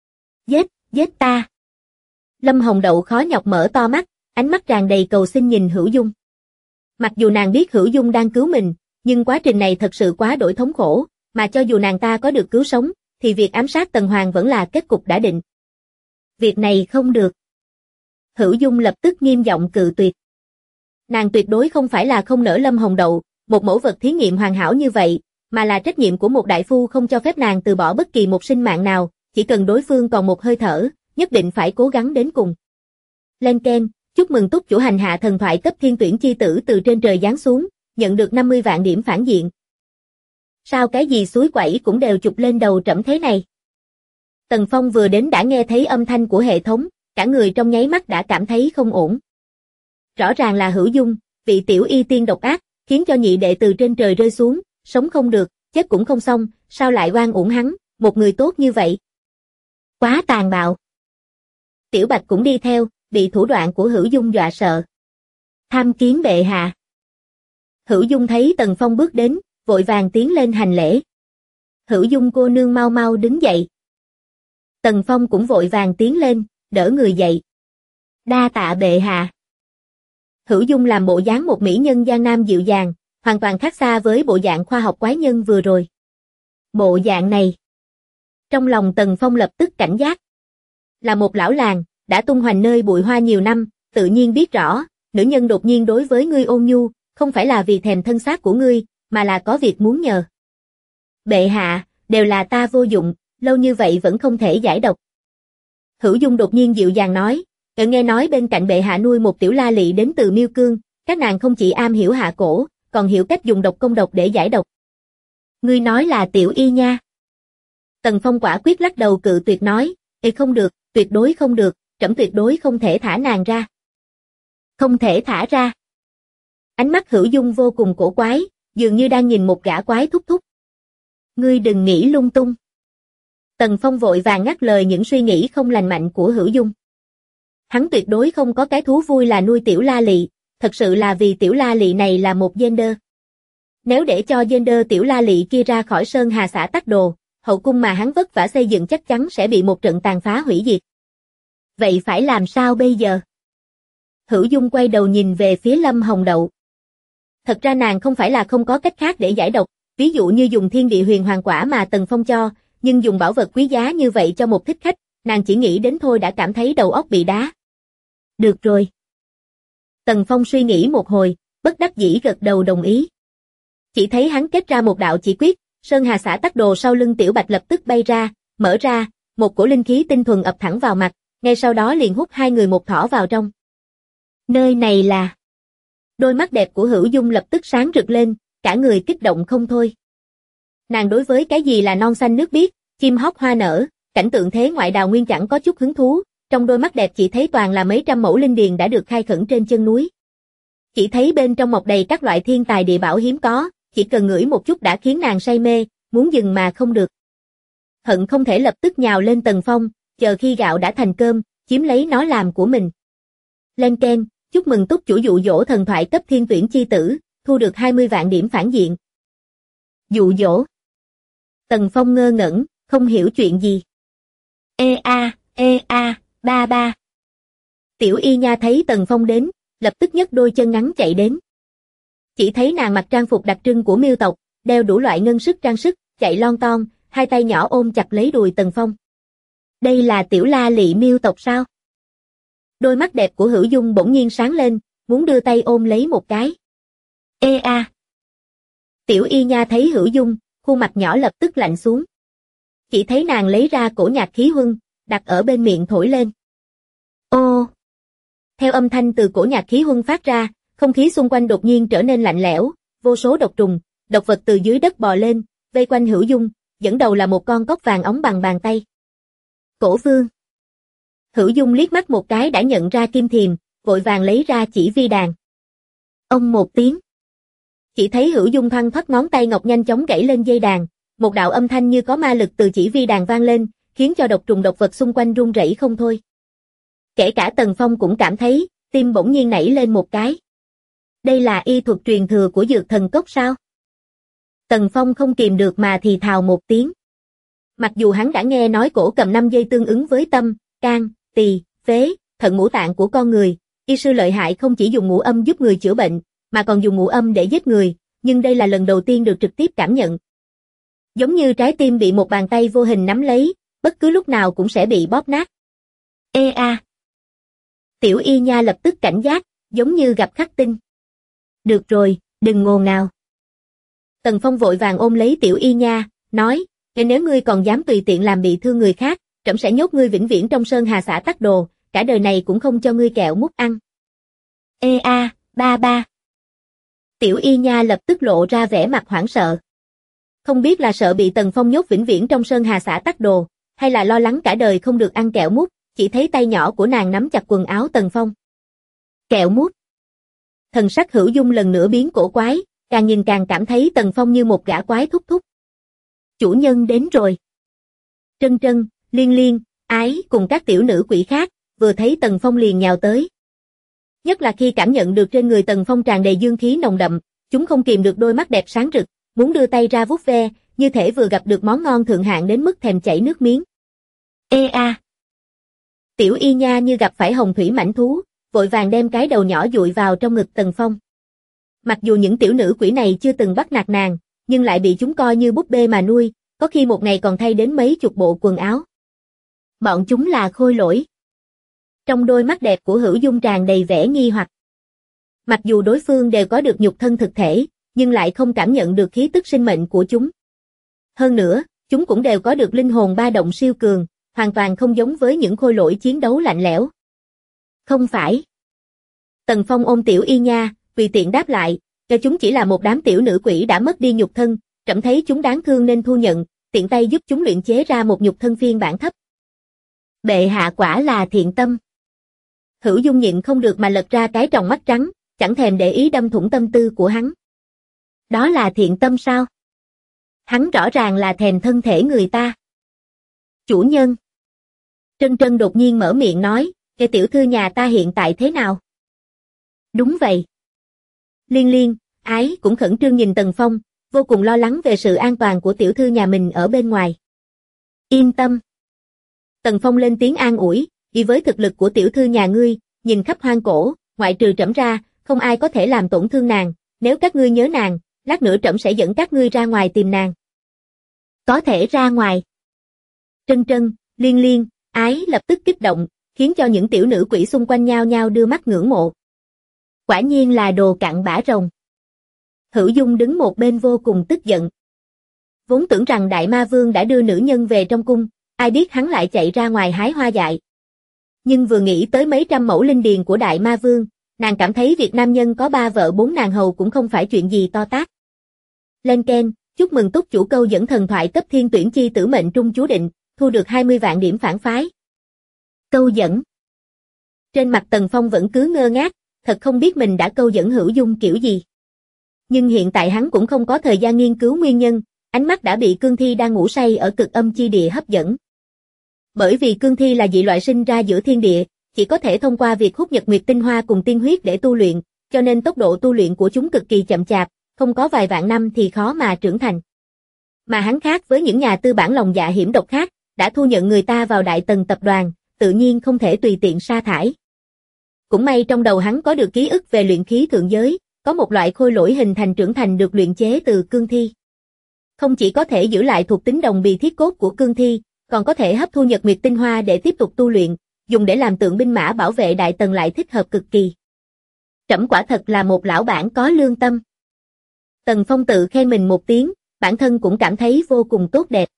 Giết ta. Lâm Hồng Đậu khó nhọc mở to mắt, ánh mắt tràn đầy cầu xin nhìn Hữu Dung. Mặc dù nàng biết Hữu Dung đang cứu mình, nhưng quá trình này thật sự quá đổi thống khổ, mà cho dù nàng ta có được cứu sống, thì việc ám sát Tần Hoàng vẫn là kết cục đã định. Việc này không được. Hữu Dung lập tức nghiêm giọng cự tuyệt. Nàng tuyệt đối không phải là không nỡ Lâm Hồng Đậu, một mẫu vật thí nghiệm hoàn hảo như vậy, mà là trách nhiệm của một đại phu không cho phép nàng từ bỏ bất kỳ một sinh mạng nào, chỉ cần đối phương còn một hơi thở, nhất định phải cố gắng đến cùng. Lên keng, chúc mừng túc chủ hành hạ thần thoại cấp thiên tuyển chi tử từ trên trời giáng xuống, nhận được 50 vạn điểm phản diện. Sao cái gì suối quẩy cũng đều chụp lên đầu trẫm thế này? Tần Phong vừa đến đã nghe thấy âm thanh của hệ thống, cả người trong nháy mắt đã cảm thấy không ổn. Rõ ràng là Hữu Dung, vị tiểu y tiên độc ác, khiến cho nhị đệ từ trên trời rơi xuống, sống không được, chết cũng không xong, sao lại oan uổng hắn, một người tốt như vậy? Quá tàn bạo. Tiểu Bạch cũng đi theo, bị thủ đoạn của Hữu Dung dọa sợ. Tham kiến bệ hạ. Hữu Dung thấy Tần Phong bước đến, vội vàng tiến lên hành lễ. Hữu Dung cô nương mau mau đứng dậy. Tần Phong cũng vội vàng tiến lên, đỡ người dậy. Đa tạ bệ hạ. Hữu Dung làm bộ dáng một mỹ nhân giang nam dịu dàng, hoàn toàn khác xa với bộ dạng khoa học quái nhân vừa rồi. Bộ dạng này. Trong lòng Tần Phong lập tức cảnh giác. Là một lão làng, đã tung hoành nơi bụi hoa nhiều năm, tự nhiên biết rõ, nữ nhân đột nhiên đối với ngươi ôn nhu, không phải là vì thèm thân xác của ngươi, mà là có việc muốn nhờ. Bệ hạ, đều là ta vô dụng, lâu như vậy vẫn không thể giải độc. Hữu Dung đột nhiên dịu dàng nói, nghe nói bên cạnh bệ hạ nuôi một tiểu la lị đến từ Miêu Cương, các nàng không chỉ am hiểu hạ cổ, còn hiểu cách dùng độc công độc để giải độc. Ngươi nói là tiểu y nha. Tần Phong quả quyết lắc đầu cự tuyệt nói, không được, tuyệt đối không được, trẫm tuyệt đối không thể thả nàng ra. Không thể thả ra. Ánh mắt Hữu Dung vô cùng cổ quái, dường như đang nhìn một gã quái thúc thúc. Ngươi đừng nghĩ lung tung. Tần Phong vội vàng ngắt lời những suy nghĩ không lành mạnh của Hữu Dung. Hắn tuyệt đối không có cái thú vui là nuôi tiểu la lị, thật sự là vì tiểu la lị này là một gender. Nếu để cho gender tiểu la lị kia ra khỏi Sơn Hà xã Tắc Đồ, hậu cung mà hắn vất vả xây dựng chắc chắn sẽ bị một trận tàn phá hủy diệt. Vậy phải làm sao bây giờ? Hữu Dung quay đầu nhìn về phía Lâm Hồng Đậu. Thật ra nàng không phải là không có cách khác để giải độc, ví dụ như dùng thiên địa huyền hoàng quả mà Tần Phong cho, nhưng dùng bảo vật quý giá như vậy cho một thích khách, nàng chỉ nghĩ đến thôi đã cảm thấy đầu óc bị đá. Được rồi. Tần Phong suy nghĩ một hồi, bất đắc dĩ gật đầu đồng ý. Chỉ thấy hắn kết ra một đạo chỉ quyết, Sơn Hà xã Tắc Đồ sau lưng Tiểu Bạch lập tức bay ra, mở ra, một cổ linh khí tinh thuần ập thẳng vào mặt, ngay sau đó liền hút hai người một thỏ vào trong. Nơi này là... Đôi mắt đẹp của Hữu Dung lập tức sáng rực lên, cả người kích động không thôi. Nàng đối với cái gì là non xanh nước biếc, chim hót hoa nở, cảnh tượng thế ngoại đào nguyên chẳng có chút hứng thú, trong đôi mắt đẹp chỉ thấy toàn là mấy trăm mẫu linh điền đã được khai khẩn trên chân núi. Chỉ thấy bên trong mọc đầy các loại thiên tài địa bảo hiếm có, chỉ cần ngửi một chút đã khiến nàng say mê, muốn dừng mà không được. Hận không thể lập tức nhào lên Tần Phong, chờ khi gạo đã thành cơm, chiếm lấy nó làm của mình. Lên keng, chúc mừng túc chủ dụ dỗ thần thoại cấp thiên tuyển chi tử, thu được 20 vạn điểm phản diện. Dụ dỗ. Tần Phong ngơ ngẩn, không hiểu chuyện gì. Ba ba. Tiểu Y Nha thấy Tần Phong đến, lập tức nhấc đôi chân ngắn chạy đến. Chỉ thấy nàng mặc trang phục đặc trưng của Miêu tộc, đeo đủ loại ngân sức trang sức, chạy lon ton, hai tay nhỏ ôm chặt lấy đùi Tần Phong. Đây là tiểu la lị Miêu tộc sao? Đôi mắt đẹp của Hữu Dung bỗng nhiên sáng lên, muốn đưa tay ôm lấy một cái. Tiểu Y Nha thấy Hữu Dung, khuôn mặt nhỏ lập tức lạnh xuống. Chỉ thấy nàng lấy ra cổ nhạc khí huân, đặt ở bên miệng thổi lên. Ô! Theo âm thanh từ cổ nhạc khí huân phát ra, không khí xung quanh đột nhiên trở nên lạnh lẽo, vô số độc trùng, độc vật từ dưới đất bò lên, vây quanh Hữu Dung, dẫn đầu là một con cóc vàng óng bằng bàn tay. Cổ vương! Hữu Dung liếc mắt một cái đã nhận ra Kim Thiềm, vội vàng lấy ra chỉ vi đàn. Ông một tiếng. Chỉ thấy Hữu Dung thoăn thoắt ngón tay ngọc nhanh chóng gảy lên dây đàn, một đạo âm thanh như có ma lực từ chỉ vi đàn vang lên, khiến cho độc trùng độc vật xung quanh run rẩy không thôi. Kể cả Tần Phong cũng cảm thấy, tim bỗng nhiên nảy lên một cái. Đây là y thuật truyền thừa của dược thần cốc sao? Tần Phong không kìm được mà thì thào một tiếng. Mặc dù hắn đã nghe nói cổ cầm 5 dây tương ứng với tâm, can, tỳ, phế, thận ngũ tạng của con người, y sư lợi hại không chỉ dùng ngũ âm giúp người chữa bệnh, mà còn dùng ngũ âm để giết người, nhưng đây là lần đầu tiên được trực tiếp cảm nhận. Giống như trái tim bị một bàn tay vô hình nắm lấy, bất cứ lúc nào cũng sẽ bị bóp nát. Tiểu Y Nha lập tức cảnh giác, giống như gặp khắc tinh. Được rồi, đừng ngồn nào. Tần Phong vội vàng ôm lấy Tiểu Y Nha, nói, nếu ngươi còn dám tùy tiện làm bị thương người khác, trẫm sẽ nhốt ngươi vĩnh viễn trong Sơn Hà xã Tắc Đồ, cả đời này cũng không cho ngươi kẹo mút ăn. Ba. Tiểu Y Nha lập tức lộ ra vẻ mặt hoảng sợ. Không biết là sợ bị Tần Phong nhốt vĩnh viễn trong Sơn Hà xã Tắc Đồ, hay là lo lắng cả đời không được ăn kẹo mút, chỉ thấy tay nhỏ của nàng nắm chặt quần áo Tần Phong. Kẹo mút. Thần sắc Hữu Dung lần nữa biến cổ quái, càng nhìn càng cảm thấy Tần Phong như một gã quái thúc thúc. Chủ nhân đến rồi. Trân Trân, Liên Liên, Ái cùng các tiểu nữ quỷ khác, vừa thấy Tần Phong liền nhào tới. Nhất là khi cảm nhận được trên người Tần Phong tràn đầy dương khí nồng đậm, chúng không kìm được đôi mắt đẹp sáng rực, muốn đưa tay ra vuốt ve, như thể vừa gặp được món ngon thượng hạng đến mức thèm chảy nước miếng. Tiểu Y Nha như gặp phải hồng thủy mãnh thú, vội vàng đem cái đầu nhỏ dụi vào trong ngực Tần Phong. Mặc dù những tiểu nữ quỷ này chưa từng bắt nạt nàng, nhưng lại bị chúng coi như búp bê mà nuôi, có khi một ngày còn thay đến mấy chục bộ quần áo. Bọn chúng là khôi lỗi. Trong đôi mắt đẹp của Hữu Dung tràn đầy vẻ nghi hoặc. Mặc dù đối phương đều có được nhục thân thực thể, nhưng lại không cảm nhận được khí tức sinh mệnh của chúng. Hơn nữa, chúng cũng đều có được linh hồn ba động siêu cường, hoàn toàn không giống với những khôi lỗi chiến đấu lạnh lẽo. Không phải. Tần Phong ôm Tiểu Y Nha, tùy tiện đáp lại, cho chúng chỉ là một đám tiểu nữ quỷ đã mất đi nhục thân, trẫm thấy chúng đáng thương nên thu nhận, tiện tay giúp chúng luyện chế ra một nhục thân phiên bản thấp. Bệ hạ quả là thiện tâm. Hữu Dung nhịn không được mà lật ra cái tròng mắt trắng, chẳng thèm để ý đâm thủng tâm tư của hắn. Đó là thiện tâm sao? Hắn rõ ràng là thèm thân thể người ta. Chủ nhân. Trân Trân đột nhiên mở miệng nói, cái tiểu thư nhà ta hiện tại thế nào? Đúng vậy. Liên Liên, Ái cũng khẩn trương nhìn Tần Phong, vô cùng lo lắng về sự an toàn của tiểu thư nhà mình ở bên ngoài. Yên tâm. Tần Phong lên tiếng an ủi, vì với thực lực của tiểu thư nhà ngươi, nhìn khắp hoang cổ, ngoại trừ trẫm ra, không ai có thể làm tổn thương nàng, nếu các ngươi nhớ nàng, lát nữa trẫm sẽ dẫn các ngươi ra ngoài tìm nàng. Có thể ra ngoài. Trân Trân, Liên Liên, Ái lập tức kích động, khiến cho những tiểu nữ quỷ xung quanh nhao nhao đưa mắt ngưỡng mộ. Quả nhiên là đồ cặn bã rồng. Hữu Dung đứng một bên vô cùng tức giận. Vốn tưởng rằng Đại Ma Vương đã đưa nữ nhân về trong cung, ai biết hắn lại chạy ra ngoài hái hoa dại. Nhưng vừa nghĩ tới mấy trăm mẫu linh điền của Đại Ma Vương, nàng cảm thấy việc nam nhân có 3 vợ 4 nàng hầu cũng không phải chuyện gì to tát. Lên keng, chúc mừng túc chủ câu dẫn thần thoại cấp thiên tuyển chi tử mệnh trung chú định, thu được 20 vạn điểm phản phái. Câu dẫn. Trên mặt Tần Phong vẫn cứ ngơ ngác, thật không biết mình đã câu dẫn Hữu Dung kiểu gì. Nhưng hiện tại hắn cũng không có thời gian nghiên cứu nguyên nhân, ánh mắt đã bị cương thi đang ngủ say ở cực âm chi địa hấp dẫn. Bởi vì cương thi là dị loại sinh ra giữa thiên địa, chỉ có thể thông qua việc hút nhật nguyệt tinh hoa cùng tiên huyết để tu luyện, cho nên tốc độ tu luyện của chúng cực kỳ chậm chạp, không có vài vạn năm thì khó mà trưởng thành. Mà hắn khác với những nhà tư bản lòng dạ hiểm độc khác, đã thu nhận người ta vào đại tầng tập đoàn, tự nhiên không thể tùy tiện sa thải. Cũng may trong đầu hắn có được ký ức về luyện khí thượng giới, có một loại khôi lỗi hình thành trưởng thành được luyện chế từ cương thi. Không chỉ có thể giữ lại thuộc tính đồng bì thiết cốt của cương thi, còn có thể hấp thu nhật nguyệt tinh hoa để tiếp tục tu luyện, dùng để làm tượng binh mã bảo vệ đại tầng lại thích hợp cực kỳ. Trẫm quả thật là một lão bản có lương tâm. Tần Phong tự khen mình một tiếng, bản thân cũng cảm thấy vô cùng tốt đẹp.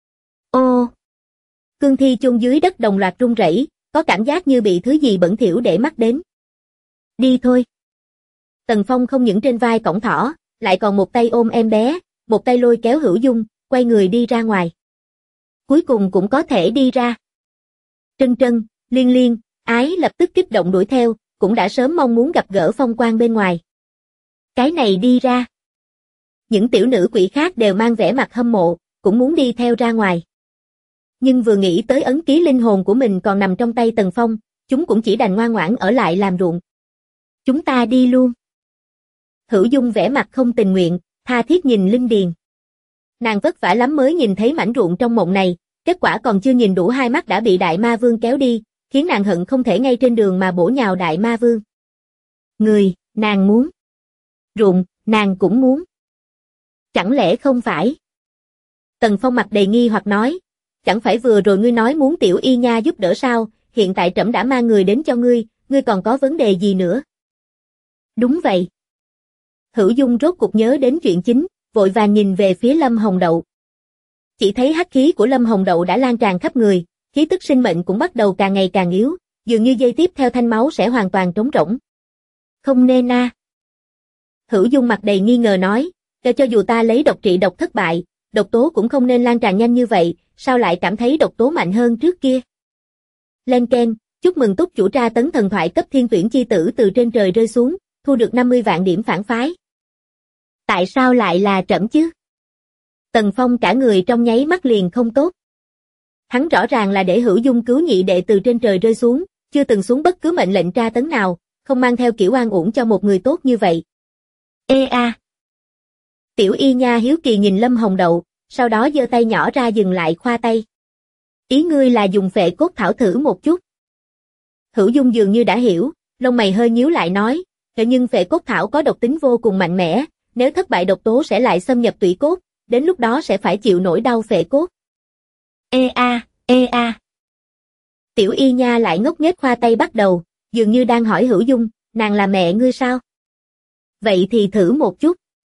Ô! Cương thi chôn dưới đất đồng loạt run rẩy, có cảm giác như bị thứ gì bẩn thỉu để mắt đến. Đi thôi. Tần Phong không những trên vai cõng thỏ, lại còn một tay ôm em bé, một tay lôi kéo Hữu Dung, quay người đi ra ngoài. Cuối cùng cũng có thể đi ra. Trân Trân, Liên Liên, Ái lập tức kích động đuổi theo, cũng đã sớm mong muốn gặp gỡ Phong Quang bên ngoài. Cái này đi ra. Những tiểu nữ quỷ khác đều mang vẻ mặt hâm mộ, cũng muốn đi theo ra ngoài. Nhưng vừa nghĩ tới ấn ký linh hồn của mình còn nằm trong tay Tần Phong, chúng cũng chỉ đành ngoan ngoãn ở lại làm ruộng. Chúng ta đi luôn. Hữu Dung vẻ mặt không tình nguyện, tha thiết nhìn Linh Điền. Nàng vất vả lắm mới nhìn thấy mảnh ruộng trong mộng này, kết quả còn chưa nhìn đủ hai mắt đã bị Đại Ma Vương kéo đi, khiến nàng hận không thể ngay trên đường mà bổ nhào Đại Ma Vương. Người, nàng muốn. Ruộng, nàng cũng muốn. Chẳng lẽ không phải? Tần Phong mặt đầy nghi hoặc nói, chẳng phải vừa rồi ngươi nói muốn Tiểu Y Nha giúp đỡ sao, hiện tại trẫm đã mang người đến cho ngươi còn có vấn đề gì nữa? Đúng vậy. Hữu Dung rốt cuộc nhớ đến chuyện chính, vội vàng nhìn về phía Lâm Hồng Đậu. Chỉ thấy hắc khí của Lâm Hồng Đậu đã lan tràn khắp người, khí tức sinh mệnh cũng bắt đầu càng ngày càng yếu, dường như giây tiếp theo thanh máu sẽ hoàn toàn trống rỗng. Không nên a. Hữu Dung mặt đầy nghi ngờ nói, cho dù ta lấy độc trị độc thất bại, độc tố cũng không nên lan tràn nhanh như vậy, sao lại cảm thấy độc tố mạnh hơn trước kia? Len keng, chúc mừng túc chủ tra tấn thần thoại cấp thiên tuyển chi tử từ trên trời rơi xuống, thu được 50 vạn điểm phản phái. Tại sao lại là trẫm chứ? Tần Phong cả người trong nháy mắt liền không tốt. Hắn rõ ràng là để Hữu Dung cứu nhị đệ từ trên trời rơi xuống, chưa từng xuống bất cứ mệnh lệnh tra tấn nào, không mang theo kiểu an uổng cho một người tốt như vậy. Ê a! Tiểu Y Nha hiếu kỳ nhìn Lâm Hồng Đậu, sau đó giơ tay nhỏ ra dừng lại khoa tay. Ý ngươi là dùng phệ cốt thảo thử một chút. Hữu Dung dường như đã hiểu, lông mày hơi nhíu lại nói, nhưng phệ cốt thảo có độc tính vô cùng mạnh mẽ, nếu thất bại độc tố sẽ lại xâm nhập tủy cốt, đến lúc đó sẽ phải chịu nỗi đau phệ cốt. Ê a, ê a. Tiểu Y Nha lại ngốc nghếch khoa tay bắt đầu, dường như đang hỏi Hữu Dung, nàng là mẹ ngươi sao? Vậy thì thử một chút.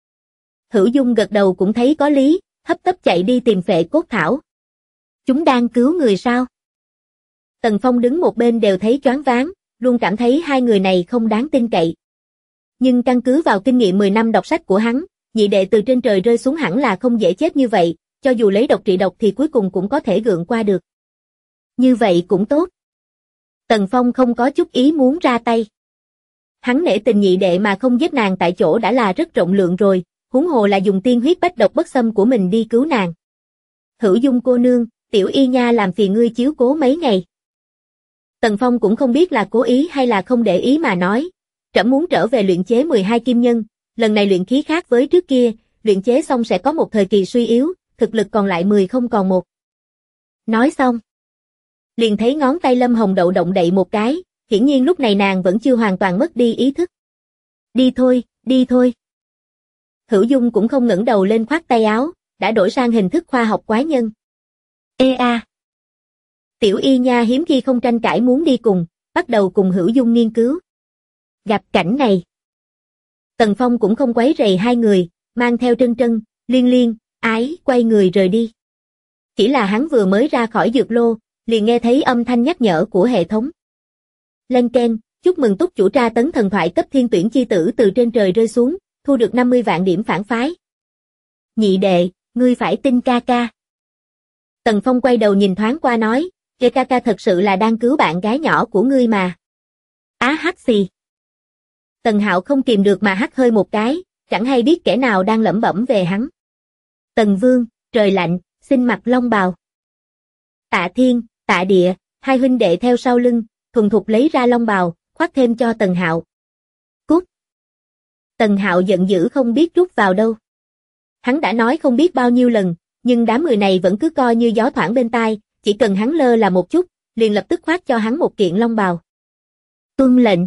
Hữu Dung gật đầu cũng thấy có lý, hấp tấp chạy đi tìm phệ cốt thảo. Chúng đang cứu người sao? Tần Phong đứng một bên đều thấy choáng váng, luôn cảm thấy hai người này không đáng tin cậy. Nhưng căn cứ vào kinh nghiệm 10 năm đọc sách của hắn, nhị đệ từ trên trời rơi xuống hẳn là không dễ chết như vậy, cho dù lấy độc trị độc thì cuối cùng cũng có thể gượng qua được. Như vậy cũng tốt. Tần Phong không có chút ý muốn ra tay. Hắn nể tình nhị đệ mà không giết nàng tại chỗ đã là rất rộng lượng rồi, huống hồ là dùng tiên huyết bách độc bất xâm của mình đi cứu nàng. Hữu Dung cô nương, Tiểu Y Nha làm phiền ngươi chiếu cố mấy ngày. Tần Phong cũng không biết là cố ý hay là không để ý mà nói, trẫm muốn trở về luyện chế 12 kim nhân, lần này luyện khí khác với trước kia, luyện chế xong sẽ có một thời kỳ suy yếu, thực lực còn lại 10 không còn một. Nói xong, liền thấy ngón tay Lâm Hồng Đậu động đậy một cái, hiển nhiên lúc này nàng vẫn chưa hoàn toàn mất đi ý thức. Đi thôi, đi thôi. Hữu Dung cũng không ngẩng đầu lên khoát tay áo, đã đổi sang hình thức khoa học quái nhân. Ê a. Tiểu Y Nha hiếm khi không tranh cãi muốn đi cùng, bắt đầu cùng Hữu Dung nghiên cứu. Gặp cảnh này, Tần Phong cũng không quấy rầy hai người, mang theo Trân Trân, Liên Liên, Ái quay người rời đi. Chỉ là hắn vừa mới ra khỏi dược lô, liền nghe thấy âm thanh nhắc nhở của hệ thống. Len keng, chúc mừng túc chủ tra tấn thần thoại cấp thiên tuyển chi tử từ trên trời rơi xuống, thu được 50 vạn điểm phản phái. Nhị đệ, ngươi phải tin ca ca. Tần Phong quay đầu nhìn thoáng qua nói, ca ca thật sự là đang cứu bạn gái nhỏ của ngươi mà. Á hắc xì. Tần Hạo không kìm được mà hắt hơi một cái, chẳng hay biết kẻ nào đang lẩm bẩm về hắn. Tần Vương, trời lạnh, xin mặc long bào. Tạ Thiên, Tạ Địa, hai huynh đệ theo sau lưng, thuần thục lấy ra long bào, khoác thêm cho Tần Hạo. Cút! Tần Hạo giận dữ không biết rút vào đâu. Hắn đã nói không biết bao nhiêu lần, nhưng đám người này vẫn cứ coi như gió thoảng bên tai, chỉ cần hắn lơ là một chút, liền lập tức khoác cho hắn một kiện long bào. Tuân lệnh.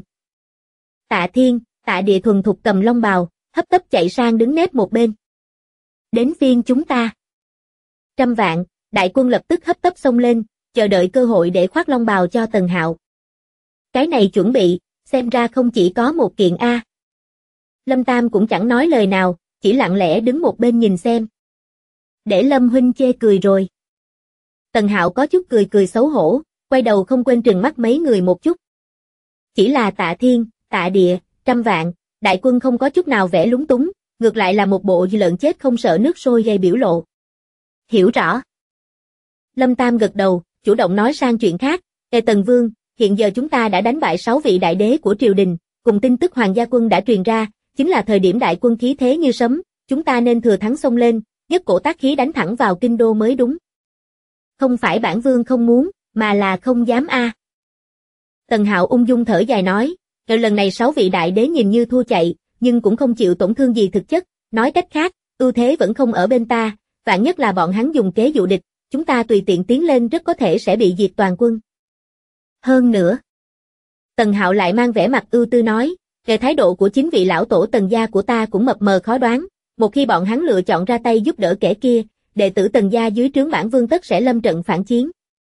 Tạ Thiên, Tạ Địa thuần thục cầm long bào, hấp tấp chạy sang đứng nép một bên. Đến phiên chúng ta. Trăm vạn, đại quân lập tức hấp tấp xông lên, chờ đợi cơ hội để khoác long bào cho Tần Hạo. Cái này chuẩn bị, xem ra không chỉ có một kiện A. Lâm Tam cũng chẳng nói lời nào, chỉ lặng lẽ đứng một bên nhìn xem. Để Lâm huynh chê cười rồi. Tần Hạo có chút cười cười xấu hổ, quay đầu không quên trừng mắt mấy người một chút. Chỉ là Tạ Thiên, Tạ Địa, trăm vạn, đại quân không có chút nào vẻ lúng túng, ngược lại là một bộ lợn chết không sợ nước sôi gây biểu lộ. Hiểu rõ. Lâm Tam gật đầu, chủ động nói sang chuyện khác. Ê Tần Vương, hiện giờ chúng ta đã đánh bại 6 vị đại đế của triều đình, cùng tin tức hoàng gia quân đã truyền ra, chính là thời điểm đại quân khí thế như sấm, chúng ta nên thừa thắng xông lên, nhất cổ tác khí đánh thẳng vào kinh đô mới đúng. Không phải bản vương không muốn, mà là không dám a. Tần Hạo ung dung thở dài nói, lần này 6 vị đại đế nhìn như thua chạy, nhưng cũng không chịu tổn thương gì thực chất, nói cách khác, ưu thế vẫn không ở bên ta, vạn nhất là bọn hắn dùng kế dụ địch, chúng ta tùy tiện tiến lên rất có thể sẽ bị diệt toàn quân. Hơn nữa, Tần Hạo lại mang vẻ mặt ưu tư nói, về thái độ của chính vị lão tổ Tần gia của ta cũng mập mờ khó đoán, một khi bọn hắn lựa chọn ra tay giúp đỡ kẻ kia, đệ tử Tần gia dưới trướng bản vương tất sẽ lâm trận phản chiến.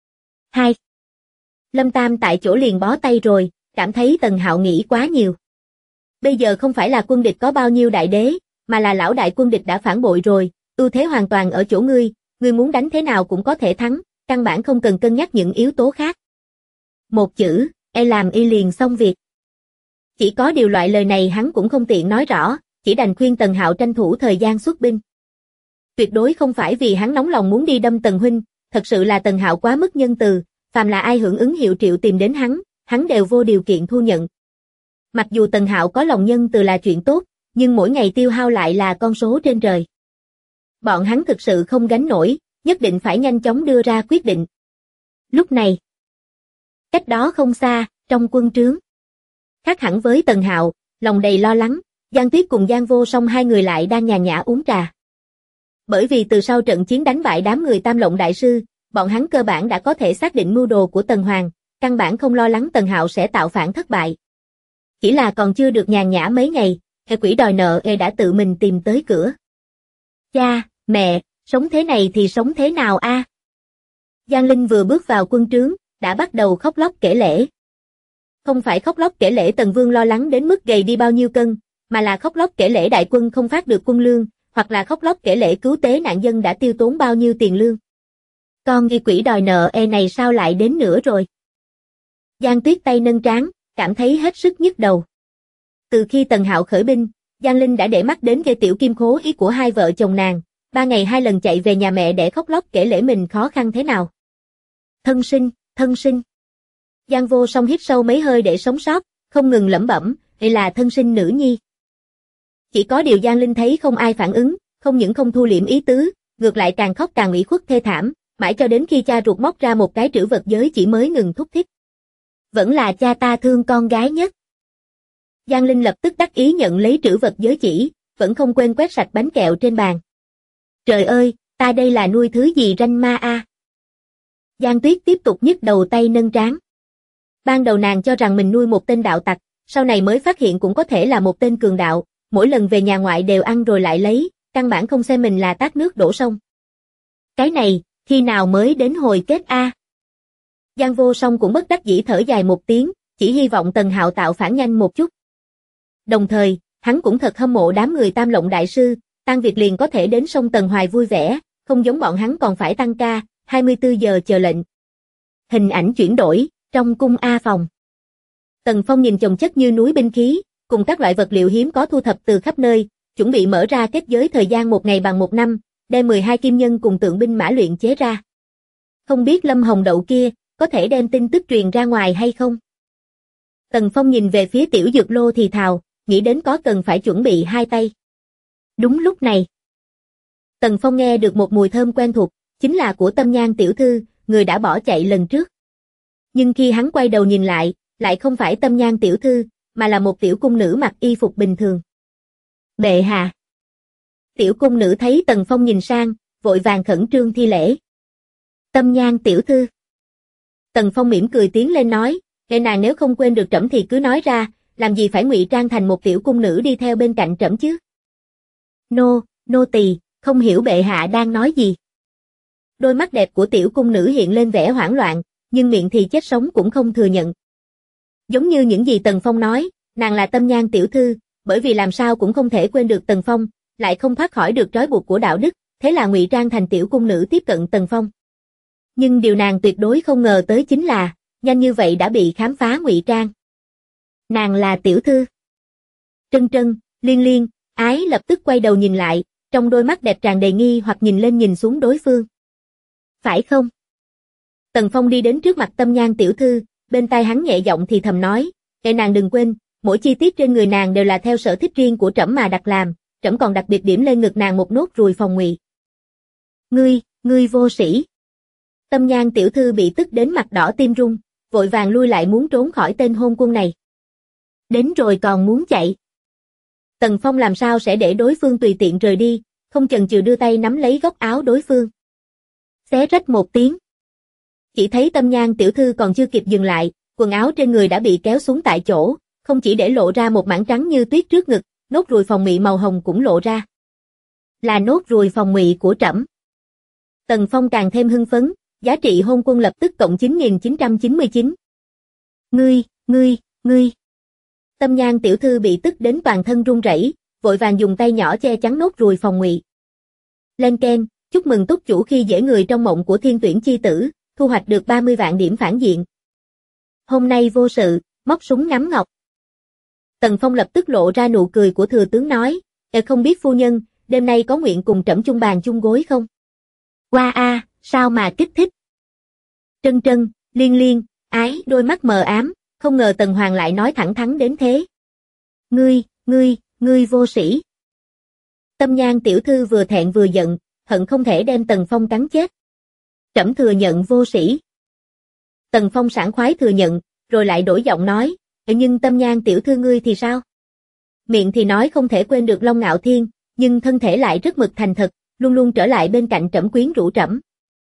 2. Lâm Tam tại chỗ liền bó tay rồi, cảm thấy Tần Hạo nghĩ quá nhiều. Bây giờ không phải là quân địch có bao nhiêu đại đế, mà là lão đại quân địch đã phản bội rồi, ưu thế hoàn toàn ở chỗ ngươi muốn đánh thế nào cũng có thể thắng, căn bản không cần cân nhắc những yếu tố khác. Một chữ, làm y liền xong việc. Chỉ có điều loại lời này hắn cũng không tiện nói rõ, chỉ đành khuyên Tần Hạo tranh thủ thời gian xuất binh. Tuyệt đối không phải vì hắn nóng lòng muốn đi đâm Tần huynh, thật sự là Tần Hạo quá mức nhân từ, phàm là ai hưởng ứng hiệu triệu tìm đến hắn đều vô điều kiện thu nhận. Mặc dù Tần Hạo có lòng nhân từ là chuyện tốt, nhưng mỗi ngày tiêu hao lại là con số trên trời. Bọn hắn thực sự không gánh nổi, nhất định phải nhanh chóng đưa ra quyết định. Lúc này, cách đó không xa, trong quân trướng. Khác hẳn với Tần Hạo, lòng đầy lo lắng, Giang Tuyết cùng Giang Vô Song hai người lại đang nhàn nhã uống trà. Bởi vì từ sau trận chiến đánh bại đám người Tam Lộng đại sư, bọn hắn cơ bản đã có thể xác định mưu đồ của Tần Hoàng, căn bản không lo lắng Tần Hạo sẽ tạo phản thất bại. Chỉ là còn chưa được nhàn nhã mấy ngày, quỷ đòi nợ đã tự mình tìm tới cửa. Cha, mẹ, sống thế này thì sống thế nào a? Giang Linh vừa bước vào quân trướng, đã bắt đầu khóc lóc kể lể. Không phải khóc lóc kể lể Tần Vương lo lắng đến mức gầy đi bao nhiêu cân, mà là khóc lóc kể lể đại quân không phát được quân lương, hoặc là khóc lóc kể lể cứu tế nạn dân đã tiêu tốn bao nhiêu tiền lương. Con nghi quỷ đòi nợ này sao lại đến nữa rồi? Giang Tuyết tay nâng trán, cảm thấy hết sức nhức đầu. Từ khi Tần Hạo khởi binh, Giang Linh đã để mắt đến gây tiểu kim khố ý của hai vợ chồng nàng, 3 ngày 2 lần chạy về nhà mẹ để khóc lóc kể lể mình khó khăn thế nào. Thân sinh, thân sinh. Giang Vô Song hít sâu mấy hơi để sống sót, không ngừng lẩm bẩm, đây là thân sinh nữ nhi. Chỉ có điều Giang Linh thấy không ai phản ứng, không những không thu liễm ý tứ, ngược lại càng khóc càng ủy khuất thê thảm, mãi cho đến khi cha ruột móc ra một cái trữ vật giới chỉ mới ngừng thúc thích. Vẫn là cha ta thương con gái nhất. Giang Linh lập tức đắc ý nhận lấy trữ vật giới chỉ, vẫn không quên quét sạch bánh kẹo trên bàn. Trời ơi, ta đây là nuôi thứ gì ranh ma a? Giang Tuyết tiếp tục nhức đầu tay nâng trán. Ban đầu nàng cho rằng mình nuôi một tên đạo tặc, sau này mới phát hiện cũng có thể là một tên cường đạo, mỗi lần về nhà ngoại đều ăn rồi lại lấy, căn bản không xem mình là tát nước đổ sông. Cái này, khi nào mới đến hồi kết a? Giang Vô Song cũng bất đắc dĩ thở dài một tiếng, chỉ hy vọng Tần Hạo tạo phản nhanh một chút. Đồng thời, hắn cũng thật hâm mộ đám người Tam Lộng đại sư, tan việc liền có thể đến sông Tần Hoài vui vẻ, không giống bọn hắn còn phải tăng ca, 24 giờ chờ lệnh. Hình ảnh chuyển đổi, trong cung A phòng. Tần Phong nhìn chồng chất như núi binh khí, cùng các loại vật liệu hiếm có thu thập từ khắp nơi, chuẩn bị mở ra kết giới thời gian 1 ngày bằng 1 năm, đem 12 kim nhân cùng tượng binh mã luyện chế ra. Không biết Lâm Hồng Đậu kia, có thể đem tin tức truyền ra ngoài hay không? Tần Phong nhìn về phía Tiểu Dược Lô thì thào, nghĩ đến có cần phải chuẩn bị 2 tay. Đúng lúc này, Tần Phong nghe được một mùi thơm quen thuộc, chính là của Tâm Nhan tiểu thư, người đã bỏ chạy lần trước. Nhưng khi hắn quay đầu nhìn lại không phải Tâm Nhan tiểu thư, mà là một tiểu cung nữ mặc y phục bình thường. Bệ hạ. Tiểu cung nữ thấy Tần Phong nhìn sang, vội vàng khẩn trương thi lễ. Tâm Nhan tiểu thư. Tần Phong mỉm cười tiến lên nói, "Kệ nàng nếu không quên được trẫm thì cứ nói ra, làm gì phải ngụy trang thành một tiểu cung nữ đi theo bên cạnh trẫm chứ?" Nô tỳ, không hiểu bệ hạ đang nói gì. Đôi mắt đẹp của tiểu cung nữ hiện lên vẻ hoảng loạn, nhưng miệng thì chết sống cũng không thừa nhận. Giống như những gì Tần Phong nói, nàng là Tâm Nhan tiểu thư, bởi vì làm sao cũng không thể quên được Tần Phong, lại không thoát khỏi được trói buộc của đạo đức, thế là ngụy trang thành tiểu cung nữ tiếp cận Tần Phong. Nhưng điều nàng tuyệt đối không ngờ tới chính là, nhanh như vậy đã bị khám phá ngụy trang. Nàng là tiểu thư. Trân Trân, Liên Liên, Ái lập tức quay đầu nhìn lại, trong đôi mắt đẹp tràn đầy nghi hoặc nhìn lên nhìn xuống đối phương. Phải không? Tần Phong đi đến trước mặt Tâm Nhan tiểu thư, bên tai hắn nhẹ giọng thì thầm nói, "Kệ nàng đừng quên, mỗi chi tiết trên người nàng đều là theo sở thích riêng của trẫm mà đặt làm, trẫm còn đặc biệt điểm lên ngực nàng một nốt ruồi phòng ngụy." Ngươi vô sĩ. Tâm Nhan tiểu thư bị tức đến mặt đỏ tim run, vội vàng lui lại muốn trốn khỏi tên hôn quân này. Đến rồi còn muốn chạy. Tần Phong làm sao sẽ để đối phương tùy tiện rời đi, không chần chừ đưa tay nắm lấy góc áo đối phương. Xé rách một tiếng. Chỉ thấy Tâm Nhan tiểu thư còn chưa kịp dừng lại, quần áo trên người đã bị kéo xuống tại chỗ, không chỉ để lộ ra một mảng trắng như tuyết trước ngực, nốt ruồi phòng mị màu hồng cũng lộ ra. Là nốt ruồi phòng mị của trẫm. Tần Phong càng thêm hưng phấn, giá trị hôn quân lập tức cộng 9.999. Ngươi. Tâm Nhan tiểu thư bị tức đến toàn thân run rẩy, vội vàng dùng tay nhỏ che chắn nốt ruồi phòng ngụy. Lên keng, chúc mừng túc chủ khi dễ người trong mộng của thiên tuyển chi tử, thu hoạch được 30 vạn điểm phản diện. Hôm nay vô sự, móc súng ngắm ngọc. Tần Phong lập tức lộ ra nụ cười của thừa tướng nói, không biết phu nhân, đêm nay có nguyện cùng trẫm chung bàn chung gối không? Qua a, sao mà kích thích. Trân Trân, Liên Liên, Ái đôi mắt mờ ám, không ngờ Tần Hoàng lại nói thẳng thắn đến thế. Ngươi vô sĩ. Tâm Nhan tiểu thư vừa thẹn vừa giận, hận không thể đem Tần Phong cắn chết. Trẫm thừa nhận vô sĩ. Tần Phong sảng khoái thừa nhận, rồi lại đổi giọng nói, nhưng Tâm Nhan tiểu thư ngươi thì sao? Miệng thì nói không thể quên được Long Ngạo Thiên, nhưng thân thể lại rất mực thành thật, luôn luôn trở lại bên cạnh trẫm quyến rũ trẫm.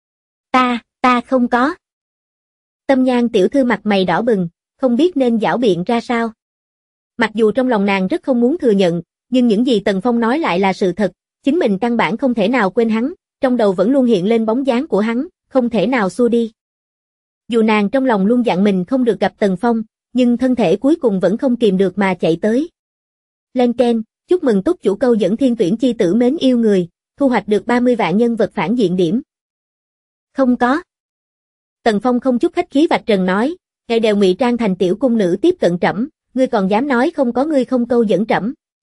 Ta không có. Tâm Nhan tiểu thư mặt mày đỏ bừng, không biết nên giảo biện ra sao. Mặc dù trong lòng nàng rất không muốn thừa nhận, nhưng những gì Tần Phong nói lại là sự thật, chính mình căn bản không thể nào quên hắn, trong đầu vẫn luôn hiện lên bóng dáng của hắn, không thể nào xua đi. Dù nàng trong lòng luôn dặn mình không được gặp Tần Phong, nhưng thân thể cuối cùng vẫn không kìm được mà chạy tới. Lên keng, chúc mừng túc chủ câu dẫn thiên tuyển chi tử mến yêu người, thu hoạch được 30 vạn nhân vật phản diện điểm. Không có. Tần Phong không chút khách khí vạch trần nói, ngài đều ngụy trang thành tiểu cung nữ tiếp cận trẫm, ngươi còn dám nói không có ngươi không câu dẫn trẫm.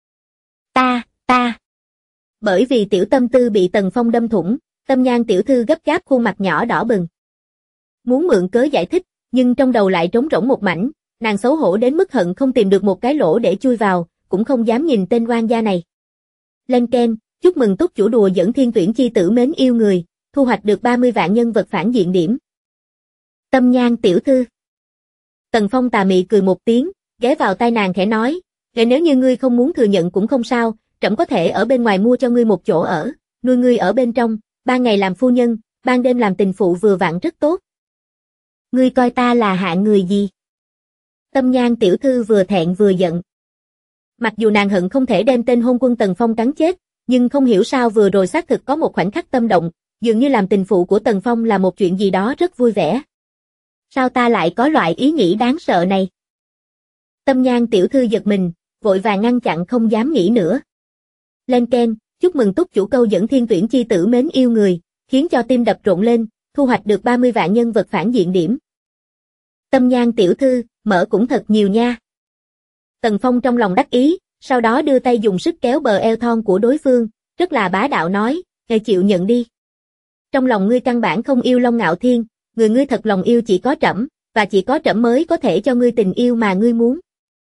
Ta. Bởi vì tiểu tâm tư bị Tần Phong đâm thủng, Tâm Nhan tiểu thư gấp gáp khuôn mặt nhỏ đỏ bừng. Muốn mượn cớ giải thích, nhưng trong đầu lại trống rỗng một mảnh, nàng xấu hổ đến mức hận không tìm được một cái lỗ để chui vào, cũng không dám nhìn tên oan gia này. Lên keng, chúc mừng túc chủ đùa dẫn thiên tuyển chi tử mến yêu người, thu hoạch được 30 vạn nhân vật phản diện điểm. Tâm Nhan tiểu thư. Tần Phong tà mị cười một tiếng, ghé vào tai nàng khẽ nói, nếu như ngươi không muốn thừa nhận cũng không sao, trẫm có thể ở bên ngoài mua cho ngươi một chỗ ở, nuôi ngươi ở bên trong, ban ngày làm phu nhân, ban đêm làm tình phụ vừa vặn rất tốt. Ngươi coi ta là hạng người gì? Tâm Nhan tiểu thư vừa thẹn vừa giận. Mặc dù nàng hận không thể đem tên hôn quân Tần Phong cắn chết, nhưng không hiểu sao vừa rồi xác thực có một khoảnh khắc tâm động, dường như làm tình phụ của Tần Phong là một chuyện gì đó rất vui vẻ. Sao ta lại có loại ý nghĩ đáng sợ này? Tâm Nhan tiểu thư giật mình, vội vàng ngăn chặn không dám nghĩ nữa. Lên keng, chúc mừng túc chủ câu dẫn thiên tuyển chi tử mến yêu người, khiến cho tim đập rộn lên, thu hoạch được 30 vạn nhân vật phản diện điểm. Tâm Nhan tiểu thư, mở cũng thật nhiều nha. Tần Phong trong lòng đắc ý, sau đó đưa tay dùng sức kéo bờ eo thon của đối phương, rất là bá đạo nói, ngài chịu nhận đi. Trong lòng ngươi căn bản không yêu Long Ngạo Thiên, người ngươi thật lòng yêu chỉ có trẫm, và chỉ có trẫm mới có thể cho ngươi tình yêu mà ngươi muốn.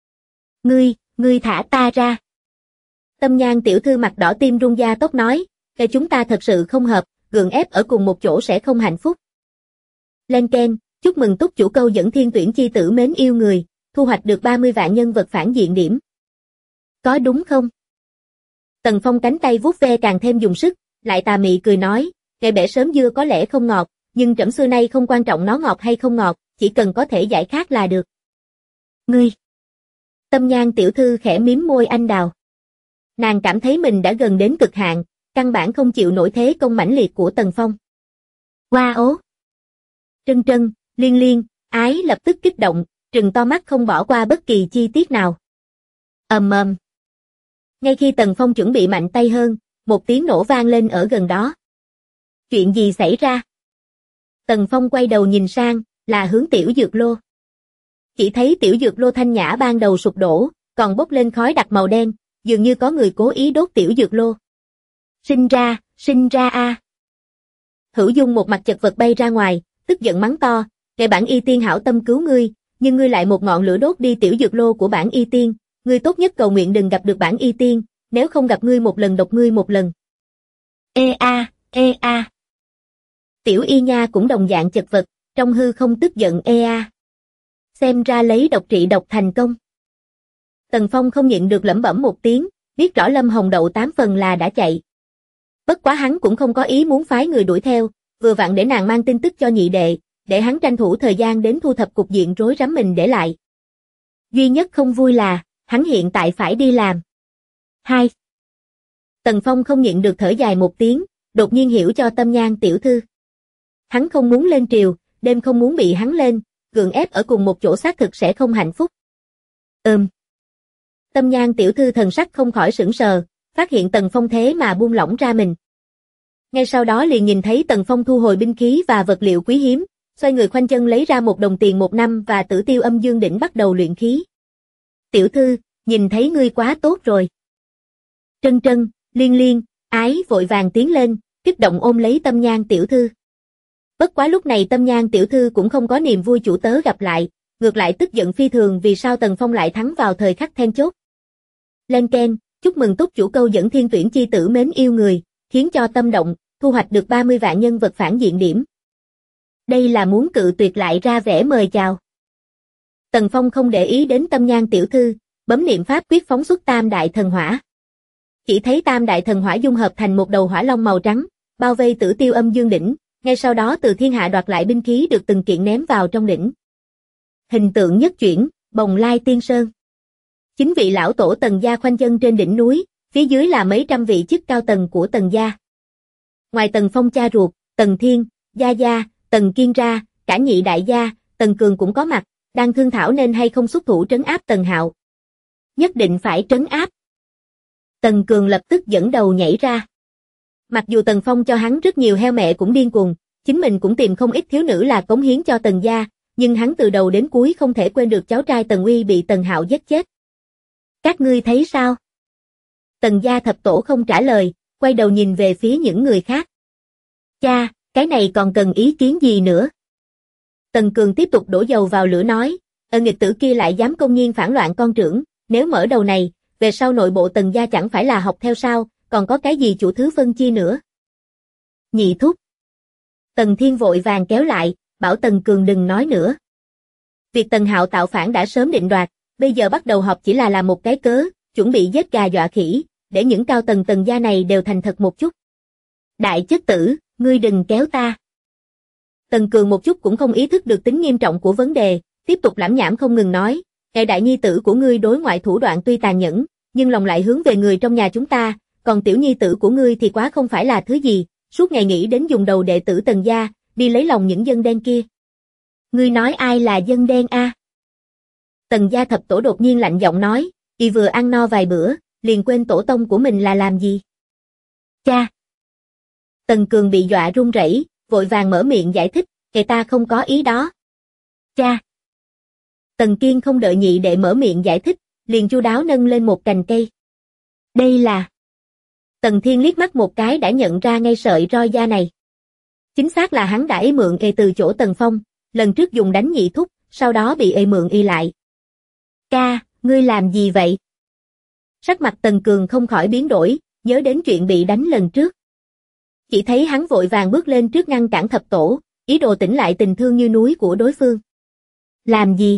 Ngươi thả ta ra. Tâm Nhan tiểu thư mặt đỏ tim run da tóc nói, chúng ta thật sự không hợp, gượng ép ở cùng một chỗ sẽ không hạnh phúc. Lên keng, chúc mừng túc chủ câu dẫn thiên tuyển chi tử mến yêu người, thu hoạch được 30 vạn nhân vật phản diện điểm. Có đúng không? Tần Phong cánh tay vuốt ve càng thêm dùng sức, lại tà mị cười nói, ngày bẻ sớm dưa có lẽ không ngọt, nhưng trẫm xưa nay không quan trọng nó ngọt hay không ngọt, chỉ cần có thể giải khát là được. Ngươi! Tâm Nhan tiểu thư khẽ mím môi anh đào. Nàng cảm thấy mình đã gần đến cực hạn, căn bản không chịu nổi thế công mãnh liệt của Tần Phong. Wow! Trân Trân, Liên Liên, Ái lập tức kích động, trừng to mắt không bỏ qua bất kỳ chi tiết nào. Ầm. Ngay khi Tần Phong chuẩn bị mạnh tay hơn, một tiếng nổ vang lên ở gần đó. Chuyện gì xảy ra? Tần Phong quay đầu nhìn sang, là hướng tiểu dược lô. Chỉ thấy tiểu dược lô thanh nhã ban đầu sụp đổ, còn bốc lên khói đặc màu đen, dường như có người cố ý đốt tiểu dược lô. Sinh ra a. Hữu Dung một mặt chật vật bay ra ngoài, tức giận mắng to, "Kẻ bản y tiên hảo tâm cứu ngươi, nhưng ngươi lại một ngọn lửa đốt đi tiểu dược lô của bản y tiên, ngươi tốt nhất cầu nguyện đừng gặp được bản y tiên, nếu không gặp ngươi một lần độc ngươi một lần." Ê a. Tiểu y nha cũng đồng dạng chật vật, trong hư không tức giận ê a. Xem ra lấy độc trị độc thành công. Tần Phong không nhịn được lẩm bẩm một tiếng, biết rõ Lâm Hồng Đậu 8 phần là đã chạy. Bất quá hắn cũng không có ý muốn phái người đuổi theo, vừa vặn để nàng mang tin tức cho nhị đệ, để hắn tranh thủ thời gian đến thu thập cục diện rối rắm mình để lại. Duy nhất không vui là, hắn hiện tại phải đi làm. 2. Tần Phong không nhịn được thở dài một tiếng, đột nhiên hiểu cho Tâm Nhan tiểu thư. Hắn không muốn lên triều, đêm không muốn bị hắn lên, gượng ép ở cùng một chỗ xác thực sẽ không hạnh phúc. Tâm Nhan tiểu thư thần sắc không khỏi sững sờ, phát hiện Tần Phong thế mà buông lỏng ra mình. Ngay sau đó liền nhìn thấy Tần Phong thu hồi binh khí và vật liệu quý hiếm, xoay người khoanh chân lấy ra 1 đồng tiền 1 năm và Tử Tiêu Âm Dương Đỉnh bắt đầu luyện khí. "Tiểu thư, nhìn thấy ngươi quá tốt rồi." Trân Trân, Liên Liên, Ái vội vàng tiến lên, kích động ôm lấy Tâm Nhan tiểu thư. Bất quá lúc này Tâm Nhan tiểu thư cũng không có niềm vui chủ tớ gặp lại, ngược lại tức giận phi thường vì sao Tần Phong lại thắng vào thời khắc then chốt. Lên keng, chúc mừng túc chủ câu dẫn thiên tuyển chi tử mến yêu người, khiến cho tâm động, thu hoạch được 30 vạn nhân vật phản diện điểm. Đây là muốn cự tuyệt lại ra vẻ mời chào. Tần Phong không để ý đến Tâm Nhan tiểu thư, bấm niệm pháp quyết phóng xuất Tam Đại Thần Hỏa. Chỉ thấy Tam Đại Thần Hỏa dung hợp thành một đầu hỏa long màu trắng, bao vây Tử Tiêu Âm Dương Đỉnh, ngay sau đó từ thiên hạ đoạt lại binh khí được từng kiện ném vào trong đỉnh. Hình tượng nhất chuyển, Bồng Lai Tiên Sơn. 9 vị lão tổ Tần gia khoanh chân trên đỉnh núi, phía dưới là mấy trăm vị chức cao tầng của Tần gia. Ngoài Tần Phong cha ruột, Tần Thiên, Gia Gia, Tần Kiên ra, cả nhị đại gia, Tần Cường cũng có mặt, đang thương thảo nên hay không xuất thủ trấn áp Tần Hạo. Nhất định phải trấn áp. Tần Cường lập tức dẫn đầu nhảy ra. Mặc dù Tần Phong cho hắn rất nhiều heo mẹ cũng điên cuồng, chính mình cũng tìm không ít thiếu nữ là cống hiến cho Tần gia, nhưng hắn từ đầu đến cuối không thể quên được cháu trai Tần Uy bị Tần Hạo giết chết. Các ngươi thấy sao? Tần gia thập tổ không trả lời, quay đầu nhìn về phía những người khác. Cha, cái này còn cần ý kiến gì nữa? Tần Cường tiếp tục đổ dầu vào lửa nói, nghịch tử kia lại dám công nhiên phản loạn con trưởng, nếu mở đầu này, về sau nội bộ Tần gia chẳng phải là học theo sao, còn có cái gì chủ thứ phân chia nữa. Nhị thúc. Tần Thiên vội vàng kéo lại, bảo Tần Cường đừng nói nữa. Việc Tần Hạo tạo phản đã sớm định đoạt, bây giờ bắt đầu họp chỉ là làm một cái cớ, chuẩn bị giết gà dọa khỉ, để những cao tầng Tần gia này đều thành thật một chút. Đại chất tử, ngươi đừng kéo ta. Tần Cường một chút cũng không ý thức được tính nghiêm trọng của vấn đề, tiếp tục lảm nhảm không ngừng nói, "Kẻ đại nhi tử của ngươi đối ngoại thủ đoạn tuy tàn nhẫn, nhưng lòng lại hướng về người trong nhà chúng ta, còn tiểu nhi tử của ngươi thì quá không phải là thứ gì, suốt ngày nghĩ đến dùng đầu đệ tử Tần gia, đi lấy lòng những dân đen kia." Ngươi nói ai là dân đen a? Tần gia thập tổ đột nhiên lạnh giọng nói, "Y vừa ăn no vài bữa, liền quên tổ tông của mình là làm gì?" Cha! Tần Cường bị dọa run rẩy, vội vàng mở miệng giải thích, "Kẻ ta không có ý đó." Cha! Tần Kiên không đợi nhị đệ mở miệng giải thích, liền chu đáo nâng lên một cành cây. Đây là... Tần Thiên liếc mắt một cái đã nhận ra ngay sợi roi da này. Chính xác là hắn đã mượn từ chỗ Tần Phong, lần trước dùng đánh nhị thúc, sau đó bị mượn lại. Ca, ngươi làm gì vậy? Sắc mặt Tần Cường không khỏi biến đổi, nhớ đến chuyện bị đánh lần trước. Chỉ thấy hắn vội vàng bước lên trước ngăn cản thập tổ, ý đồ tỉnh lại tình thương như núi của đối phương. Làm gì?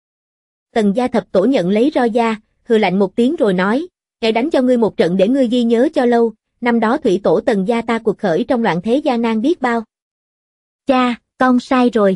Tần gia thập tổ nhận lấy roi da, hừ lạnh một tiếng rồi nói, "Kẻ đánh cho ngươi một trận để ngươi ghi nhớ cho lâu, năm đó thủy tổ Tần gia ta cuộc khởi trong loạn thế gian nan biết bao." Cha, con sai rồi.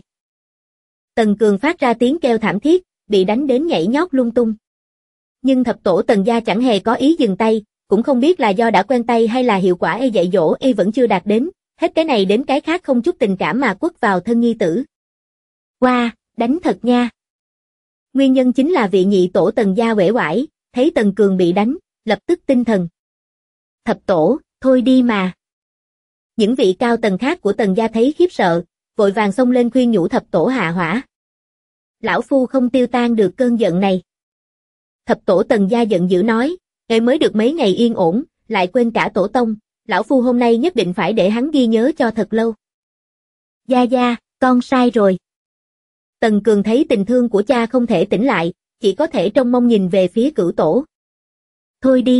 Tần Cường phát ra tiếng kêu thảm thiết, bị đánh đến nhảy nhót lung tung. Nhưng thập tổ Tần gia chẳng hề có ý dừng tay, cũng không biết là do đã quen tay hay là hiệu quả dạy dỗ vẫn chưa đạt đến, hết cái này đến cái khác không chút tình cảm mà quất vào thân nhi tử. Wow, đánh thật nha. Nguyên nhân chính là vị nhị tổ Tần gia uể oải, thấy Tần Cường bị đánh, lập tức tinh thần. Thập tổ, thôi đi mà. Những vị cao tầng khác của Tần gia thấy khiếp sợ, vội vàng xông lên khuyên nhủ thập tổ hạ hỏa. Lão phu không tiêu tan được cơn giận này. Thập tổ Tần gia giận dữ nói, "Ngài mới được mấy ngày yên ổn, lại quên cả tổ tông, lão phu hôm nay nhất định phải để hắn ghi nhớ cho thật lâu." Gia gia, con sai rồi. Tần Cường thấy tình thương của cha không thể tỉnh lại, chỉ có thể trông mong nhìn về phía Cửu tổ. Thôi đi.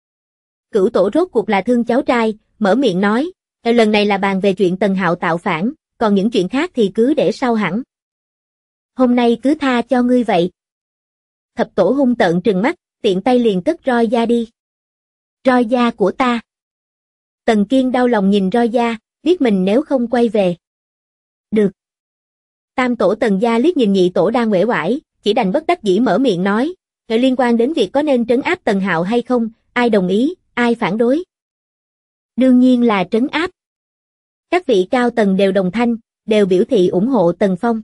Cửu tổ rốt cuộc là thương cháu trai, mở miệng nói, lần này là bàn về chuyện Tần Hạo tạo phản, còn những chuyện khác thì cứ để sau hẳn. Hôm nay cứ tha cho ngươi vậy. Thập tổ hung tợn trừng mắt, tiện tay liền cất roi da đi. Roi da của ta. Tần Kiên đau lòng nhìn roi da, biết mình nếu không quay về. Được. Tam tổ Tần gia liếc nhìn nhị tổ đang uể oải, chỉ đành bất đắc dĩ mở miệng nói, liên quan đến việc có nên trấn áp Tần Hạo hay không, ai đồng ý, ai phản đối. Đương nhiên là trấn áp. Các vị cao tầng đều đồng thanh, đều biểu thị ủng hộ Tần Phong.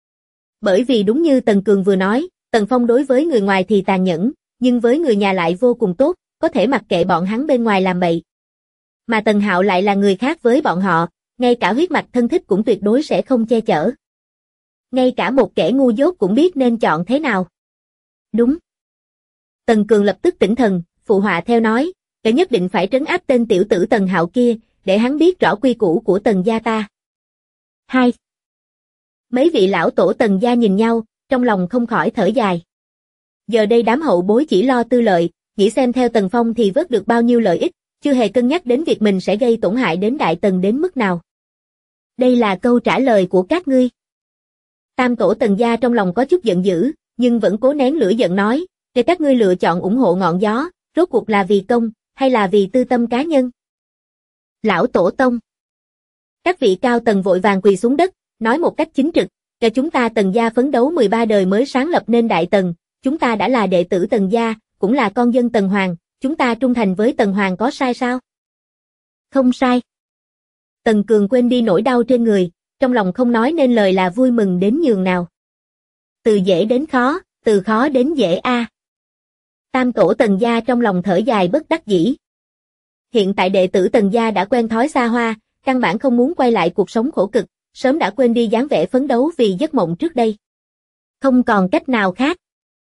Bởi vì đúng như Tần Cường vừa nói, Tần Phong đối với người ngoài thì tàn nhẫn, nhưng với người nhà lại vô cùng tốt, có thể mặc kệ bọn hắn bên ngoài làm bậy. Mà Tần Hạo lại là người khác với bọn họ, ngay cả huyết mạch thân thích cũng tuyệt đối sẽ không che chở. Ngay cả một kẻ ngu dốt cũng biết nên chọn thế nào. Đúng. Tần Cường lập tức tỉnh thần, phụ họa theo nói, "Kẻ nhất định phải trấn áp tên tiểu tử Tần Hạo kia, để hắn biết rõ quy củ của Tần gia ta." 2. Mấy vị lão tổ Tần gia nhìn nhau, trong lòng không khỏi thở dài. Giờ đây đám hậu bối chỉ lo tư lợi, nghĩ xem theo Tần Phong thì vớt được bao nhiêu lợi ích, chưa hề cân nhắc đến việc mình sẽ gây tổn hại đến Đại Tần đến mức nào. Đây là câu trả lời của các ngươi. Tam tổ Tần gia trong lòng có chút giận dữ, nhưng vẫn cố nén lửa giận nói, để các ngươi lựa chọn ủng hộ ngọn gió, rốt cuộc là vì công, hay là vì tư tâm cá nhân? Lão tổ tông. Các vị cao tầng vội vàng quỳ xuống đất, nói một cách chính trực, cho chúng ta Tần gia phấn đấu 13 đời mới sáng lập nên Đại Tần, chúng ta đã là đệ tử Tần gia, cũng là con dân Tần Hoàng, chúng ta trung thành với Tần Hoàng có sai sao? Không sai. Tần Cường quên đi nỗi đau trên người, trong lòng không nói nên lời là vui mừng đến nhường nào. Từ dễ đến khó, từ khó đến dễ a. Tam tổ Tần gia trong lòng thở dài bất đắc dĩ. Hiện tại đệ tử Tần gia đã quen thói xa hoa, căn bản không muốn quay lại cuộc sống khổ cực, sớm đã quên đi dáng vẻ phấn đấu vì giấc mộng trước đây. Không còn cách nào khác.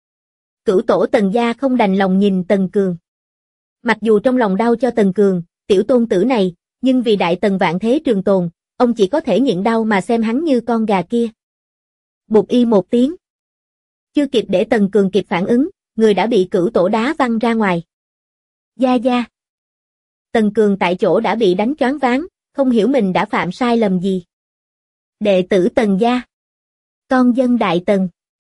Cửu tổ Tần gia không đành lòng nhìn Tần Cường. Mặc dù trong lòng đau cho Tần Cường, tiểu tôn tử này, nhưng vì Đại Tần vạn thế trường tồn, ông chỉ có thể nhịn đau mà xem hắn như con gà kia. Bụp y một tiếng. Chưa kịp để Tần Cường kịp phản ứng, người đã bị cửu tổ đá văng ra ngoài. Gia gia. Tần Cường tại chỗ đã bị đánh choáng váng, không hiểu mình đã phạm sai lầm gì. Đệ tử Tần gia. Con dân Đại Tần.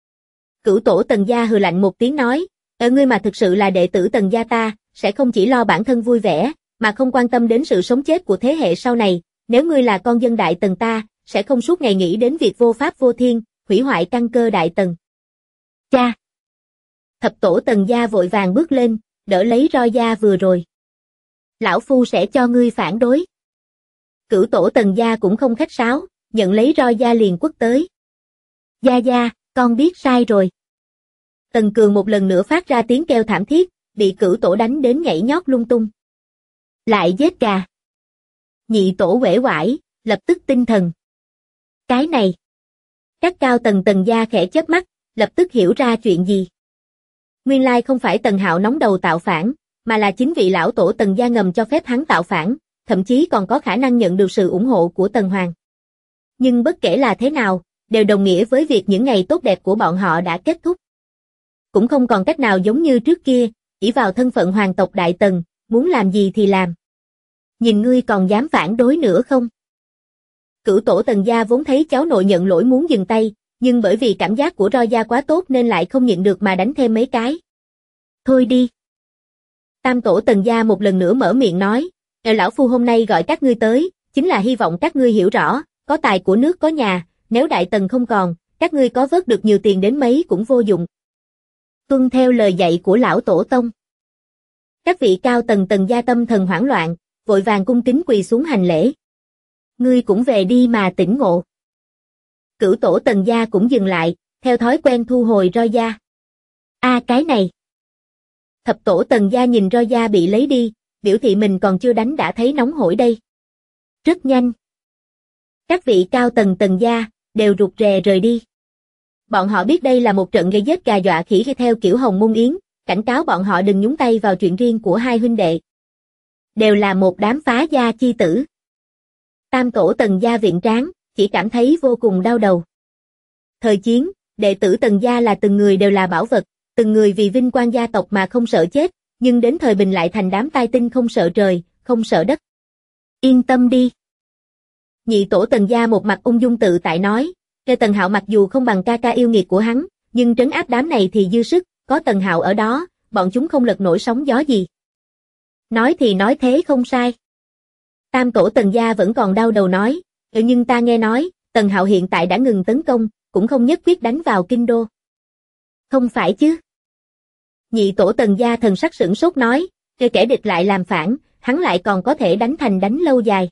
Cửu tổ Tần gia hừ lạnh một tiếng nói, ngươi mà thực sự là đệ tử Tần gia ta, sẽ không chỉ lo bản thân vui vẻ, mà không quan tâm đến sự sống chết của thế hệ sau này, nếu ngươi là con dân Đại Tần ta, sẽ không suốt ngày nghĩ đến việc vô pháp vô thiên, hủy hoại căn cơ Đại Tần. Cha! Thập tổ Tần gia vội vàng bước lên, đỡ lấy roi da vừa rồi. Lão phu sẽ cho ngươi phản đối. Cửu tổ Tần gia cũng không khách sáo, nhận lấy roi da liền quất tới. Gia gia, con biết sai rồi. Tần Cường một lần nữa phát ra tiếng kêu thảm thiết, bị cửu tổ đánh đến nhảy nhót lung tung. Lại giết gà. Nhị tổ uể oải, lập tức tinh thần. Cái này. Các cao tầng Tần gia khẽ chớp mắt, lập tức hiểu ra chuyện gì. Nguyên lai không phải Tần Hạo nóng đầu tạo phản, mà là chính vị lão tổ Tần gia ngầm cho phép hắn tạo phản, thậm chí còn có khả năng nhận được sự ủng hộ của Tần Hoàng. Nhưng bất kể là thế nào, đều đồng nghĩa với việc những ngày tốt đẹp của bọn họ đã kết thúc. Cũng không còn cách nào giống như trước kia, ỷ vào thân phận hoàng tộc Đại Tần, muốn làm gì thì làm. Nhìn ngươi còn dám phản đối nữa không? Cửu tổ Tần gia vốn thấy cháu nội nhận lỗi muốn dừng tay, nhưng bởi vì cảm giác của Roi gia quá tốt nên lại không nhịn được mà đánh thêm mấy cái. Thôi đi. Tam tổ Tần gia một lần nữa mở miệng nói, lão phu hôm nay gọi các ngươi tới, chính là hy vọng các ngươi hiểu rõ, có tài của nước có nhà, nếu Đại Tần không còn, các ngươi có vớt được nhiều tiền đến mấy cũng vô dụng. Tuân theo lời dạy của lão tổ tông. Các vị cao tầng Tần gia tâm thần hoảng loạn, vội vàng cung kính quỳ xuống hành lễ. Ngươi cũng về đi mà tỉnh ngộ. Cửu tổ Tần gia cũng dừng lại, theo thói quen thu hồi Roi gia. Cái này. Thập tổ Tần gia nhìn Roi gia bị lấy đi, biểu thị mình còn chưa đánh đã thấy nóng hổi đây. Rất nhanh. Các vị cao tầng Tần gia đều rụt rè rời đi. Bọn họ biết đây là một trận gây giết gà dọa khỉ theo kiểu Hồng Môn Yến, cảnh cáo bọn họ đừng nhúng tay vào chuyện riêng của hai huynh đệ. Đều là một đám phá gia chi tử. Tam tổ Tần gia viện tráng, chỉ cảm thấy vô cùng đau đầu. Thời chiến, đệ tử Tần gia là từng người đều là bảo vật, từng người vì vinh quang gia tộc mà không sợ chết, nhưng đến thời bình lại thành đám tai tinh không sợ trời, không sợ đất. Yên tâm đi. Nhị tổ Tần gia một mặt ung dung tự tại nói, Tần Hạo mặc dù không bằng ca ca yêu nghiệt của hắn, nhưng trấn áp đám này thì dư sức, có Tần Hạo ở đó, bọn chúng không lật nổi sóng gió gì. Nói thì nói thế không sai. Tam tổ Tần gia vẫn còn đau đầu nói, nhưng ta nghe nói, Tần Hạo hiện tại đã ngừng tấn công, cũng không nhất quyết đánh vào kinh đô. Không phải chứ? Nhị tổ Tần gia thần sắc sửng sốt nói, kẻ địch lại làm phản, hắn lại còn có thể đánh thành đánh lâu dài.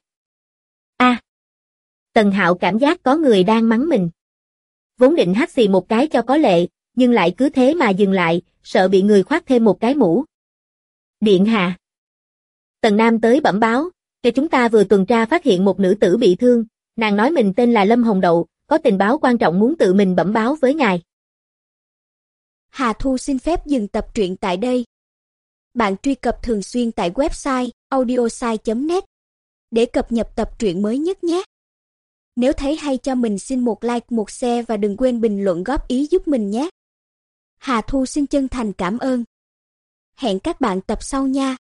Tần Hạo cảm giác có người đang mắng mình. Vốn định hắt xì một cái cho có lệ, nhưng lại cứ thế mà dừng lại, sợ bị người khoác thêm một cái mũ. Điện hạ. Tần Nam tới bẩm báo, chúng ta vừa tuần tra phát hiện một nữ tử bị thương, nàng nói mình tên là Lâm Hồng Đậu, có tình báo quan trọng muốn tự mình bẩm báo với ngài. Hà Thu xin phép dừng tập truyện tại đây. Bạn truy cập thường xuyên tại website audiosai.net để cập nhật tập truyện mới nhất nhé. Nếu thấy hay cho mình xin một like, một share và đừng quên bình luận góp ý giúp mình nhé. Hà Thu xin chân thành cảm ơn. Hẹn các bạn tập sau nha.